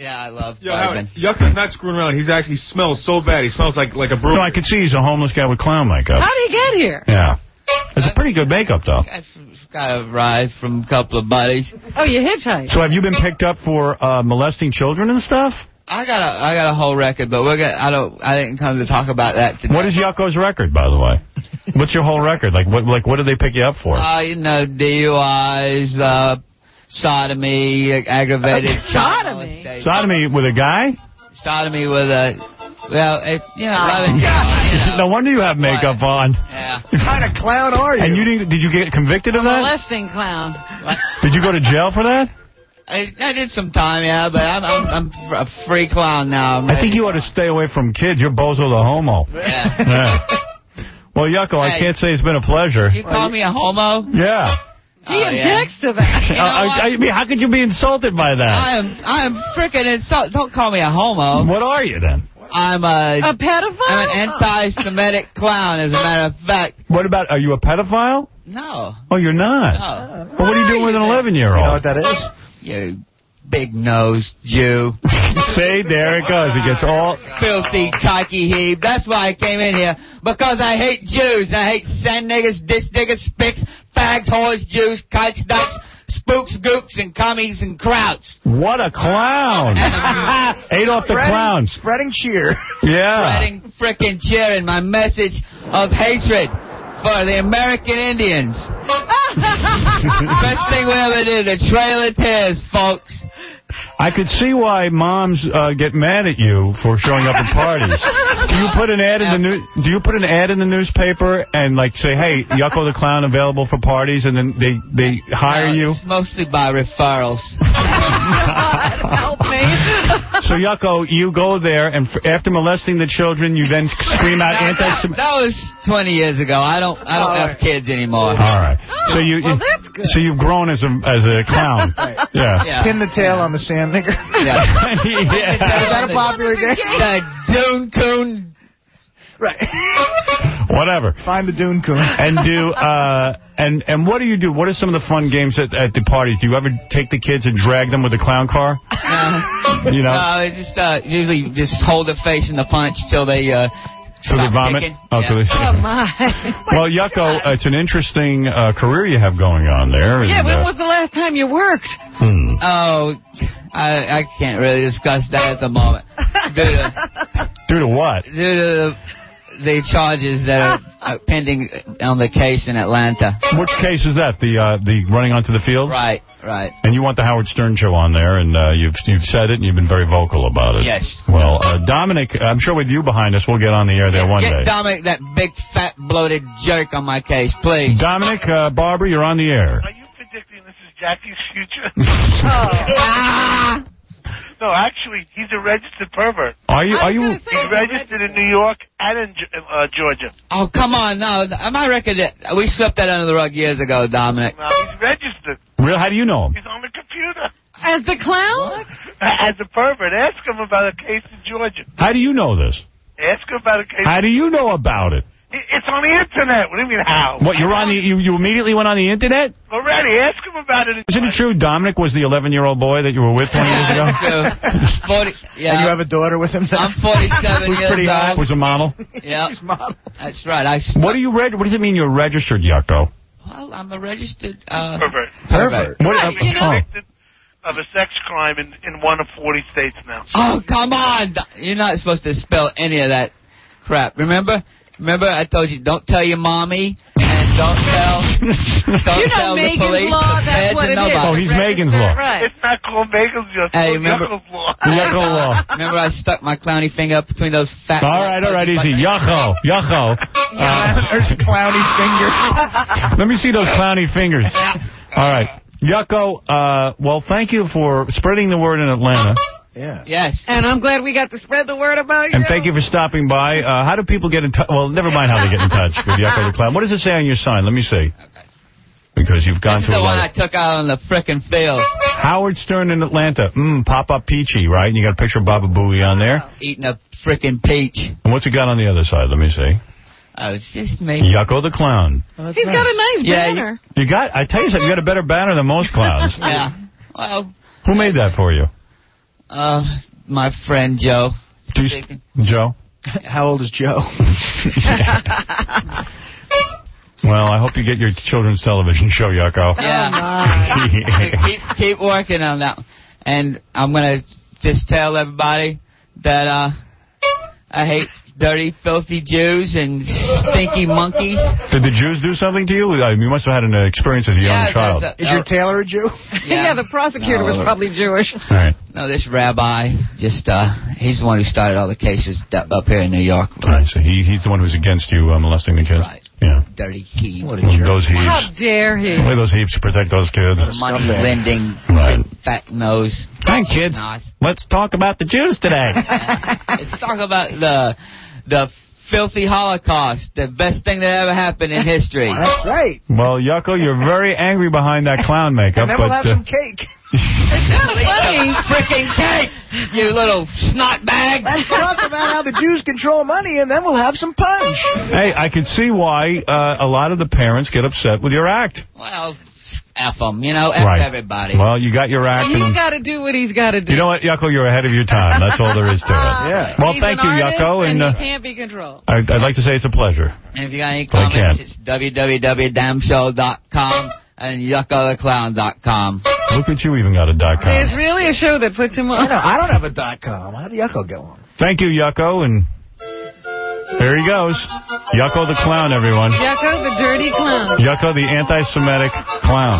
Yeah, I love Yo, Howard, Yucca's not screwing around. He's actually he smells so bad. He smells like like a brewer. No, I can see he's a homeless guy with clown makeup. How did he get here? Yeah. It's a pretty good makeup, though. I got a ride from a couple of buddies. Oh, you hitchhiked. So have you been picked up for uh, molesting children and stuff? I got a I got a whole record, but we're gonna, I don't I didn't come to talk about that today. What is Yucko's record, by the way? What's your whole record? Like what like what did they pick you up for? Uh, you know, D U Is, uh, sodomy, aggravated sodomy. Sodomy with a guy? Sodomy with a well, it, you know, loving, you know. No wonder you have makeup on. Yeah. What kind of clown are you? And you didn't, did you get convicted of A that? molesting clown. Did you go to jail for that? I, I did some time, yeah, but I'm I'm, I'm a free clown now. I think you ought to stay away from kids. You're Bozo the homo. Yeah. Yeah. Well, Yucko, I Hey. can't say it's been a pleasure. You call me a homo? Yeah. He Oh, objects yeah. to that. You know Uh, I, what? I mean, how could you be insulted by that? I am I am freaking insult. Don't call me a homo. What are you then? I'm a A pedophile? I'm an anti-Semitic clown, as a matter of fact. What about, are you a pedophile? No. Oh, you're not? No. Well, what are you doing with an eleven-year-old? You know what that is? You big-nosed Jew. See, there it goes. It gets all... Filthy cocky heave. That's why I came in here. Because I hate Jews. I hate sand niggers, ditch diggers, spicks, fags, whores, Jews, kikes, dykes, spooks, gooks, and commies and krauts. What a clown. Adolf the Spreading- clown. Spreading cheer. Yeah. Spreading frickin' cheer in my message of hatred for the American Indians. Best thing we ever did, the Trail of Tears, folks. I could see why moms uh, get mad at you for showing up at parties. Do you put an ad in the new? Do you put an ad in the newspaper and like say, "Hey, Yucko the Clown available for parties," and then they they hire No, you? It's mostly by referrals. Help me. So Yucko, you go there, and f after molesting the children, you then scream out anti-Semitic. That was twenty years ago. I don't I don't have kids anymore. All right. So you, Well, that's good. so you've grown as a as a clown. Yeah. Yeah. Pin the tail on the sand nigger. Yeah. Yeah. Is that a popular game? The Dune Coon. Right. Whatever. Find the Dune Coon. And do uh and and what do you do? What are some of the fun games at, at the parties? Do you ever take the kids and drag them with the clown car? No. You know? No, they just uh, usually just hold their face in the punch till they uh, So they stop vomit? kicking. Oh, Yeah. till they Oh, my. Well, Yucko, uh, it's an interesting uh, career you have going on there. Yeah, and, when uh, was the last time you worked? hmm. Oh, I I can't really discuss that at the moment. Due to, Due to what? due to the, the charges that are uh, pending on the case in Atlanta. Which case is that? The uh, the running onto the field? Right, right. And you want the Howard Stern show on there, and uh, you've you've said it, and you've been very vocal about it. Yes. Well, uh, Dominic, I'm sure with you behind us, we'll get on the air there one Get day. Dominic, that big, fat, bloated jerk on my case, please. Dominic, uh, Barbara, you're on the air. Are you predicting this is Jackie's future? Ah! No, actually, he's a registered pervert. Are you? Are you? He's registered in New York and in Ge- uh, Georgia. Oh, come on, no. My record, we swept that under the rug years ago, Dominic. No, he's registered. Real? How do you know him? He's on the computer. As the clown? As a pervert. Ask him about a case in Georgia. How do you know this? Ask him about a case. How do you know about it? It- It's on the internet. What do you mean how? What, you're on the, you, you immediately went on the internet? Already. Ask him about it. Isn't it true Dominic was the eleven-year-old boy that you were with twenty years ago? forty, yeah. And you have a daughter with him now? I'm forty-seven Who's years pretty old. hot? Was a model? Yeah. She's model. That's right. I What do you reg- What does it mean you're registered, Yucko? Well, I'm a registered uh, Pervert. pervert. What, Right, uh, you know. oh. Convicted of a sex crime in, in one of forty states now. Oh, come on. You're not supposed to spell any of that crap. Remember? Remember I told you, don't tell your mommy and don't tell, don't You know tell the Megan's police, law, the that's feds, what and it is. nobody. Oh, he's Megan's law. Right. It's not called Megan's law. It's Hey, called remember- Yucko's law. Yucko law. Remember I stuck my clowny finger up between those fat... All right, all right, easy. Yucko, Yucko. Uh, There's clowny finger. let me see those clowny fingers. All right. Yucko, uh, well, thank you for spreading the word in Atlanta. Yeah. Yes. And I'm glad we got to spread the word about you. And thank you for stopping by. Uh, how do people get in touch? Well, never mind how they get in touch with Yucko the Clown. What does it say on your sign? Let me see. Okay. Because you've gone This is through the a one lot I of... took out on the frickin' field. Howard Stern in Atlanta. Mmm, Pop-Up Peachy, right? And you got a picture of Baba Booey on there. Eating a frickin' peach. And what's it got on the other side? Let me see. Oh, it's just me. Yucko the Clown. He's got a nice Yeah, you- banner. You got, I tell you something, you got a better banner than most clowns. Yeah. Well, Who made that for you? Uh, my friend Joe. Do you, Joe? How old is Joe? Well, I hope you get your children's television show, Yucko. Yeah. keep, keep working on that. And I'm going to just tell everybody that uh, I hate dirty, filthy Jews and stinky monkeys. Did the Jews do something to you? I mean, you must have had an experience as a young Yeah, child. a- Is your tailor a Jew? Yeah. Yeah, the prosecutor No. was probably Jewish. All right. No, this rabbi, just, uh, he's the one who started all the cases d- up here in New York. All right, so he, he's the one who's against you uh, molesting the kids? Right. Yeah. Dirty heap. Well, those heaps. How dare he? Only those heaps to protect those kids. Money lending, Right. fat nose. Hi, kids. Nice. Let's talk about the Jews today. Let's talk about the the filthy Holocaust, the best thing that ever happened in history. That's right. Well, Yucko, you're very angry behind that clown makeup. And then we'll but, have uh, some cake. Funny freaking cake, you little snot bag. Let's talk about how the Jews control money, and then we'll have some punch. Hey, I can see why uh, a lot of the parents get upset with your act. Well, F them, you know, F Right. everybody. Well, you got your act. He's And got to do what he's got to do. you know what, Yucko? You're ahead of your time. That's all there is to it. Yeah. Well, He's thank an you, artist, Yucko. And, And uh, he can't be controlled. I'd, I'd like to say it's a pleasure. And if you got any But I comments, can't. it's w w w dot damn show dot com and yucko the clown dot com. Look at you, even got a dot com. There's really a show that puts him on. I, know, I don't have a dot com. How did Yucko get one? Thank you, Yucko, and there he goes. Yucko the clown, everyone. Yucko, the dirty clown. Yucko the anti-Semitic clown.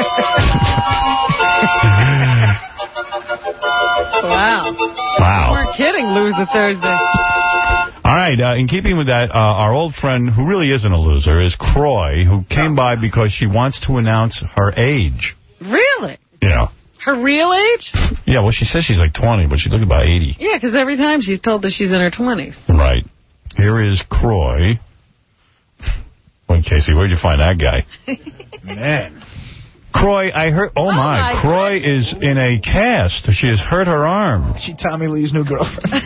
Wow. Wow. We're kidding, Loser Thursday. All right, uh, in keeping with that, uh, our old friend, who really isn't a loser, is Croy, who came by because she wants to announce her age. Really? Yeah. Her real age? Yeah, well, she says she's like twenty, but she looks about eighty. Yeah, because every time she's told that she's in her twenties. Right. Here is Croy. Wait, Casey, where'd you find that guy? Man. Croy, I heard... Oh, my. my Croy is in a cast. She has hurt her arm. She Tommy Lee's new girlfriend.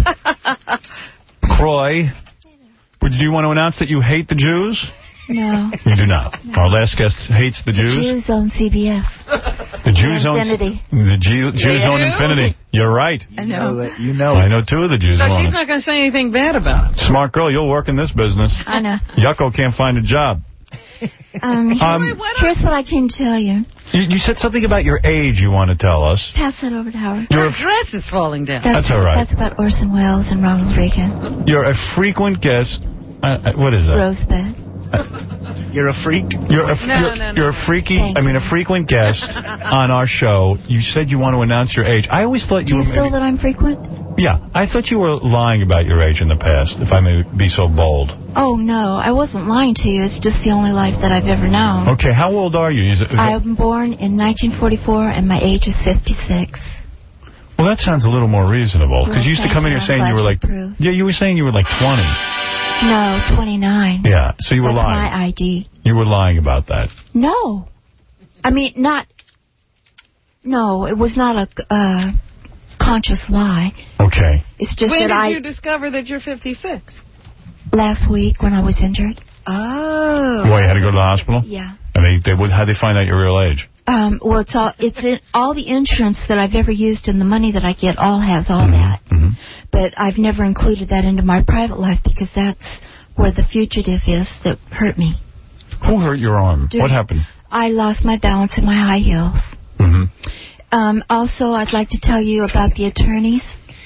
Croy, would you want to announce that you hate the Jews? No. You do not. Our last guest hates the The Jews. Jews own C B S. The Jews own... Infinity. The Jew, Jews They own do? Infinity. You're right. I know. that. You know I know two of the Jews So own she's it. not going to say anything bad about it. Smart girl, you'll work in this business. I know. Yucko can't find a job. Um, Um, here's what I came to tell you. You, you said something about your age you want to tell us. Pass that over to Howard. You're Her a, dress is falling down. That's all right. That's about Orson Welles and Ronald Reagan. you're a frequent guest. Uh, uh, what is that? Rosebud. You're a freak. You're a, No, you're, no, no. you're a freaky, Thank I mean, a frequent guest on our show. You said you want to announce your age. I always thought Do you you were feel maybe... that I'm frequent? Yeah, I thought you were lying about your age in the past, if I may be so bold. Oh, no. I wasn't lying to you. It's just the only life that I've ever known. Okay, how old are you? Is it, is it, I'm born in nineteen forty-four, and my age is fifty-six. well, that sounds a little more reasonable, because Well, you used to thank come in you. here I'm saying you glad were you like... approve. Yeah, you were saying you were like twenty. No, twenty-nine. Yeah, so you were That's lying. my I D. You were lying about that. No. I mean, not... No, it was not a uh, conscious lie. Okay. It's just When that did I... you discover that you're fifty-six? Last week when I was injured. Oh. Why, you had to go to the hospital? Yeah. And they, they would, how'd they find out your real age? Um, well, it's all it's in all the insurance that I've ever used and the money that I get all has all Mm-hmm. that. But I've never included that into my private life because that's where the fugitive is that hurt me. Who hurt your arm? Dude. What happened? I lost my balance in my high heels. Mm-hmm. Um, also, I'd like to tell you about the attorneys.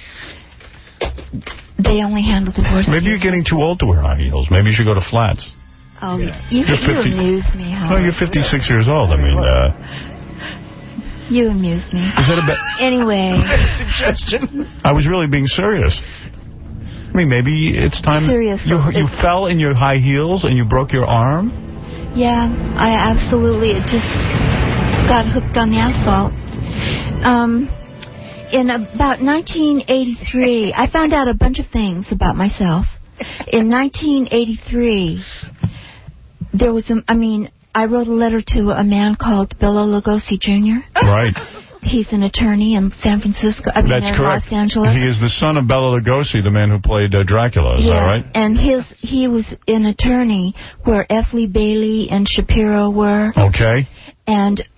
They only handle divorce. Maybe you're getting too old to wear high heels. Maybe you should go to flats. Oh, you, You're you fifty amuse me, No, Howard. you're fifty-six years old. I mean, uh, You amuse me. is that a bit... Anyway. Suggestion. I was really being serious. I mean, maybe it's time... Serious. You, you fell in your high heels and you broke your arm? Yeah, I absolutely it just got hooked on the asphalt. Um, in about nineteen eighty-three, I found out a bunch of things about myself. In nineteen eighty-three, there was a, I mean, I wrote a letter to a man called Bela Lugosi Junior Right. He's an attorney in San Francisco, I mean That's in correct. Los Angeles. He is the son of Bela Lugosi, the man who played uh, Dracula. Is Yes, that right? and his he was an attorney where F. Lee Bailey and Shapiro were. Okay. And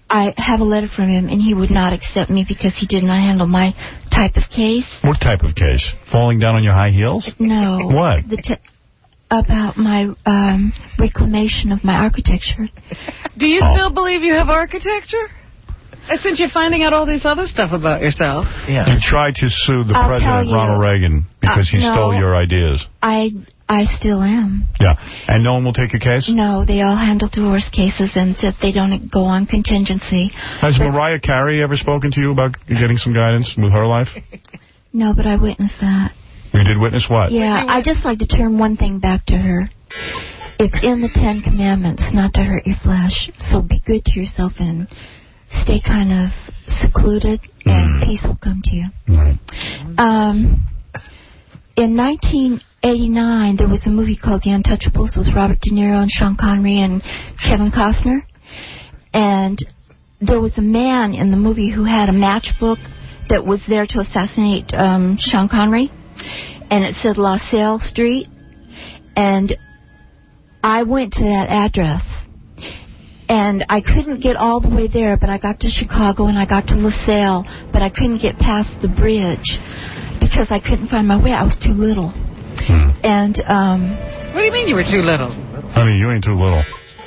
I have a letter from him, and he would not accept me because he did not handle my type of case. What type of case? Falling down on your high heels? No. What? The t about my um, reclamation of my architecture. Do you Oh. still believe you have architecture? Uh, Since you're finding out all this other stuff about yourself. Yeah. You tried to sue the I'll President, tell you. Ronald Reagan, because Uh, he no. stole your ideas. I I still am. Yeah. And no one will take your case? No, they all handle divorce cases, and uh, they don't go on contingency. Has Mariah Carey ever spoken to you about getting some guidance with her life? No, but I witnessed that. You did witness what? Yeah, I just like to turn one thing back to her. It's in the Ten Commandments not to hurt your flesh, so be good to yourself and stay kind of secluded, and peace will come to you. Um, in nineteen eighty-nine, there was a movie called The Untouchables with Robert De Niro and Sean Connery and Kevin Costner. And there was a man in the movie who had a matchbook that was there to assassinate um, Sean Connery. And it said La Salle Street. And I went to that address. And I couldn't get all the way there, but I got to Chicago and I got to LaSalle, but I couldn't get past the bridge because I couldn't find my way. I was too little. Hmm. And, um... What do you mean you were too little? Honey, you ain't too little.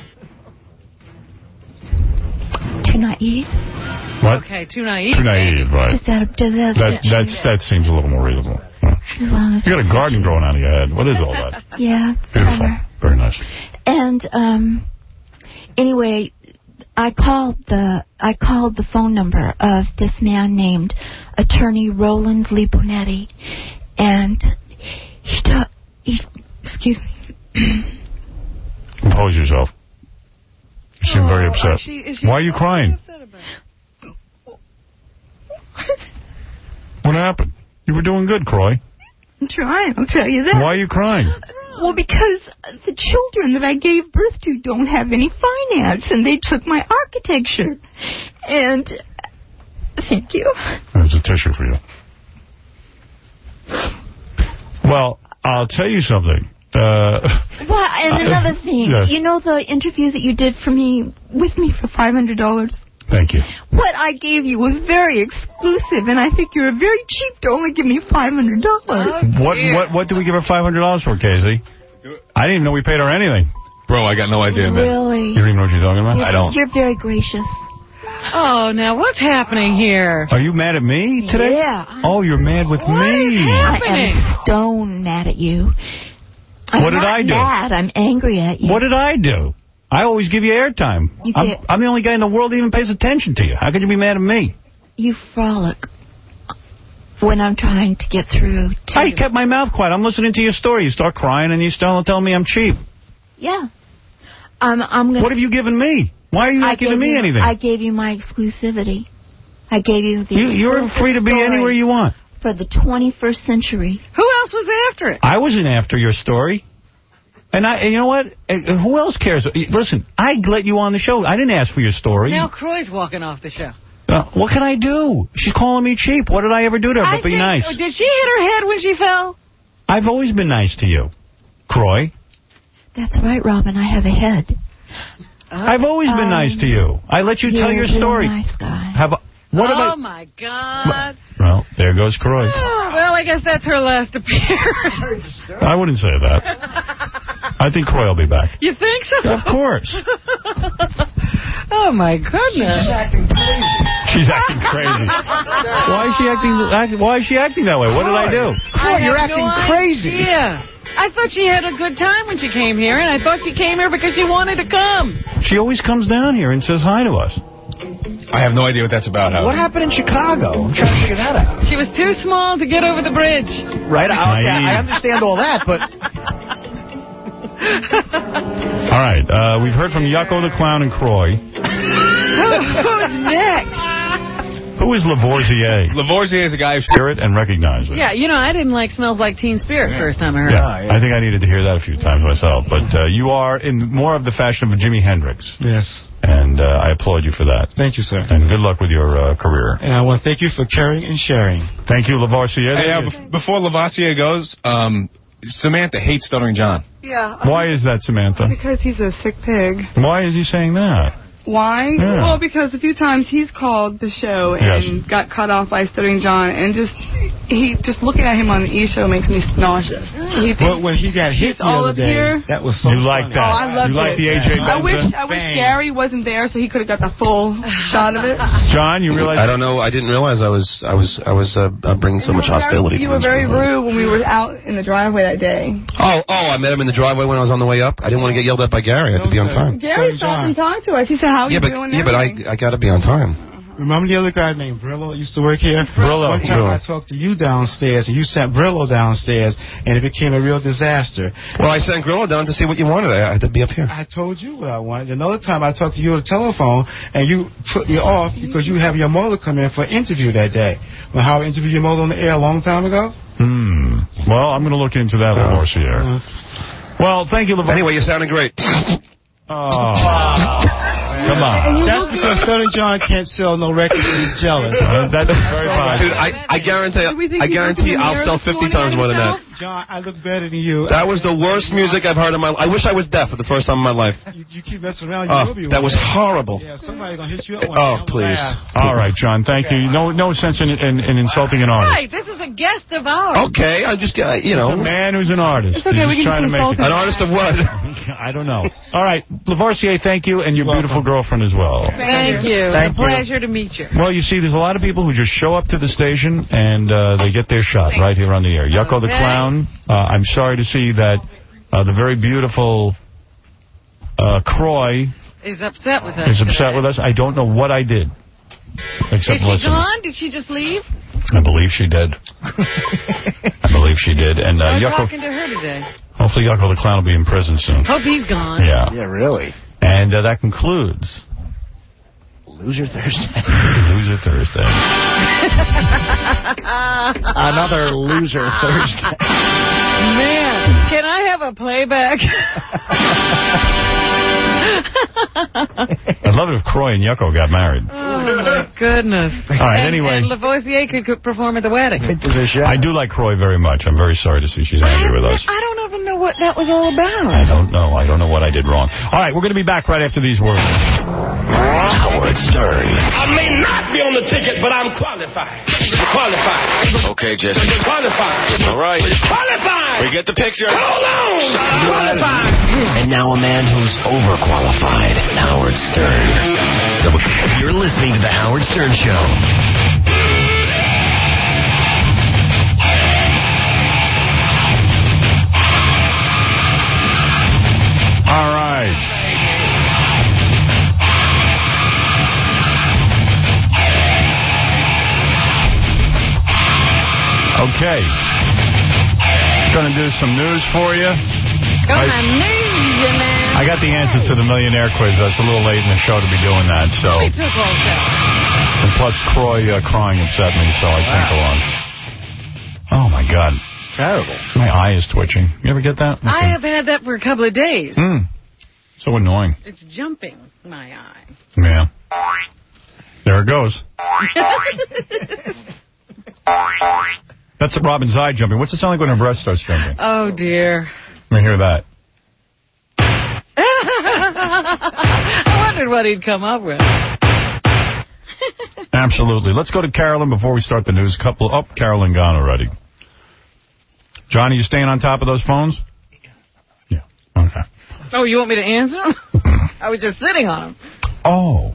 Too naive? What? Okay, too naive. Too naive, right. Does that, does that, That, that's, that seems a little more reasonable. as long as You got a garden growing out of your head. What is all that? Yeah. it's Beautiful. summer. Very nice. And um, anyway, I called the I called the phone number of this man named Attorney Roland Lee Bonetti, and he ta- he excuse me. Compose yourself. You seem very Oh, upset. is she- is she Why are you crying? What happened? You were doing good, Croy. I'm trying, I'll tell you that. Why are you crying? Well, because the children that I gave birth to don't have any finance, and they took my architecture. And thank you. There's a tissue for you. Well, I'll tell you something. Uh, Well, and another thing, Yes. you know the interview that you did for me with me for five hundred dollars? Thank you. What I gave you was very exclusive, and I think you're very cheap to only give me five hundred dollars. What what what did we give her five hundred dollars for, Casey? I didn't even know we paid her anything. Bro, I got no idea, man. Really? You don't even know what you're talking about? You're, I don't. You're very gracious. Oh, now what's happening here? Are you mad at me today? Yeah. Oh, you're mad with me. I am stone mad at you. I'm What did not I do? mad. I'm angry at you. What did I do? I always give you airtime. You I'm, get- I'm the only guy in the world that even pays attention to you. How could you be mad at me? You frolic when I'm trying to get through to... I kept my mouth quiet. I'm listening to your story. You start crying and you start telling me I'm cheap. Yeah. I'm, I'm gonna... What have you given me? Why are you I not giving gave me you, anything? I gave you my exclusivity. I gave you the You, you're exclusive free to be story anywhere you want. for the twenty-first century. Who else was after it? I wasn't after your story. And I, and you know what? Uh, Who else cares? Listen, I let you on the show. I didn't ask for your story. Now Croy's walking off the show. Uh, what can I do? She's calling me cheap. What did I ever do to her I but be think- nice? Did she hit her head when she fell? I've always been nice to you, Croy. That's right, Robin. I have a head. I've always been Um, nice to you. I let you tell you're your a real story. nice guy. Have a, what oh, have I... my God. Well, there goes Croy. Oh, well, I guess that's her last appearance. I wouldn't say that. I think Croy will be back. You think so? Of course. Oh, my goodness. She's acting crazy. She's acting crazy. Why is she acting? act- Why is she acting that way? What did I do? I you're have acting no crazy. idea. I thought she had a good time when she came here, and I thought she came here because she wanted to come. She always comes down here and says hi to us. I have no idea what that's about, Howard. What happened in Chicago? I'm trying to figure that out. She was too small to get over the bridge. Right? I, I understand all that, but... All right. Uh, we've heard from Yucko the Clown and Croy. Who, who's next? Who is Lavoisier? Lavoisier is a guy who... Hear it and recognize it. Yeah, you know, I didn't like Smells Like Teen Spirit first time I heard Yeah, it. I think I needed to hear that a few times myself. But uh, you are in more of the fashion of Jimi Hendrix. Yes. And uh, I applaud you for that. Thank you, sir. And good luck with your uh, career. And I want to thank you for caring and sharing. Thank you, Lavoisier. Hey, uh, bef- before Lavoisier goes, um, Samantha hates Stuttering John. Yeah. Why is that, Samantha? Because he's a sick pig. Why is he saying that? Why? Yeah. Well, because a few times he's called the show and Yes. got cut off by Stuttering John, and just he just looking at him on the E! show makes me nauseous. He thinks Well, when he got hit he's the all other up day, here. that was so You like funny. that? Oh, I love You like it. the A J I wish Benson? I wish Gary wasn't there so he could have got the full shot of it. John, you realize? I don't know. I didn't realize I was I was I was uh, uh, bringing so much hostility. You to were this very program. rude when we were out in the driveway that day. Oh, oh! I met him in the driveway when I was on the way up. I didn't want to get yelled at by Gary. I had to be on time. Gary stopped and talked to us. He said, "How are Yeah, you but doing?" yeah, but I I got to be on time. Remember the other guy named Brillo used to work here? Brillo. One time Brillo. I talked to you downstairs, and you sent Brillo downstairs, and it became a real disaster. Well, I sent Grillo down to see what you wanted. I had to be up here. I told you what I wanted. Another time I talked to you on the telephone, and you put me off because you have your mother come in for an interview that day. When Howard interviewed your mother on the air a long time ago? Hmm. Well, I'm going to look into that, Lavoisier. Well, thank you, Lavoisier. Anyway, you sounded great. Oh. Come on. That's because Stuttering John can't sell no records and he's jealous. Uh, that's very fine. Dude, I, I guarantee I guarantee I'll sell fifty times more than that. John, I look better than you. That was the worst music I've heard in my life. I wish I was deaf for the first time in my life. You, you keep messing around, you Oh, will be that one was day. horrible. Yeah, somebody's going to hit you up one Oh, day. please. All right, John, thank you. No no sense in, in, in insulting an artist. Right, this is a guest of ours. Okay, I just, uh, you know. He's a man who's an artist. It's okay, He's we just trying can to just make it. An artist of what? I don't know. All right, Lavoisier, thank you, and your beautiful girlfriend as well. Thank you. Thank it's a pleasure to meet you. Well, you see, there's a lot of people who just show up to the station and uh, they get their shot right here on the air. Yucko the Okay. Clown, uh, I'm sorry to see that uh, the very beautiful uh, Croy Is upset with us. is upset today. with us. I don't know what I did. Except Is she listen. gone? Did she just leave? I believe she did. I believe she did. And uh, I was Yucko, talking to her today. hopefully Yucko the Clown will be in prison soon. Hope he's gone. Yeah. Yeah, really. And uh, that concludes Loser Thursday. Loser Thursday. Another Loser Thursday. Man, can I have a playback? I'd love it if Croy and Yucko got married. Oh, my goodness. All right, and, anyway. And Lavoisier could, could perform at the wedding. I do like Croy very much. I'm very sorry to see she's angry with us. I don't even know what that was all about. I don't know. I don't know what I did wrong. All right, we're going to be back right after these words. Howard Stern. I may not be on the ticket, but I'm qualified. Qualified. Okay, Jesse. Qualified. All right. Qualified. We get the picture. Hold on. Qualified. And now a man who's overqualified, Howard Stern. You're listening to The Howard Stern Show. All right. Okay. Going to do some news for you. Come I- on, news, you man. I got the answers to the millionaire quiz. That's a little late in the show to be doing that. So, We took all that. and plus Croy uh, crying upset me, so I can't go on. Oh my God, Terrible. my eye is twitching. You ever get that? I have had that for a couple of days. Mm. So annoying. It's jumping my eye. Yeah. There it goes. That's Robin's eye jumping. What's it sound like when her breast starts jumping? Oh, dear. Let me hear that. I wondered what he'd come up with. Absolutely. Let's go to Carolyn before we start the news. Couple. Oh, Carolyn gone already. John, are you staying on top of those phones? Yeah. Okay. Oh, you want me to answer him? I was just sitting on him. Oh.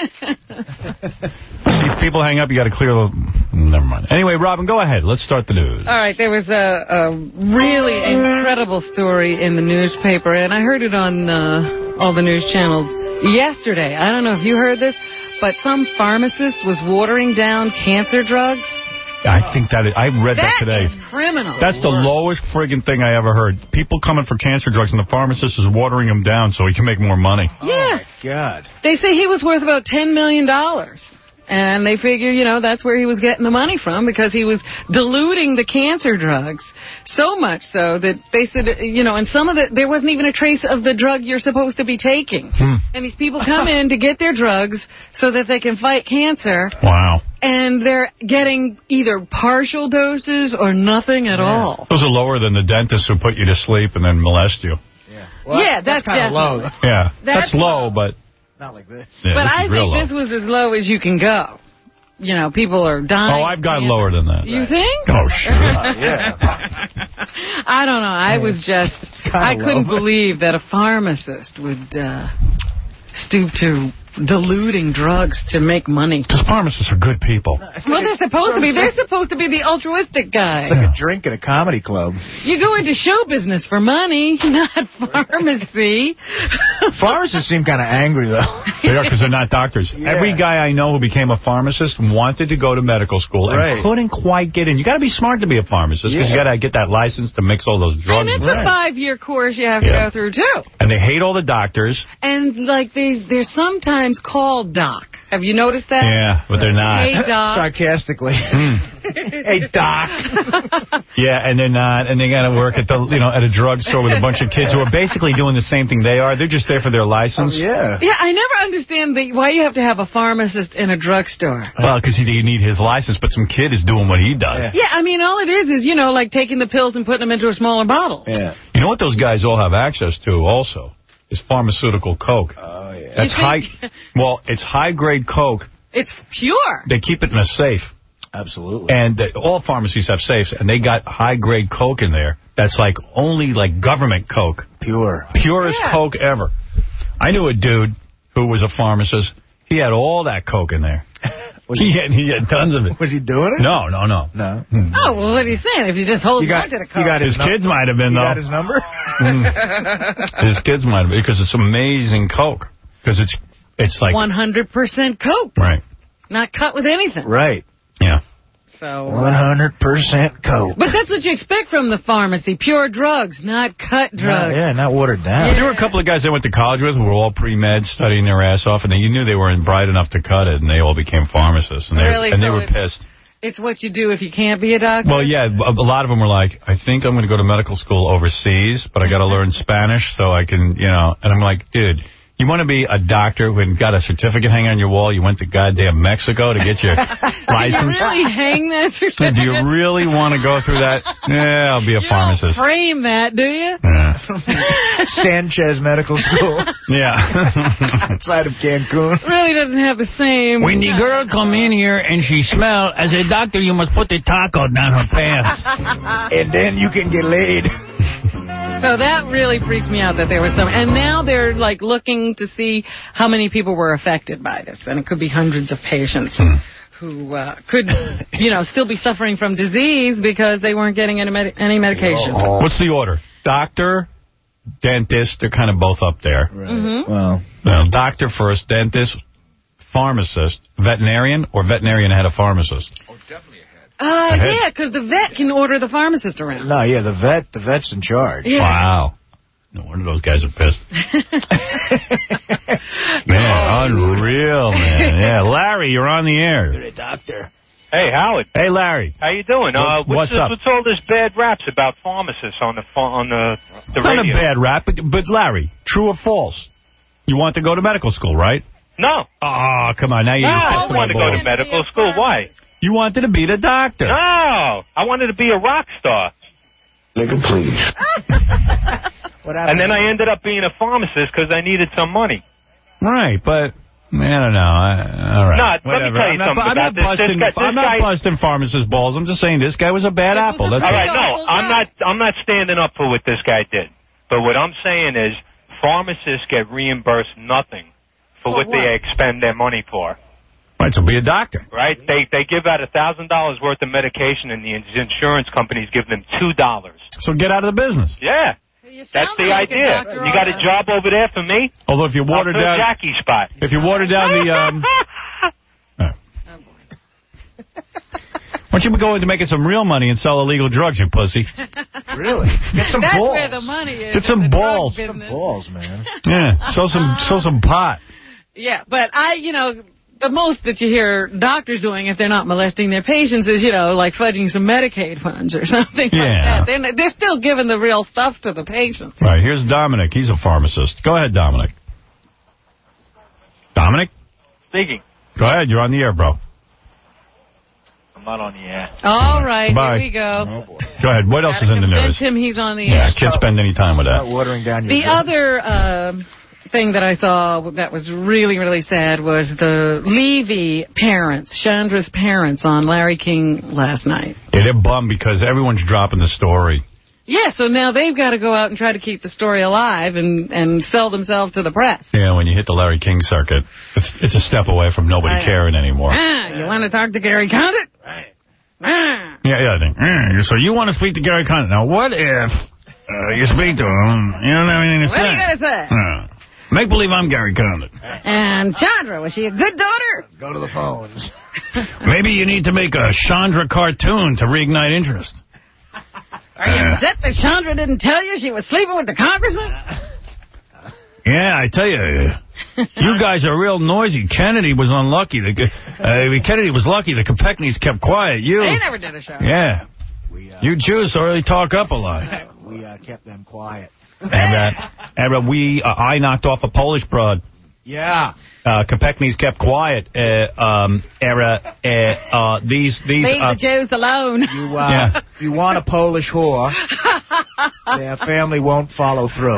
See, if people hang up, you got to clear the... Never mind. Anyway, Robin, go ahead. Let's start the news. All right, there was a, a really incredible story in the newspaper, and I heard it on uh, all the news channels yesterday. I don't know if you heard this, but some pharmacist was watering down cancer drugs. I think that... Is, I read that, That today. is criminal. That's the lowest friggin' thing I ever heard. People coming for cancer drugs, and the pharmacist is watering them down so he can make more money. Yeah. God. They say he was worth about ten million dollars. And they figure, you know, that's where he was getting the money from because he was diluting the cancer drugs so much so that they said, you know, and some of it, there wasn't even a trace of the drug you're supposed to be taking. Hmm. And these people come in to get their drugs so that they can fight cancer. Wow. And they're getting either partial doses or nothing at all. Those are lower than the dentists who put you to sleep and then molest you. Well, yeah, that's, kind of low. Yeah, That's that's low, but... Not like this. Yeah, but this I is real think low. this was as low as you can go. You know, people are dying. Oh, I've gone lower than that. You think? Oh, sure. yeah. I don't know. I was just, I low, couldn't but- believe that a pharmacist would uh, stoop to diluting drugs to make money. Because pharmacists are good people. Well, they're supposed to be. They're supposed to be the altruistic guy. It's like a drink at a comedy club. You go into show business for money, not pharmacy. Pharmacists seem kind of angry, though. They are, because they're not doctors. Yeah. Every guy I know who became a pharmacist wanted to go to medical school and Right. couldn't quite get in. You got to be smart to be a pharmacist, because Yeah. you got to get that license to mix all those drugs. And it's Right. a five-year course you have to Yeah. go through, too. And they hate all the doctors. And, like, they, they're sometimes called doc. Have you noticed that? Yeah, but they're not. Hey, doc. Sarcastically. Hey, doc. Yeah, and they're not, and they got to work at the, you know, at a drugstore with a bunch of kids who are basically doing the same thing they are. They're just there for their license. Oh, yeah. Yeah, I never understand the, why you have to have a pharmacist in a drugstore. Well, because you need his license, but some kid is doing what he does. Yeah. Yeah, I mean, all it is is, you know, like taking the pills and putting them into a smaller bottle. Yeah. You know what those guys all have access to also? Is pharmaceutical coke. Oh, yeah. That's You high. think- Well, it's high-grade coke. It's pure. They keep it in a safe. Absolutely. And uh, all pharmacies have safes, and they got high-grade coke in there. That's like only like government coke. Pure. Purest Yeah. coke ever. I knew a dude who was a pharmacist. He had all that coke in there. Was he, he, had, he had tons of it. was he doing it? No, no, no. No. Oh, well, what are you saying? If you just hold You got, on to the you coke. got His his, kids num- might have been, you though. got his number? His kids might have been, because it's amazing coke. Because it's it's like... one hundred percent coke. Right. Not cut with anything. Right. Yeah. So, one hundred percent coke. but that's what you expect from the pharmacy. Pure drugs, not cut drugs. Not, yeah, not watered down. But there were a couple of guys I went to college with who were all pre-med, studying their ass off, and they, you knew they weren't bright enough to cut it, and they all became pharmacists, and they, Really? and they So were it's- pissed. It's what you do if you can't be a doctor. Well, yeah, a a lot of them were like, I think I'm going to go to medical school overseas, but I got to learn Spanish so I can, you know, and I'm like, dude, you want to be a doctor who got a certificate hanging on your wall? You went to goddamn Mexico to get your Did you license? really hang that certificate? Do you really want to go through that? Yeah, I'll be a You pharmacist. don't frame that, do you? Yeah. Sanchez Medical School. Yeah. Outside of Cancun. Really doesn't have the same. When the girl come in here and she smell, as a doctor, you must put the taco down her pants. And then you can get laid. So that really freaked me out that there was some. And now they're, like, looking to see how many people were affected by this. And it could be hundreds of patients who uh, could, you know, still be suffering from disease because they weren't getting any, med any medication. What's the order? Doctor, dentist, they're kind of both up there. Right. Mm-hmm. Well, Well, doctor first, dentist, pharmacist, veterinarian, or veterinarian ahead of pharmacist? Uh, Ahead. yeah, because the vet can order the pharmacist around. no, yeah, the vet, the vet's in charge. Yeah. Wow. No wonder those guys are pissed. Man, unreal, man. Yeah, Larry, you're on the air. You're a doctor. Hey, Howard. Hey, Larry. How you doing? Uh, What's what's, this, up? what's all this bad raps about pharmacists on the pho- on the the It's not a radio? bad rap, but, but Larry, true or false? You want to go to medical school, right? No. Oh, come on. Now you No, just I pissed don't my want to go to balls. medical school. Why? You wanted to be the doctor. No. I wanted to be a rock star. Nigga, please. What happened? And then I ended up being a pharmacist because I needed some money. Right, but I don't know. I, all right. No, let me Whatever. tell you I'm not, something I'm about not this. busting, This guy- I'm this not guy- busting pharmacist balls. I'm just saying this guy was a bad This apple. was a That's All all. right, no, Awful I'm guy. not. I'm not standing up for what this guy did. But what I'm saying is, pharmacists get reimbursed nothing for For what, they what? expend their money for. Right, so be a doctor. Right? They they give out a thousand dollars worth of medication, and the insurance companies give them two dollars. So get out of the business. Yeah, You sound that's the like a idea. doctor You got a already. job over there for me? Although if you water I'll fill down, Jackie's spot. if you water down the, um, uh, why don't you go into making some real money and sell illegal drugs, you pussy? Really? Get some That's balls. where the money is. Get some in the drug balls. Get some business. balls, man. Yeah, sell some, sell some pot. Yeah, but I, you know, the most that you hear doctors doing if they're not molesting their patients is, you know, like fudging some Medicaid funds or something Yeah. like that. They're, they're still giving the real stuff to the patients. Right, here's Dominic. He's a pharmacist. Go ahead, Dominic. Dominic? Speaking. Go ahead, you're on the air, bro. I'm not on the air. All right, Bye. here we go. Oh, boy. Go ahead. What else Gotta is in the convince news? him he's on the Yeah, air. can't spend any time with Not that. watering down your The drug. other uh, thing that I saw that was really, really sad was the Levy parents, Chandra's parents, on Larry King last night. Yeah, they're bummed because everyone's dropping the story. Yeah, so now they've got to go out and try to keep the story alive and, and sell themselves to the press. Yeah, when you hit the Larry King circuit, it's it's a step away from nobody Right. caring anymore. Ah, you want to talk to Gary Condit? Right. Ah. Yeah, yeah, I think. "Mm, so you want to speak to Gary Condit. Now, what if uh, you speak to him, you don't have anything to What say? are you going to say? Uh, make believe I'm Gary Condit. And Chandra, was she a good daughter? Go to the phones. Maybe you need to make a Chandra cartoon to reignite interest. Are you Uh, upset that Chandra didn't tell you she was sleeping with the congressman? Yeah, I tell you, you guys are real noisy. Kennedy was unlucky. The, uh, Kennedy was lucky. The Kopechne's kept quiet. You, They never did a show. yeah, you Jews already talk up a lot. We uh, kept them quiet. And, uh, and uh, we, uh, I knocked off a Polish broad. Yeah. Uh, Kopechne's kept quiet. Uh, um, era, uh, uh, these, these. Leave Uh, the Jews alone. You, uh, Yeah. if you want a Polish whore, their family won't follow through.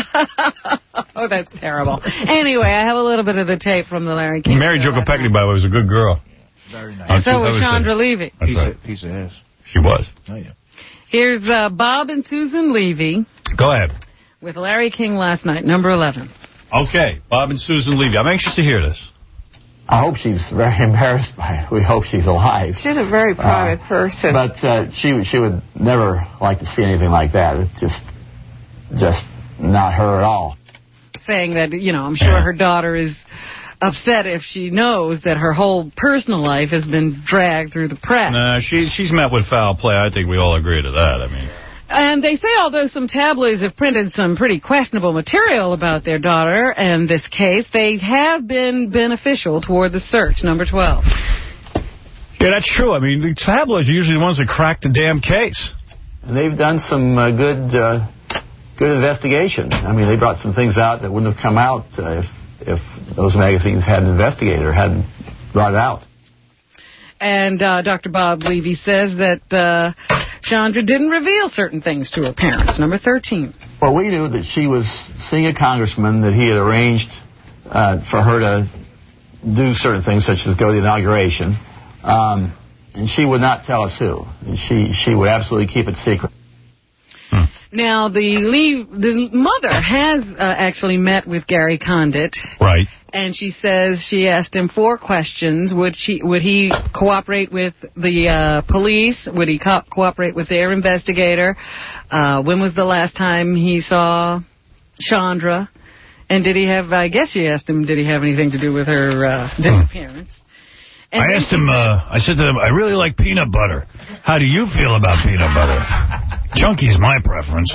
Oh, that's terrible. Anyway, I have a little bit of the tape from the Larry King. Mary Jo Kopechne, by the way, was a good girl. Very nice. And so was That Chandra Levy. That's Piece, right. of, piece of ass. She was. Oh, yeah. Here's uh, Bob and Susan Levy Go ahead. with Larry King last night, number eleven. Okay, Bob and Susan Levy. I'm anxious to hear this. I hope she's very embarrassed by it. We hope she's alive. She's a very private Uh, person. But uh, she she would never like to see anything like that. It's just just not her at all. Saying that, you know, I'm sure her daughter is upset if she knows that her whole personal life has been dragged through the press. Nah, she, she's met with foul play. I think we all agree to that. I mean, And they say, although some tabloids have printed some pretty questionable material about their daughter and this case, they have been beneficial toward the search, number twelve. yeah, that's true. I mean, the tabloids are usually the ones that crack the damn case. And they've done some uh, good uh, good investigation. I mean, they brought some things out that wouldn't have come out uh, if if those magazines hadn't investigated or hadn't brought it out. And uh, Doctor Bob Levy says that uh, Chandra didn't reveal certain things to her parents, number thirteen. Well, we knew that she was seeing a congressman, that he had arranged uh, for her to do certain things, such as go to the inauguration. Um, and she would not tell us who. She she would absolutely keep it secret. Now, the Lee, the mother has uh, actually met with Gary Condit. Right. And she says she asked him four questions. Would she? Would he cooperate with the uh, police? Would he co- cooperate with their investigator? Uh, when was the last time he saw Chandra? And did he have, I guess she asked him, did he have anything to do with her uh, disappearance? And I asked him, uh, I said to him, I really like peanut butter. How do you feel about peanut butter? Chunky's my preference.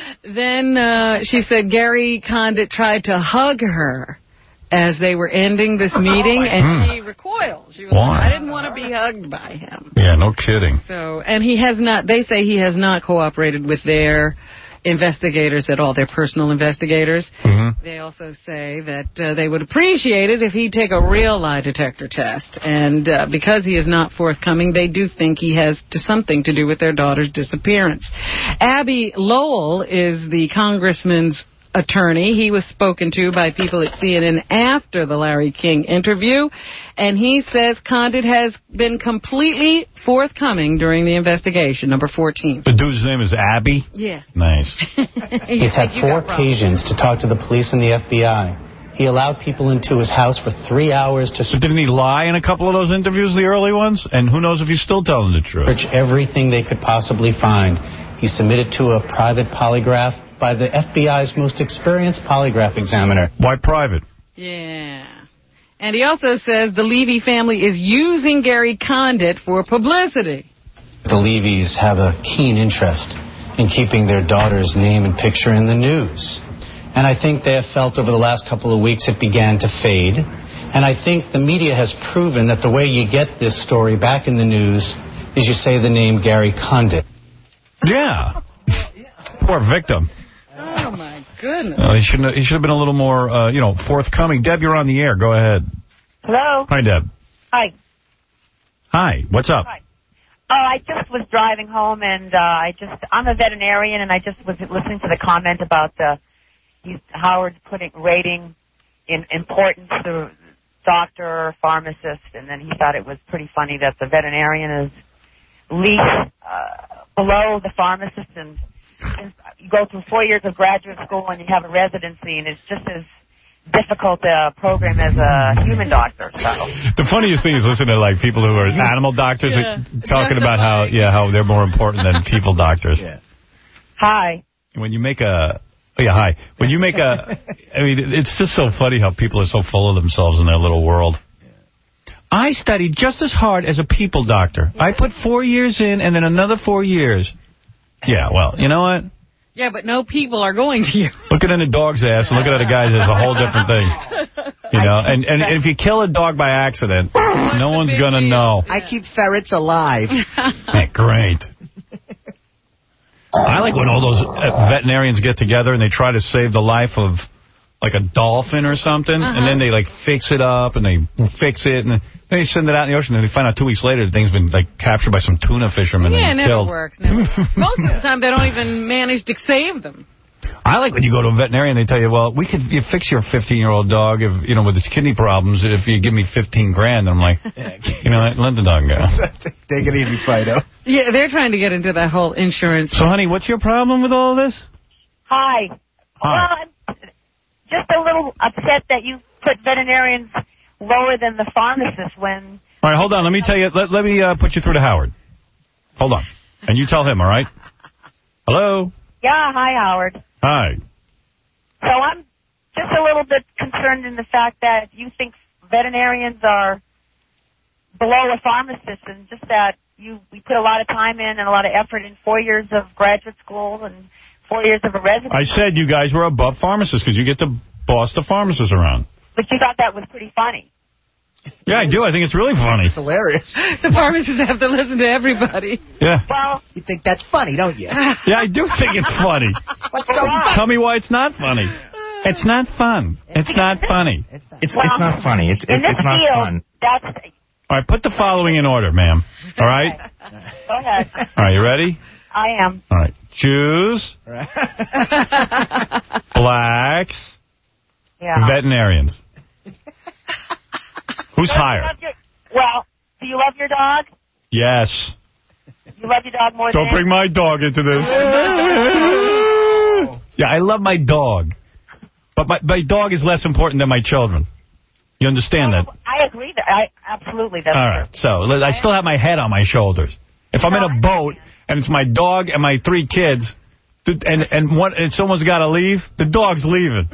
Then uh, she said Gary Condit tried to hug her as they were ending this meeting, and Hmm. she recoiled. She was Why? like, I didn't want to be hugged by him. Yeah, no kidding. So, and he has not, they say he has not cooperated with their investigators at all, their personal investigators. Mm-hmm. They also say that uh, they would appreciate it if he'd take a real lie detector test. And uh, because he is not forthcoming, they do think he has to something to do with their daughter's disappearance. Abby Lowell is the congressman's attorney. He was spoken to by people at C N N after the Larry King interview, and he says Condit has been completely forthcoming during the investigation. Number fourteen. The dude's name is Abby? Yeah. Nice. He's had four occasions to talk to the police and the F B I. He allowed people into his house for three hours to So didn't he lie in a couple of those interviews, the early ones? And who knows if he's still telling the truth? search everything they could possibly find. He submitted to a private polygraph by the F B I's most experienced polygraph examiner. Why private? Yeah. And he also says the Levy family is using Gary Condit for publicity. The Levys have a keen interest in keeping their daughter's name and picture in the news. And I think they have felt over the last couple of weeks it began to fade. And I think the media has proven that the way you get this story back in the news is you say the name Gary Condit. Yeah. Poor victim. Oh, my goodness. Uh, he should he should have been a little more, uh, you know, forthcoming. Deb, you're on the air. Go ahead. Hello? Hi, Deb. Hi. Hi. What's up? Hi. Oh, I just was driving home, and uh, I just, I'm a veterinarian, and I just was listening to the comment about the he's, Howard's putting rating in importance to doctor or pharmacist, and then he thought it was pretty funny that the veterinarian is least uh, below the pharmacist, and, and you go through four years of graduate school and you have a residency, and it's just as difficult a program as a human doctor. So the funniest thing is listening to like people who are animal doctors Yeah. talking about how yeah how they're more important than people doctors. Yeah. Hi. When you make a oh yeah hi when you make a I mean it's just so funny how people are so full of themselves in their little world. I studied just as hard as a people doctor. I put four years in and then another four years. Yeah, well, you know what? Yeah, but no people are going to you. Looking at a dog's ass and looking at a guy's ass is a whole different thing. You know, and, and if you kill a dog by accident, no one's going to know. I keep ferrets alive. Hey, great. I like when all those uh, veterinarians get together and they try to save the life of, like, a dolphin or something, uh-huh. and then they, like, fix it up, and they fix it, and then they send it out in the ocean, and they find out two weeks later the thing's been, like, captured by some tuna fishermen Yeah, and it never killed. works. Never. Most of the time, they don't even manage to save them. I like when you go to a veterinarian, they tell you, well, we could you fix your fifteen-year-old dog, if you know, with his kidney problems, if you give me fifteen grand. I'm like, you know, let the dog go. Take it easy, Fido. Yeah, they're trying to get into that whole insurance. So, honey, what's your problem with all this? Hi. Hi. Well, I'm just a little upset that you put veterinarians lower than the pharmacist when... All right, hold on. Let me tell you. Let, let me uh, put you through to Howard. Hold on. And you tell him, all right? Hello? Yeah, hi, Howard. Hi. So I'm just a little bit concerned in the fact that you think veterinarians are below a pharmacist, and just that you we put a lot of time in and a lot of effort in four years of graduate school and four years of a residency. I said you guys were above pharmacists because you get to boss the pharmacists around. But you thought that was pretty funny. Yeah, I do. I think it's really funny. It's hilarious. The pharmacists have to listen to everybody. Yeah. Well, you think that's funny, don't you? Yeah, I do think it's funny. What's so wrong? Tell me why it's not funny. It's not fun. It's not funny. It's it's not funny. It's In it, this it's not field, fun. that's... All right, put the following in order, ma'am. All right? Go ahead. All right, you ready? I am. All right. Jews, blacks, Yeah. veterinarians. Who's Well, higher? you love your- Well, do you love your dog? Yes. You love your dog more Don't than... bring my dog into this. Yeah, I love my dog. But my, my dog is less important than my children. You understand that? I agree. That I absolutely. That's All right. So I still have my head on my shoulders. If I'm in a boat and it's my dog and my three kids, th- and and one and someone's got to leave, the dog's leaving.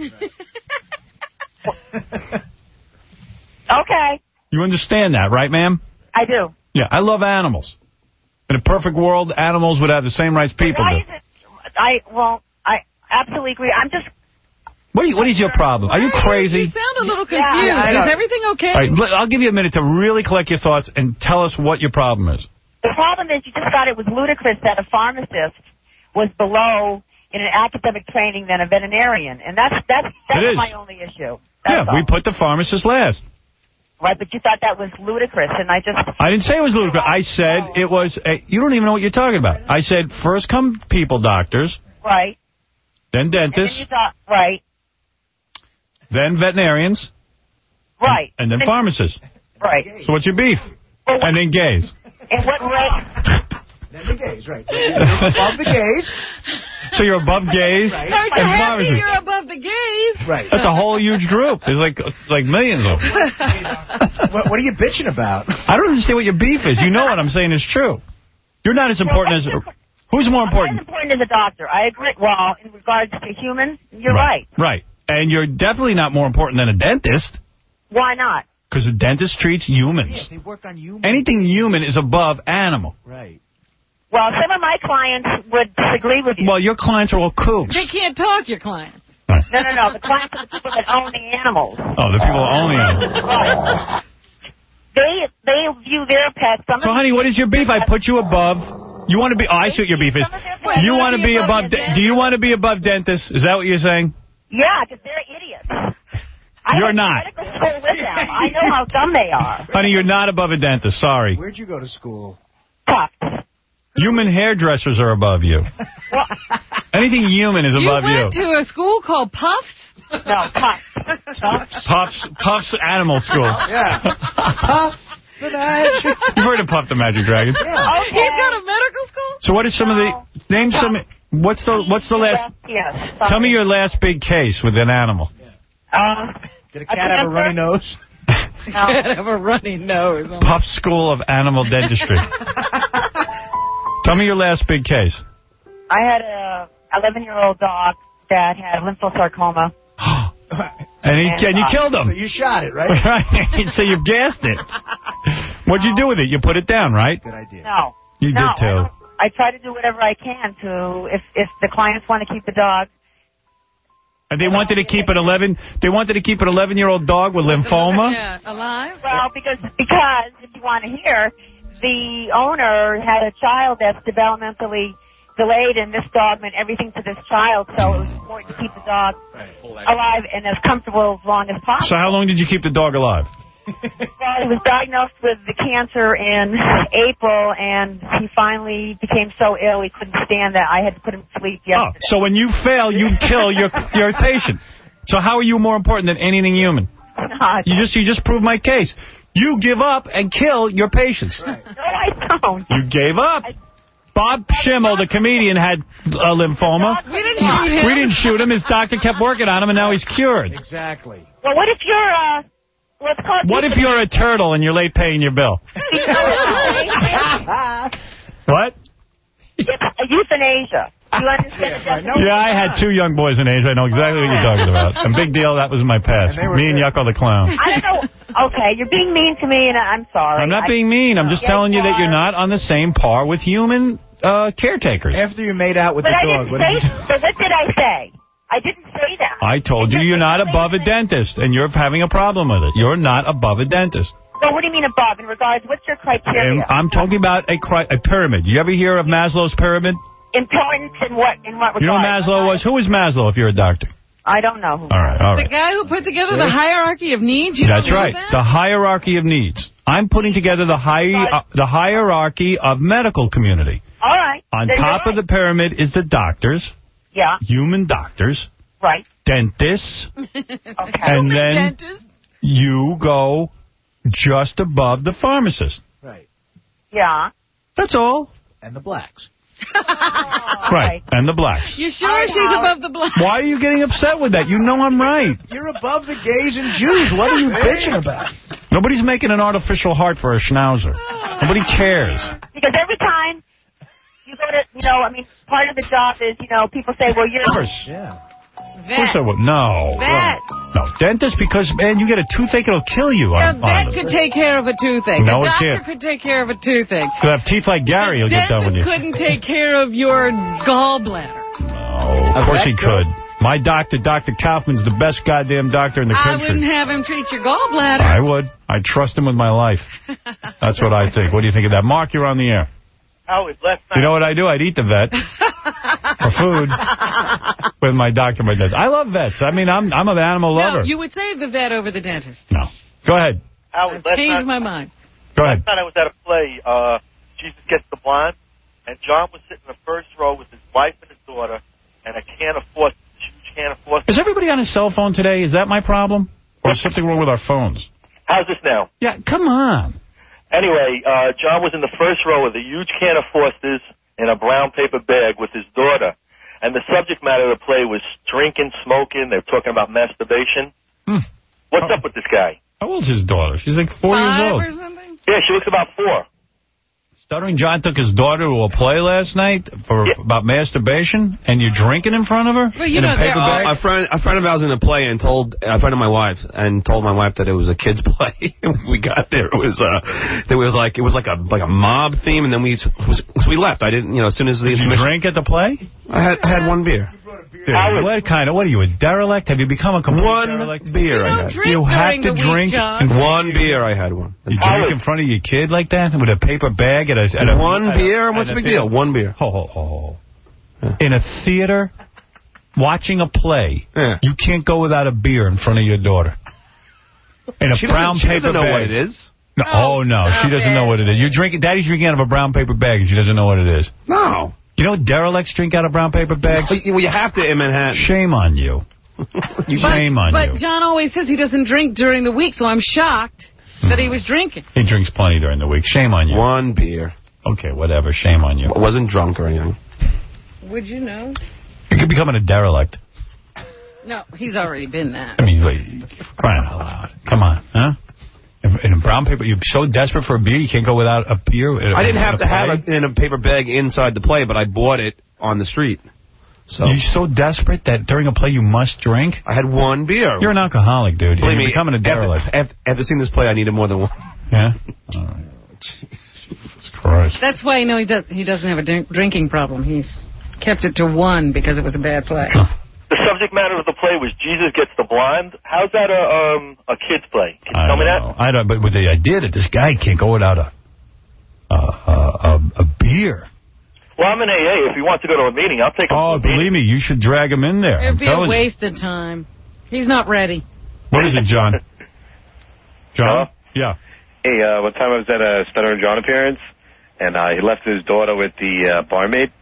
Okay. You understand that, right, ma'am? I do. Yeah, I love animals. In a perfect world, animals would have the same rights people Why do. is it? I well, I absolutely agree. I'm just. What, are you, what is your problem? Are you crazy? You sound a little confused. Yeah, I know. Is everything okay? All right, l- I'll give you a minute to really collect your thoughts and tell us what your problem is. The problem is you just thought it was ludicrous that a pharmacist was below in an academic training than a veterinarian, and that's that's that's It is. my only issue. That's Yeah, all. we put the pharmacist last. Right, but you thought that was ludicrous, and I just... I didn't say it was ludicrous. I said it was... A, you don't even know what you're talking about. I said first come people doctors, Right. then And then dentists, you thought, right, then veterinarians, right. and then pharmacists. Right. So what's your beef? And then gays. And what rate... Then the gays, right. Above the gays. So you're above gays Aren't you and happy pharmacists. you're above the gays? Right. That's a whole huge group. There's like like millions of them. What, what are you bitching about? I don't understand what your beef is. You know what I'm saying is true. You're not as important as... Who's more As important? important as a doctor. I agree. Well, in regards to humans, you're right. Right. And you're definitely not more important than a dentist. Why not? Because a dentist treats humans. Yeah, they work on you. Anything human is above animal. Right. Well, some of my clients would disagree with you. Well, your clients are all kooks. They can't talk, your clients. No, no, no. The clients are the people that own the animals. Oh, the people only. Right. They they view their pets. Some So, of honey, what is your beef? I put you above. You want to be... Oh, I see what your beef is. You want to be above... de- Do you want to be above dentists? Is that what you're saying? Yeah, because they're idiots. I You're went to not. medical school with them. I know how dumb they are. Honey, you're not above a dentist. Sorry. Where'd you go to school? Tufts. Human hairdressers are above you. Anything human is above you. You went to a school called Puffs? No, Puffs. Puffs? Puffs, Puffs Animal School. Yeah. Puff the Magic. You've heard of Puff the Magic Dragon. Yeah. Oh, he's got a medical school? So what is some no. of the... Name some... What's the What's the last... Yes. Tell me your last big case with an animal. Uh, Did a cat have a runny nose? No. Cat have a runny nose. Oh Puff School of Animal Dentistry. Tell me your last big case. I had a eleven-year-old dog that had lymphosarcoma. And, he, and you killed him. So you shot it, right? Right. So you gassed it. What'd you do with it? You put it down, right? Good idea. No. You no, did, too. I, I try to do whatever I can to, if if the clients want to keep the dog. And they wanted to keep an eleven. They wanted to keep an eleven-year-old dog with lymphoma. Yeah, alive. Well, because because if you want to hear, the owner had a child that's developmentally delayed, and this dog meant everything to this child. So it was important to keep the dog alive and as comfortable as long as possible. So how long did you keep the dog alive? Well, he was diagnosed with the cancer in April, and he finally became so ill he couldn't stand that. I had to put him to sleep yesterday. Oh, so when you fail, you kill your your patient. So how are you more important than anything human? You just you just proved my case. You give up and kill your patients. Right. No, I don't. You gave up. Bob Schimmel, the comedian, had uh, lymphoma. We didn't shoot him. We didn't shoot him. His doctor kept working on him, and now he's cured. Exactly. Well, what if you're uh, let's call it What if you're a turtle and you're late paying your bill? What? Euthanasia. You understand? Yeah, I had two young boys in age. I know exactly what you're talking about. And big deal, that was in my past. And Me and Yucko the Clown. I don't know. Okay, you're being mean to me, and I'm sorry. I'm not I, being mean. I'm just yes, telling you that you're are. not on the same par with human uh, caretakers. After you made out with But the I dog, didn't what did say. you So what did I say? I didn't say that. I told you you're not above a dentist, and you're having a problem with it. You're not above a dentist. Well, what do you mean above? In regards, what's your criteria? And I'm talking about a, cri a pyramid. You ever hear of Maslow's pyramid? Importance in what? In what regard? You know who Maslow was? Who is Maslow if you're a doctor? I don't know who. All right, all The right. guy who put together the hierarchy of needs? You That's don't know right. that? The hierarchy of needs. I'm putting together the hi uh, the hierarchy of medical community. All right. On Then top you're of the pyramid is the doctors, Yeah. human doctors, Right. dentists, Okay. and then you go just above the pharmacist. Right. Yeah. That's all. And the blacks. Right. And the blacks. You sure she's above the black? Why are you getting upset with that? You know I'm right. You're above the gays and Jews. What are you bitching about? Nobody's making an artificial heart for a schnauzer. Nobody cares. Because every time you go to, you know, I mean, part of the job is, you know, people say, well, you're... Of course. Yeah. Of course I would. No. Vet. No. Dentist, because, man, you get a toothache, it'll kill you. A On, vet on could take care of a toothache. No, a it doctor can't. could take care of a toothache. You have teeth like Gary, he'll get done with you. Dentist couldn't take care of your gallbladder. Oh, of course he could. My doctor, Doctor Kaufman's the best goddamn doctor in the I country. wouldn't have him treat your gallbladder. I would. I trust him with my life. That's what I think. What do you think of that? Mark, you're on the air. Howard, last night. You know what I do? I'd eat the vet for food with my doctor, my dentist. I love vets. I mean, I'm I'm an animal lover. No, you would save the vet over the dentist. No. Go ahead. Howard, I've last changed night, my mind. Go ahead. last night I was at a play, uh, Jesus Gets the Blonde, and John was sitting in the first row with his wife and his daughter and a can of Foster's, a huge can of Foster's. Is everybody on a cell phone today? Is that my problem? Or is something wrong with our phones? How's this now? Yeah, come on. Anyway, uh, John was in the first row with a huge can of Foster's in a brown paper bag with his daughter. And the subject matter of the play was drinking, smoking. They were talking about masturbation. Hmm. What's up with this guy? How old's his daughter? She's like four Five years old. or something? Yeah, she looks about four. Stuttering John took his daughter to a play last night for yeah. about masturbation, and you're drinking in front of her? Well, you in know, a paper bag? Uh, a friend, a friend of ours in the play and told a friend of my wife and told my wife that it was a kids' play. We got there, it was uh, there was like it was like a like a mob theme, and then we we left. I didn't, you know, as soon as the Did you drink at the play? I had I had one beer. Dude, what kind of, what are you, a derelict? Have you become a complete one derelict? beer I had. You have to drink. Week, one beer I had one. You drink in front of your kid like that? With a paper bag? At a, at a, one at beer? A, What's the big theater? deal? One beer. Oh, oh, oh. Yeah. In a theater, watching a play, yeah. You can't go without a beer in front of your daughter. In a she brown she paper doesn't know bag. what it is. No, oh, no. She doesn't it. know what it is. You're drinking. Daddy's drinking out of a brown paper bag, and she doesn't know what it is. No. You know derelicts drink out of brown paper bags? Well, you have to in Manhattan. Shame on you. you but, Shame on but you. But John always says he doesn't drink during the week, so I'm shocked mm. that he was drinking. He drinks plenty during the week. Shame on you. One beer. Okay, whatever. Shame on you. I wasn't drunk or anything. Would you know? You could become a derelict. No, he's already been that. I mean, wait, crying out loud. Come on, huh? In a brown paper, you're so desperate for a beer, you can't go without a beer? I didn't have to have it in a paper bag inside the play, but I bought it on the street. So You're so desperate that during a play you must drink? I had one beer. You're an alcoholic, dude. Believe You're me, becoming a derelict. After, after, after seeing this play, I needed more than one. Yeah? All right. Jesus Christ. That's why I know he, does, he doesn't have a drink, drinking problem. He's kept it to one because it was a bad play. The subject matter of the play was Jesus Gets the Blind. How's that a um a kid's play? Can you I tell me know. that? I don't. But with the idea that this guy can't go without a a, a, a beer. Well, I'm in A A. If he wants to go to a meeting, I'll take him. Oh, to a believe meeting. me, you should drag him in there. It'd I'm be a telling waste you. of time. He's not ready. What is it, John? John? Hello? Yeah. Hey, uh, one time I was at a Stutter and John appearance, and uh, he left his daughter with the uh, barmaid.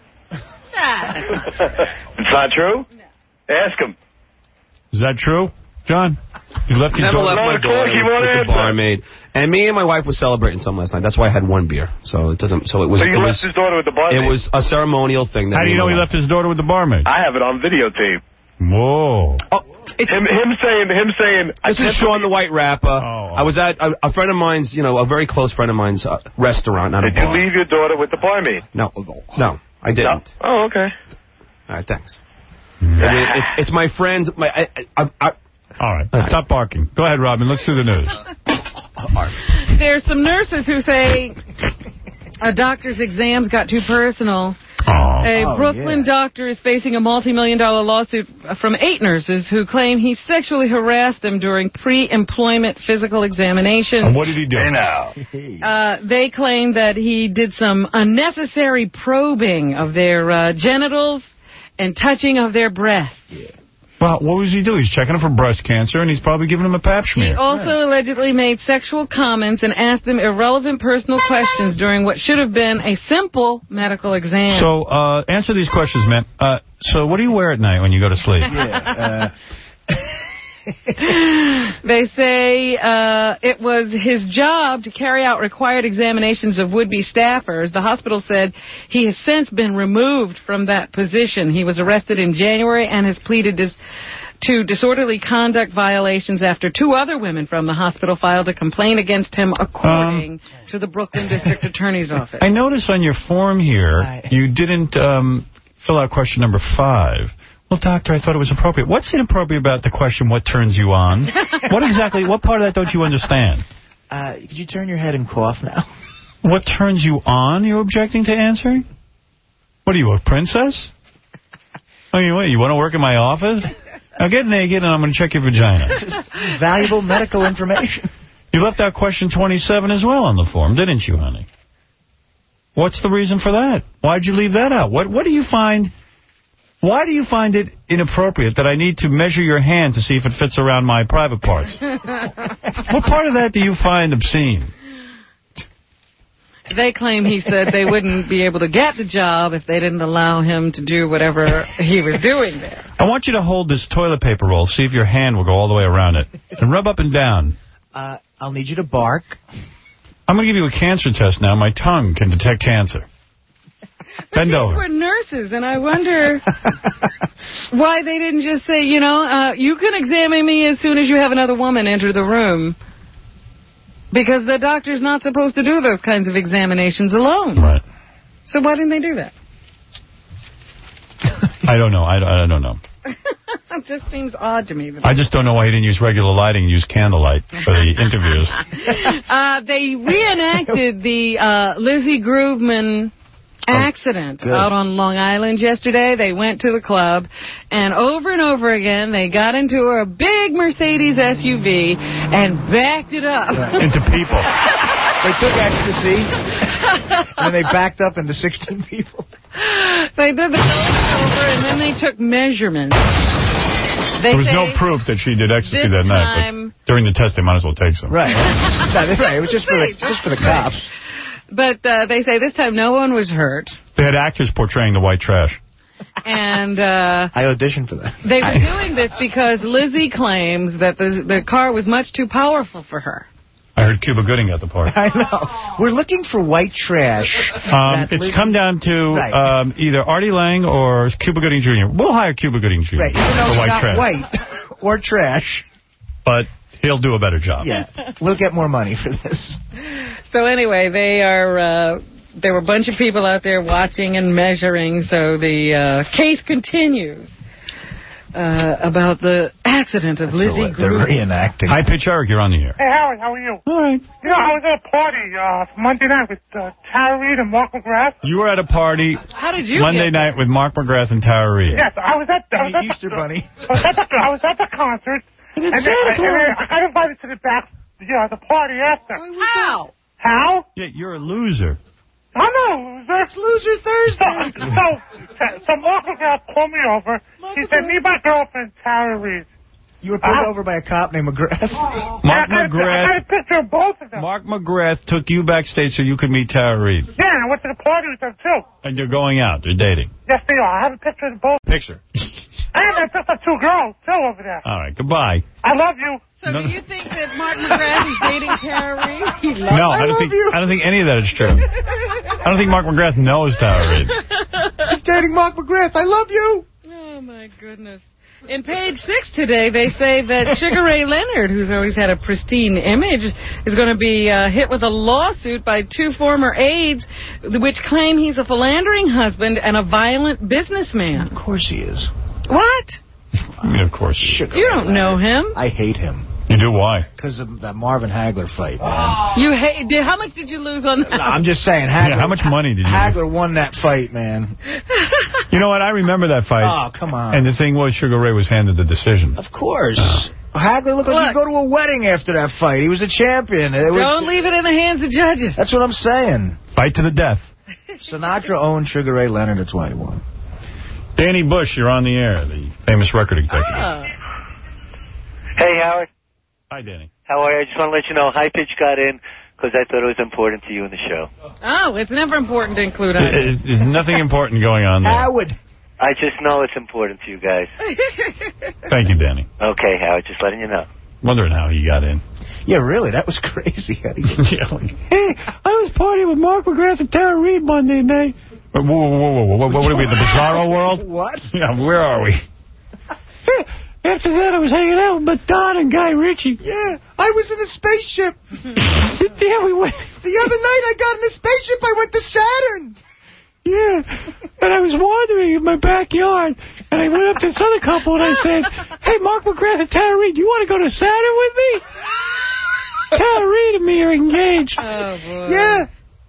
It's not true? No. Ask him. Is that true, John? You left your Never daughter? left my daughter with, with the barmaid. And me and my wife were celebrating something last night. That's why I had one beer. So it doesn't. So it was. So you it left was, his daughter with the barmaid? It was a ceremonial thing. That How do you know he left his daughter with the barmaid? I have it on videotape. Whoa. Oh, it's, him, him saying, him saying. This is Sean the White Rapper. Oh. I was at a, a friend of mine's, you know, a very close friend of mine's uh, restaurant. Not Did a you bar. leave your daughter with the barmaid? No, no, I didn't. No? Oh, okay. All right, thanks. I mean, it's, it's my friend. My, I, I, I, All right, now stop barking. Go ahead, Robin. Let's do the news. There's some nurses who say a doctor's exams got too personal. Oh. A Oh, Brooklyn yeah. doctor is facing a multi-million dollar lawsuit from eight nurses who claim he sexually harassed them during pre-employment physical examinations. And what did he do? Uh, they claim that he did some unnecessary probing of their uh, genitals and touching of their breasts. Yeah. Well, what was he doing? He's checking him for breast cancer, and he's probably giving him a pap smear. He also yeah. allegedly made sexual comments and asked them irrelevant personal questions during what should have been a simple medical exam. So, uh, answer these questions, man. Uh, so, what do you wear at night when you go to sleep? yeah, uh... They say uh, it was his job to carry out required examinations of would-be staffers. The hospital said he has since been removed from that position. He was arrested in January and has pleaded dis to disorderly conduct violations after two other women from the hospital filed a complaint against him, according um, to the Brooklyn District Attorney's Office. I notice on your form here you didn't um, fill out question number five. Well, doctor, I thought it was appropriate. What's inappropriate about the question, what turns you on? What exactly, what part of that don't you understand? Uh, could you turn your head and cough now? What turns you on, you're objecting to answering? What are you, a princess? I mean, what, you want to work in my office? Now get naked and I'm going to check your vagina. This is valuable medical information. You left out question twenty-seven as well on the form, didn't you, honey? What's the reason for that? Why'd you leave that out? What, what do you find... Why do you find it inappropriate that I need to measure your hand to see if it fits around my private parts? What part of that do you find obscene? They claim he said they wouldn't be able to get the job if they didn't allow him to do whatever he was doing there. I want you to hold this toilet paper roll, see if your hand will go all the way around it, and rub up and down. Uh, I'll need you to bark. I'm going to give you a cancer test now. My tongue can detect cancer. Bend over. These were nurses, and I wonder why they didn't just say, you know, uh, you can examine me as soon as you have another woman enter the room. Because the doctor's not supposed to do those kinds of examinations alone. Right. So why didn't they do that? I don't know. I, I don't know. It just seems odd to me. I just don't know why he didn't use regular lighting and use candlelight for the interviews. Uh, they reenacted the uh, Lizzie Grooveman accident oh, out on Long Island yesterday. They went to the club, and over and over again, they got into a big Mercedes S U V and backed it up. Right. Into people. They took ecstasy, and then they backed up into sixteen people. They did that over and over, and then they took measurements. They there was say no proof that she did ecstasy this that night. time- But during the test, they might as well take some. Right. right. It was just for the, just for the cops. But uh, they say this time no one was hurt. They had actors portraying the white trash. And uh, I auditioned for that. they were doing this because Lizzie claims that the, the car was much too powerful for her. I heard Cuba Gooding at the party. I know. We're looking for white trash. Um, it's come down to right. um, either Artie Lang or Cuba Gooding Junior We'll hire Cuba Gooding Junior Right. Even though for white not trash. white or trash. But he'll do a better job. Yeah. We'll get more money for this. So anyway, they are. Uh, there were a bunch of people out there watching and measuring. So the uh, case continues uh, about the accident of Lizzie They're Green. reenacting. High pitch Eric, you're on the air. Hey, Howard, how are you? All right. You know, I was at a party uh, Monday night with uh, Tara Reid and Mark McGrath. You were at a party How did you Monday get night with Mark McGrath and Tara Reid. Yes, I was at, I was The at Easter the, Bunny. I was at the, I was at the concert, and, then, Santa and then Claus. I got invited to the back, you know, the party after. How? How? Yeah, you're a loser. I'm not a loser. It's Loser Thursday. So, so, so Mark McGrath called me over. He said, meet my girlfriend, Tara Reid. You were pulled Uh, over by a cop named McGrath. Mark I got a- I got a McGrath. picture of both of them. Mark McGrath took you backstage so you could meet Tara Reid. Yeah, and I went to the party with them, too. And you're going out. You're dating. Yes, they are. I have a picture of both. Picture. I have a picture of two girls, too, over there. All right. Goodbye. I love you. So No. do you think that Mark McGrath is dating Tara Reid? He loves No, I, don't love think you. I don't think any of that is true. I don't think Mark McGrath knows Tara Reid. He's dating Mark McGrath. I love you. Oh, my goodness. In page six today, they say that Sugar Ray Leonard, who's always had a pristine image, is going to be uh, hit with a lawsuit by two former aides, which claim he's a philandering husband and a violent businessman. Of course he is. What? I mean, of course. Sugar You Ray don't know Leonard. him. I hate him. You do? Why? Because of that Marvin Hagler fight, man. You hate. Did, how much did you lose on that? No, I'm just saying. Hagler, Yeah, how much money did you Hagler won that fight, man. You know what? I remember that fight. Oh, come on. And the thing was, Sugar Ray was handed the decision. Of course. Hagler looked like he'd go to a wedding after that fight. He was a champion. It was- Don't leave it in the hands of judges. That's what I'm saying. Fight to the death. Sinatra owned Sugar Ray Leonard. That's why he won. Danny Bush, you're on the air, the famous record executive. Oh. Hey, Howard. Hi, Danny. How are you? I just want to let you know, High Pitch got in because I thought it was important to you in the show. Oh, it's never important to include us. There's nothing important going on there. Howard. I just know it's important to you guys. Thank you, Danny. Okay, Howard, just letting you know. Wondering how he got in. Yeah, really, that was crazy. Yeah, like, hey, I was partying with Mark McGrath and Tara Reid Monday night. Whoa, whoa, whoa, whoa, whoa. What, what are we, the Bizarro world? What? Yeah, where are we? After that, I was hanging out with Madonna and Guy Ritchie. Yeah, I was in a spaceship. Yeah, we went. The other night I got in a spaceship. I went to Saturn. Yeah, and I was wandering in my backyard, and I went up to this other couple, and I said, hey, Mark McGrath and Tara Reid, do you want to go to Saturn with me? Tara Reid and me are engaged. Oh, boy. Yeah.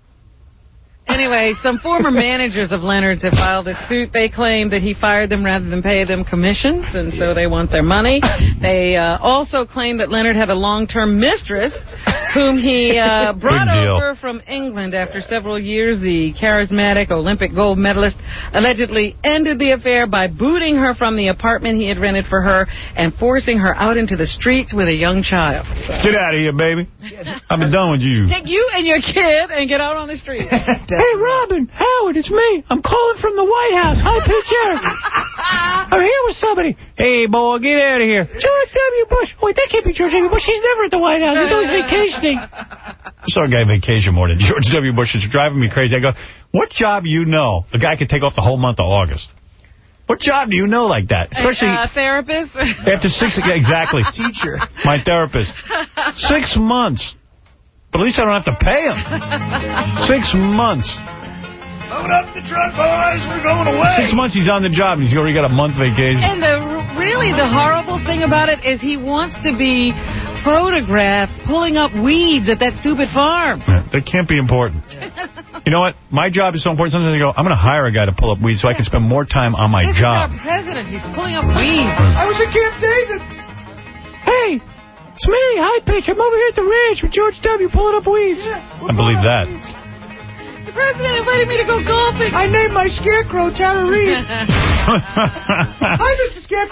Anyway, some former managers of Leonard's have filed a suit. They claim that he fired them rather than pay them commissions, and so they want their money. They uh, also claim that Leonard had a long-term mistress whom he uh, brought over from England after several years. The charismatic Olympic gold medalist allegedly ended the affair by booting her from the apartment he had rented for her and forcing her out into the streets with a young child. So. Get out of here, baby. I've been done with you. Take you and your kid and get out on the street. Hey, Robin, Howard, it's me. I'm calling from the White House. Hi, Pitch Eric. I'm here with somebody. Hey, boy, get out of here. George W. Bush. Wait, that can't be George W. Bush. He's never at the White House. He's always vacationing. I saw a guy vacation more than George W. Bush. It's driving me crazy. I go, what job you know a guy could take off the whole month of August? What job do you know like that? Especially a uh, therapist? After six, yeah, exactly. Teacher. My therapist. Six months. But at least I don't have to pay him. Six months. Load up the truck, boys. We're going away. Six months he's on the job, and he's already got a month vacation. And the really the horrible thing about it is he wants to be photographed pulling up weeds at that stupid farm. Yeah, that can't be important. You know what? My job is so important. Sometimes I go, I'm going to hire a guy to pull up weeds so I can spend more time on my this job. This is our president. He's pulling up weeds. I was at Camp David. Hey, it's me. Hi, Pitch. I'm over here at the ranch with George W. pulling up weeds. Yeah, I believe that. Weeds. The president invited me to go golfing. I named my scarecrow Tara Reid. Hi, Mister Scarecrow.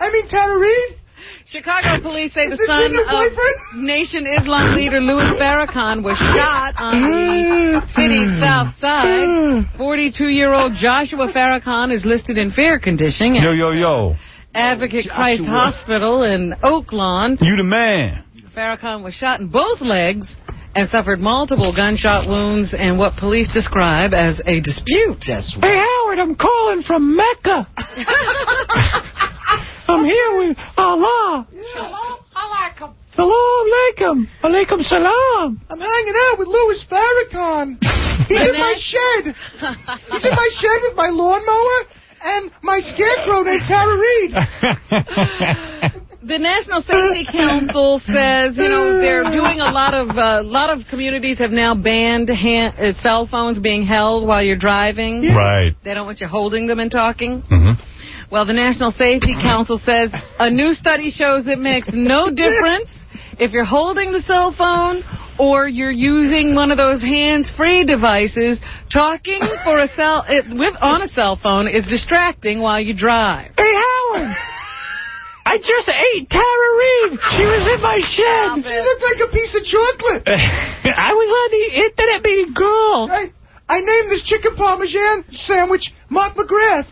I mean Tara Reid. Chicago police say Is the this son your of boyfriend? Nation Islam leader Louis Farrakhan was shot on the city's south side. forty-two-year-old Joshua Farrakhan is listed in fair condition at Yo, yo, yo. Advocate Christ Hospital in Oaklawn. You the man. Farrakhan was shot in both legs and suffered multiple gunshot wounds in what police describe as a dispute. Hey, Howard, I'm calling from Mecca. I'm here with Allah. Shalom alaikum. Salam alaikum. Alaikum salam. I'm hanging out with Louis Farrakhan. He's in my shed. He's in my shed with my lawnmower and my scarecrow named Tara Reid. The National Safety Council says, you know, they're doing a lot of, a uh, lot of communities have now banned hand, uh, cell phones being held while you're driving. Right. They don't want you holding them and talking. Mm-hmm. Well, the National Safety Council says a new study shows it makes no difference if you're holding the cell phone or you're using one of those hands-free devices. Talking for a cell it, with on a cell phone is distracting while you drive. Hey, Howard. I just ate Tara Reid. She was in my shed. She looked like a piece of chocolate. I was on the internet meeting girl. I, I named this chicken parmesan sandwich Mark McGrath.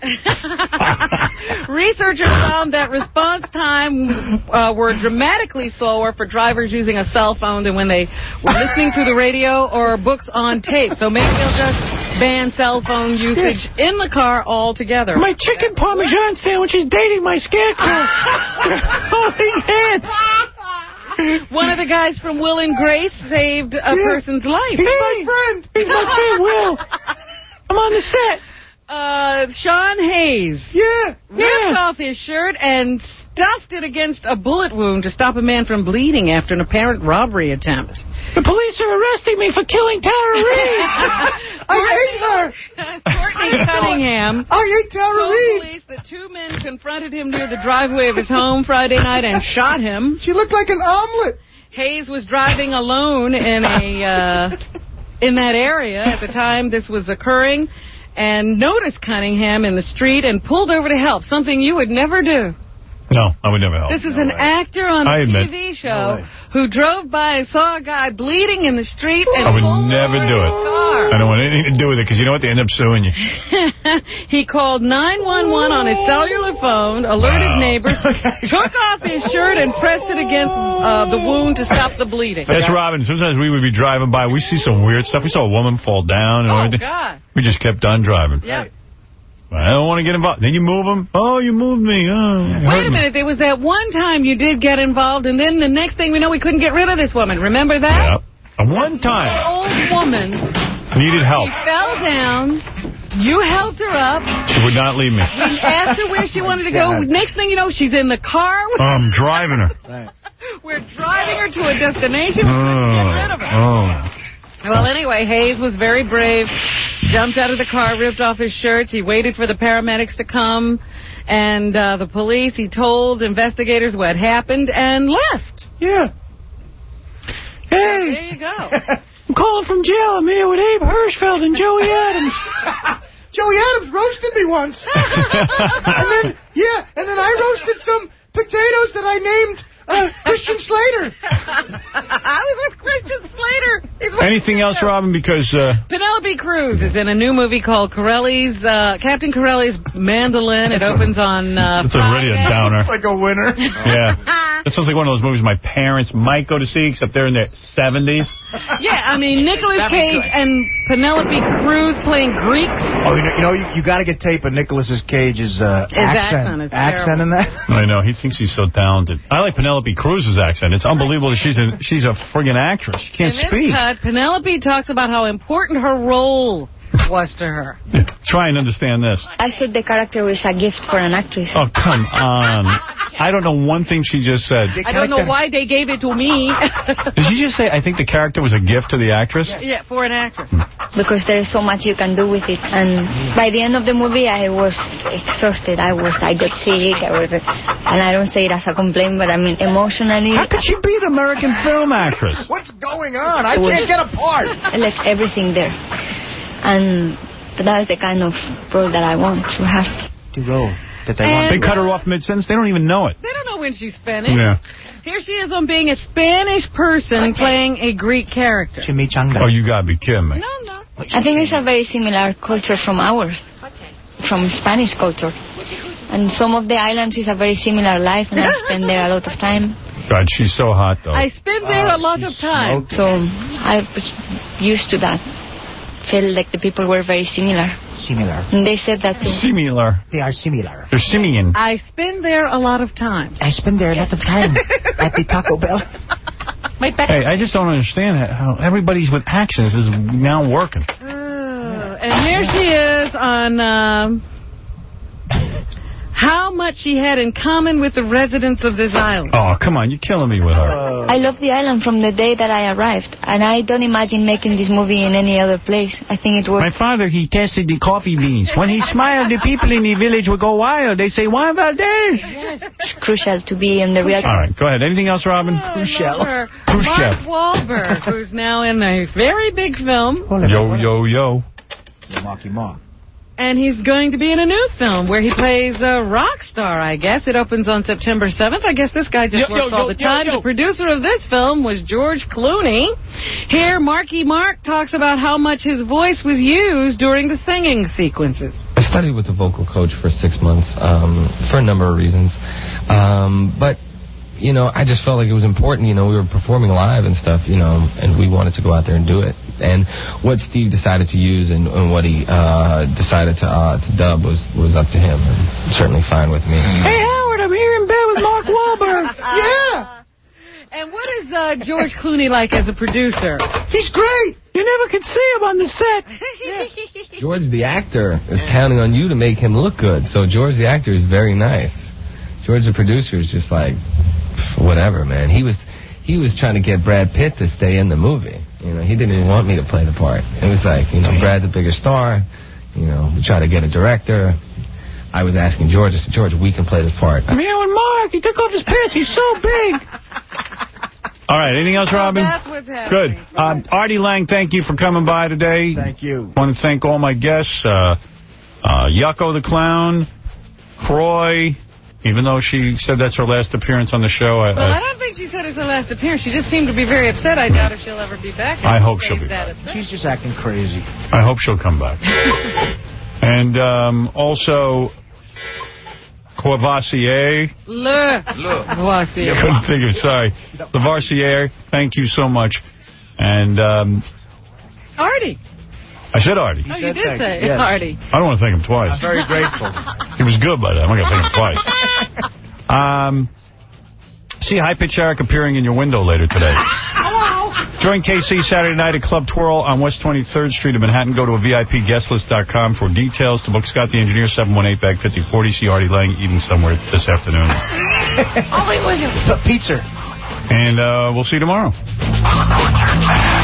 Researchers found that response times uh, were dramatically slower for drivers using a cell phone than when they were listening to the radio or books on tape. So maybe they'll just ban cell phone usage in the car altogether. My chicken parmesan sandwich is dating my scarecrow. Holding hands. One of the guys from Will and Grace saved a yeah. person's life. He's hey. my friend. He's my friend, Will. I'm on the set. Uh, Sean Hayes. Yeah. Ripped yeah. off his shirt and stuffed it against a bullet wound to stop a man from bleeding after an apparent robbery attempt. The police are arresting me for killing Tara Reid. I hate her. Courtney Cunningham. I hate Tara told Reid. Police that two men confronted him near the driveway of his home Friday night and shot him. She looked like an omelet. Hayes was driving alone in a uh, in that area at the time this was occurring, and noticed Cunningham in the street and pulled over to help, something you would never do. No, I would never help. This is no an way. actor on I the admit. T V show no who drove by and saw a guy bleeding in the street and I would pulled never over do his it. car. I don't want anything to do with it because you know what? They end up suing you. He called nine one one on his cellular phone, alerted wow. neighbors, took off his shirt and pressed it against uh, the wound to stop the bleeding. That's Robin. Sometimes we would be driving by. We see some weird stuff. We saw a woman fall down. And oh, everything. God. We just kept on driving. Yep. I don't want to get involved. Then you move them. Oh, you moved me. Oh, Wait a minute. There was that one time you did get involved, and then the next thing we know, we couldn't get rid of this woman. Remember that? Yeah. One time. An old woman. Needed help. She fell down. You helped her up. She would not leave me. We asked her where she wanted to go. Next thing you know, she's in the car. With I'm driving her. We're driving her to a destination. We oh. couldn't get rid of her. Oh. Well, anyway, Hayes was very brave, jumped out of the car, ripped off his shirts. He waited for the paramedics to come and uh, the police. He told investigators what happened and left. Yeah. Hey. So there you go. I'm calling from jail. I'm here with Abe Hirschfeld and Joey Adams. Joey Adams roasted me once. and then, yeah, and then I roasted some potatoes that I named Uh, Christian Slater. I was with Christian Slater. Anything else, Robin? Because uh... Penelope Cruz is in a new movie called Corelli's uh, Captain Corelli's Mandolin. It opens on uh, It's already a downer. It's like a winner. Yeah. That sounds like one of those movies my parents might go to see, except they're in their seventies. Yeah, I mean, Nicolas Cage and Penelope Cruz playing Greeks. Oh, you know, you, know, you, you got to get tape of Nicolas Cage's uh, His accent. accent is accent in that. I know. He thinks he's so talented. I like Penelope Cruz's accent. It's unbelievable that she's a, she's a friggin' actress. She can't in speak. This cut, Penelope talks about how important her role was to her. Try and understand this. I thought the character was a gift for an actress. Oh, come on. I don't know one thing she just said. I don't know why they gave it to me. Did she just say, I think the character was a gift to the actress? Yeah, for an actress. Because there is so much you can do with it. And by the end of the movie, I was exhausted. I was, I got sick. I was, and I don't say it as a complaint, but I mean, emotionally. How could she be an American film actress? What's going on? I can't get a part. I left everything there. And but that was the kind of role that I want to have. The role. that they And- want. They cut her off mid-sentence. They don't even know it. They don't know when she's finished. Yeah. Here she is on being a Spanish person playing a Greek character. Oh, you gotta be kidding me. No, no. I think it's a very similar culture from ours, from Spanish culture. And some of the islands is a very similar life, and I spend there a lot of time. God, she's so hot, though. I spend there a lot of time. So I was used to that. Felt like the people were very similar. Similar. And they said that too. Similar. They are similar. They're simian. I spend there a lot of time. I spend there a lot of time at the Taco Bell. My back. Hey, I just don't understand how everybody's with accents is now working. Uh, and here she is on um, how much she had in common with the residents of this island. Oh, come on. You're killing me with her. I love the island from the day that I arrived, and I don't imagine making this movie in any other place. I think it was... My father, he tested the coffee beans. When he smiled, the people in the village would go wild. They say, Juan Valdez. It's crucial to be in the real... All right, go ahead. Anything else, Robin? Crucial. Khrushchev. Mark Wahlberg, who's now in a very big film. Yo, yo, yo. Marky Mark. And he's going to be in a new film where he plays a rock star, I guess. It opens on September seventh. I guess this guy just Yo, works yo, all yo, the time. yo, yo. The producer of this film was George Clooney. Here, Marky Mark talks about how much his voice was used during the singing sequences. I studied with a vocal coach for six months um, for a number of reasons. Um, but, you know, I just felt like it was important. You know, we were performing live and stuff, you know, and we wanted to go out there and do it. And what Steve decided to use and, and what he uh, decided to uh, to dub was, was up to him, and certainly fine with me. Hey, Howard, I'm here in bed with Mark Wahlberg. Yeah. And what is uh, George Clooney like as a producer? He's great. You never could see him on the set. George, the actor, is counting on you to make him look good. So George, the actor, is very nice. George, the producer, is just like, whatever, man. He was he was trying to get Brad Pitt to stay in the movie. You know, he didn't even want me to play the part. It was like, you know, Brad's a bigger star. You know, we try to get a director. I was asking George, I said, George, we can play this part. I'm here with Mark. He took off his pants. He's so big. All right. Anything else, Robin? That's what's happening. Good. Um, Artie Lang, thank you for coming by today. Thank you. I want to thank all my guests. Uh, uh, Yucko the Clown, Croy, even though she said that's her last appearance on the show. I, Well, I, I don't think she said it's her last appearance. She just seemed to be very upset. I doubt if she'll ever be back. I hope She she'll be stays that back. upset. She's just acting crazy. I hope she'll come back. And um, also, Courvoisier. Le. Voici. I couldn't think of it. Sorry. Levarsier, thank you so much. And um, Artie. I said Artie. Oh, you did say yes. Artie. I don't want to thank him twice. I'm very grateful. He was good by that. I'm not going to thank him twice. Um, see High Pitch Eric appearing in your window later today. Hello. Join K C Saturday night at Club Twirl on West twenty-third Street in Manhattan. Go to a V I P guest list dot com for details. To book Scott the Engineer, seven one eight, bag fifty forty. See Artie Lang eating somewhere this afternoon. Oh, wait, wait. Pizza. And uh, we'll see you tomorrow.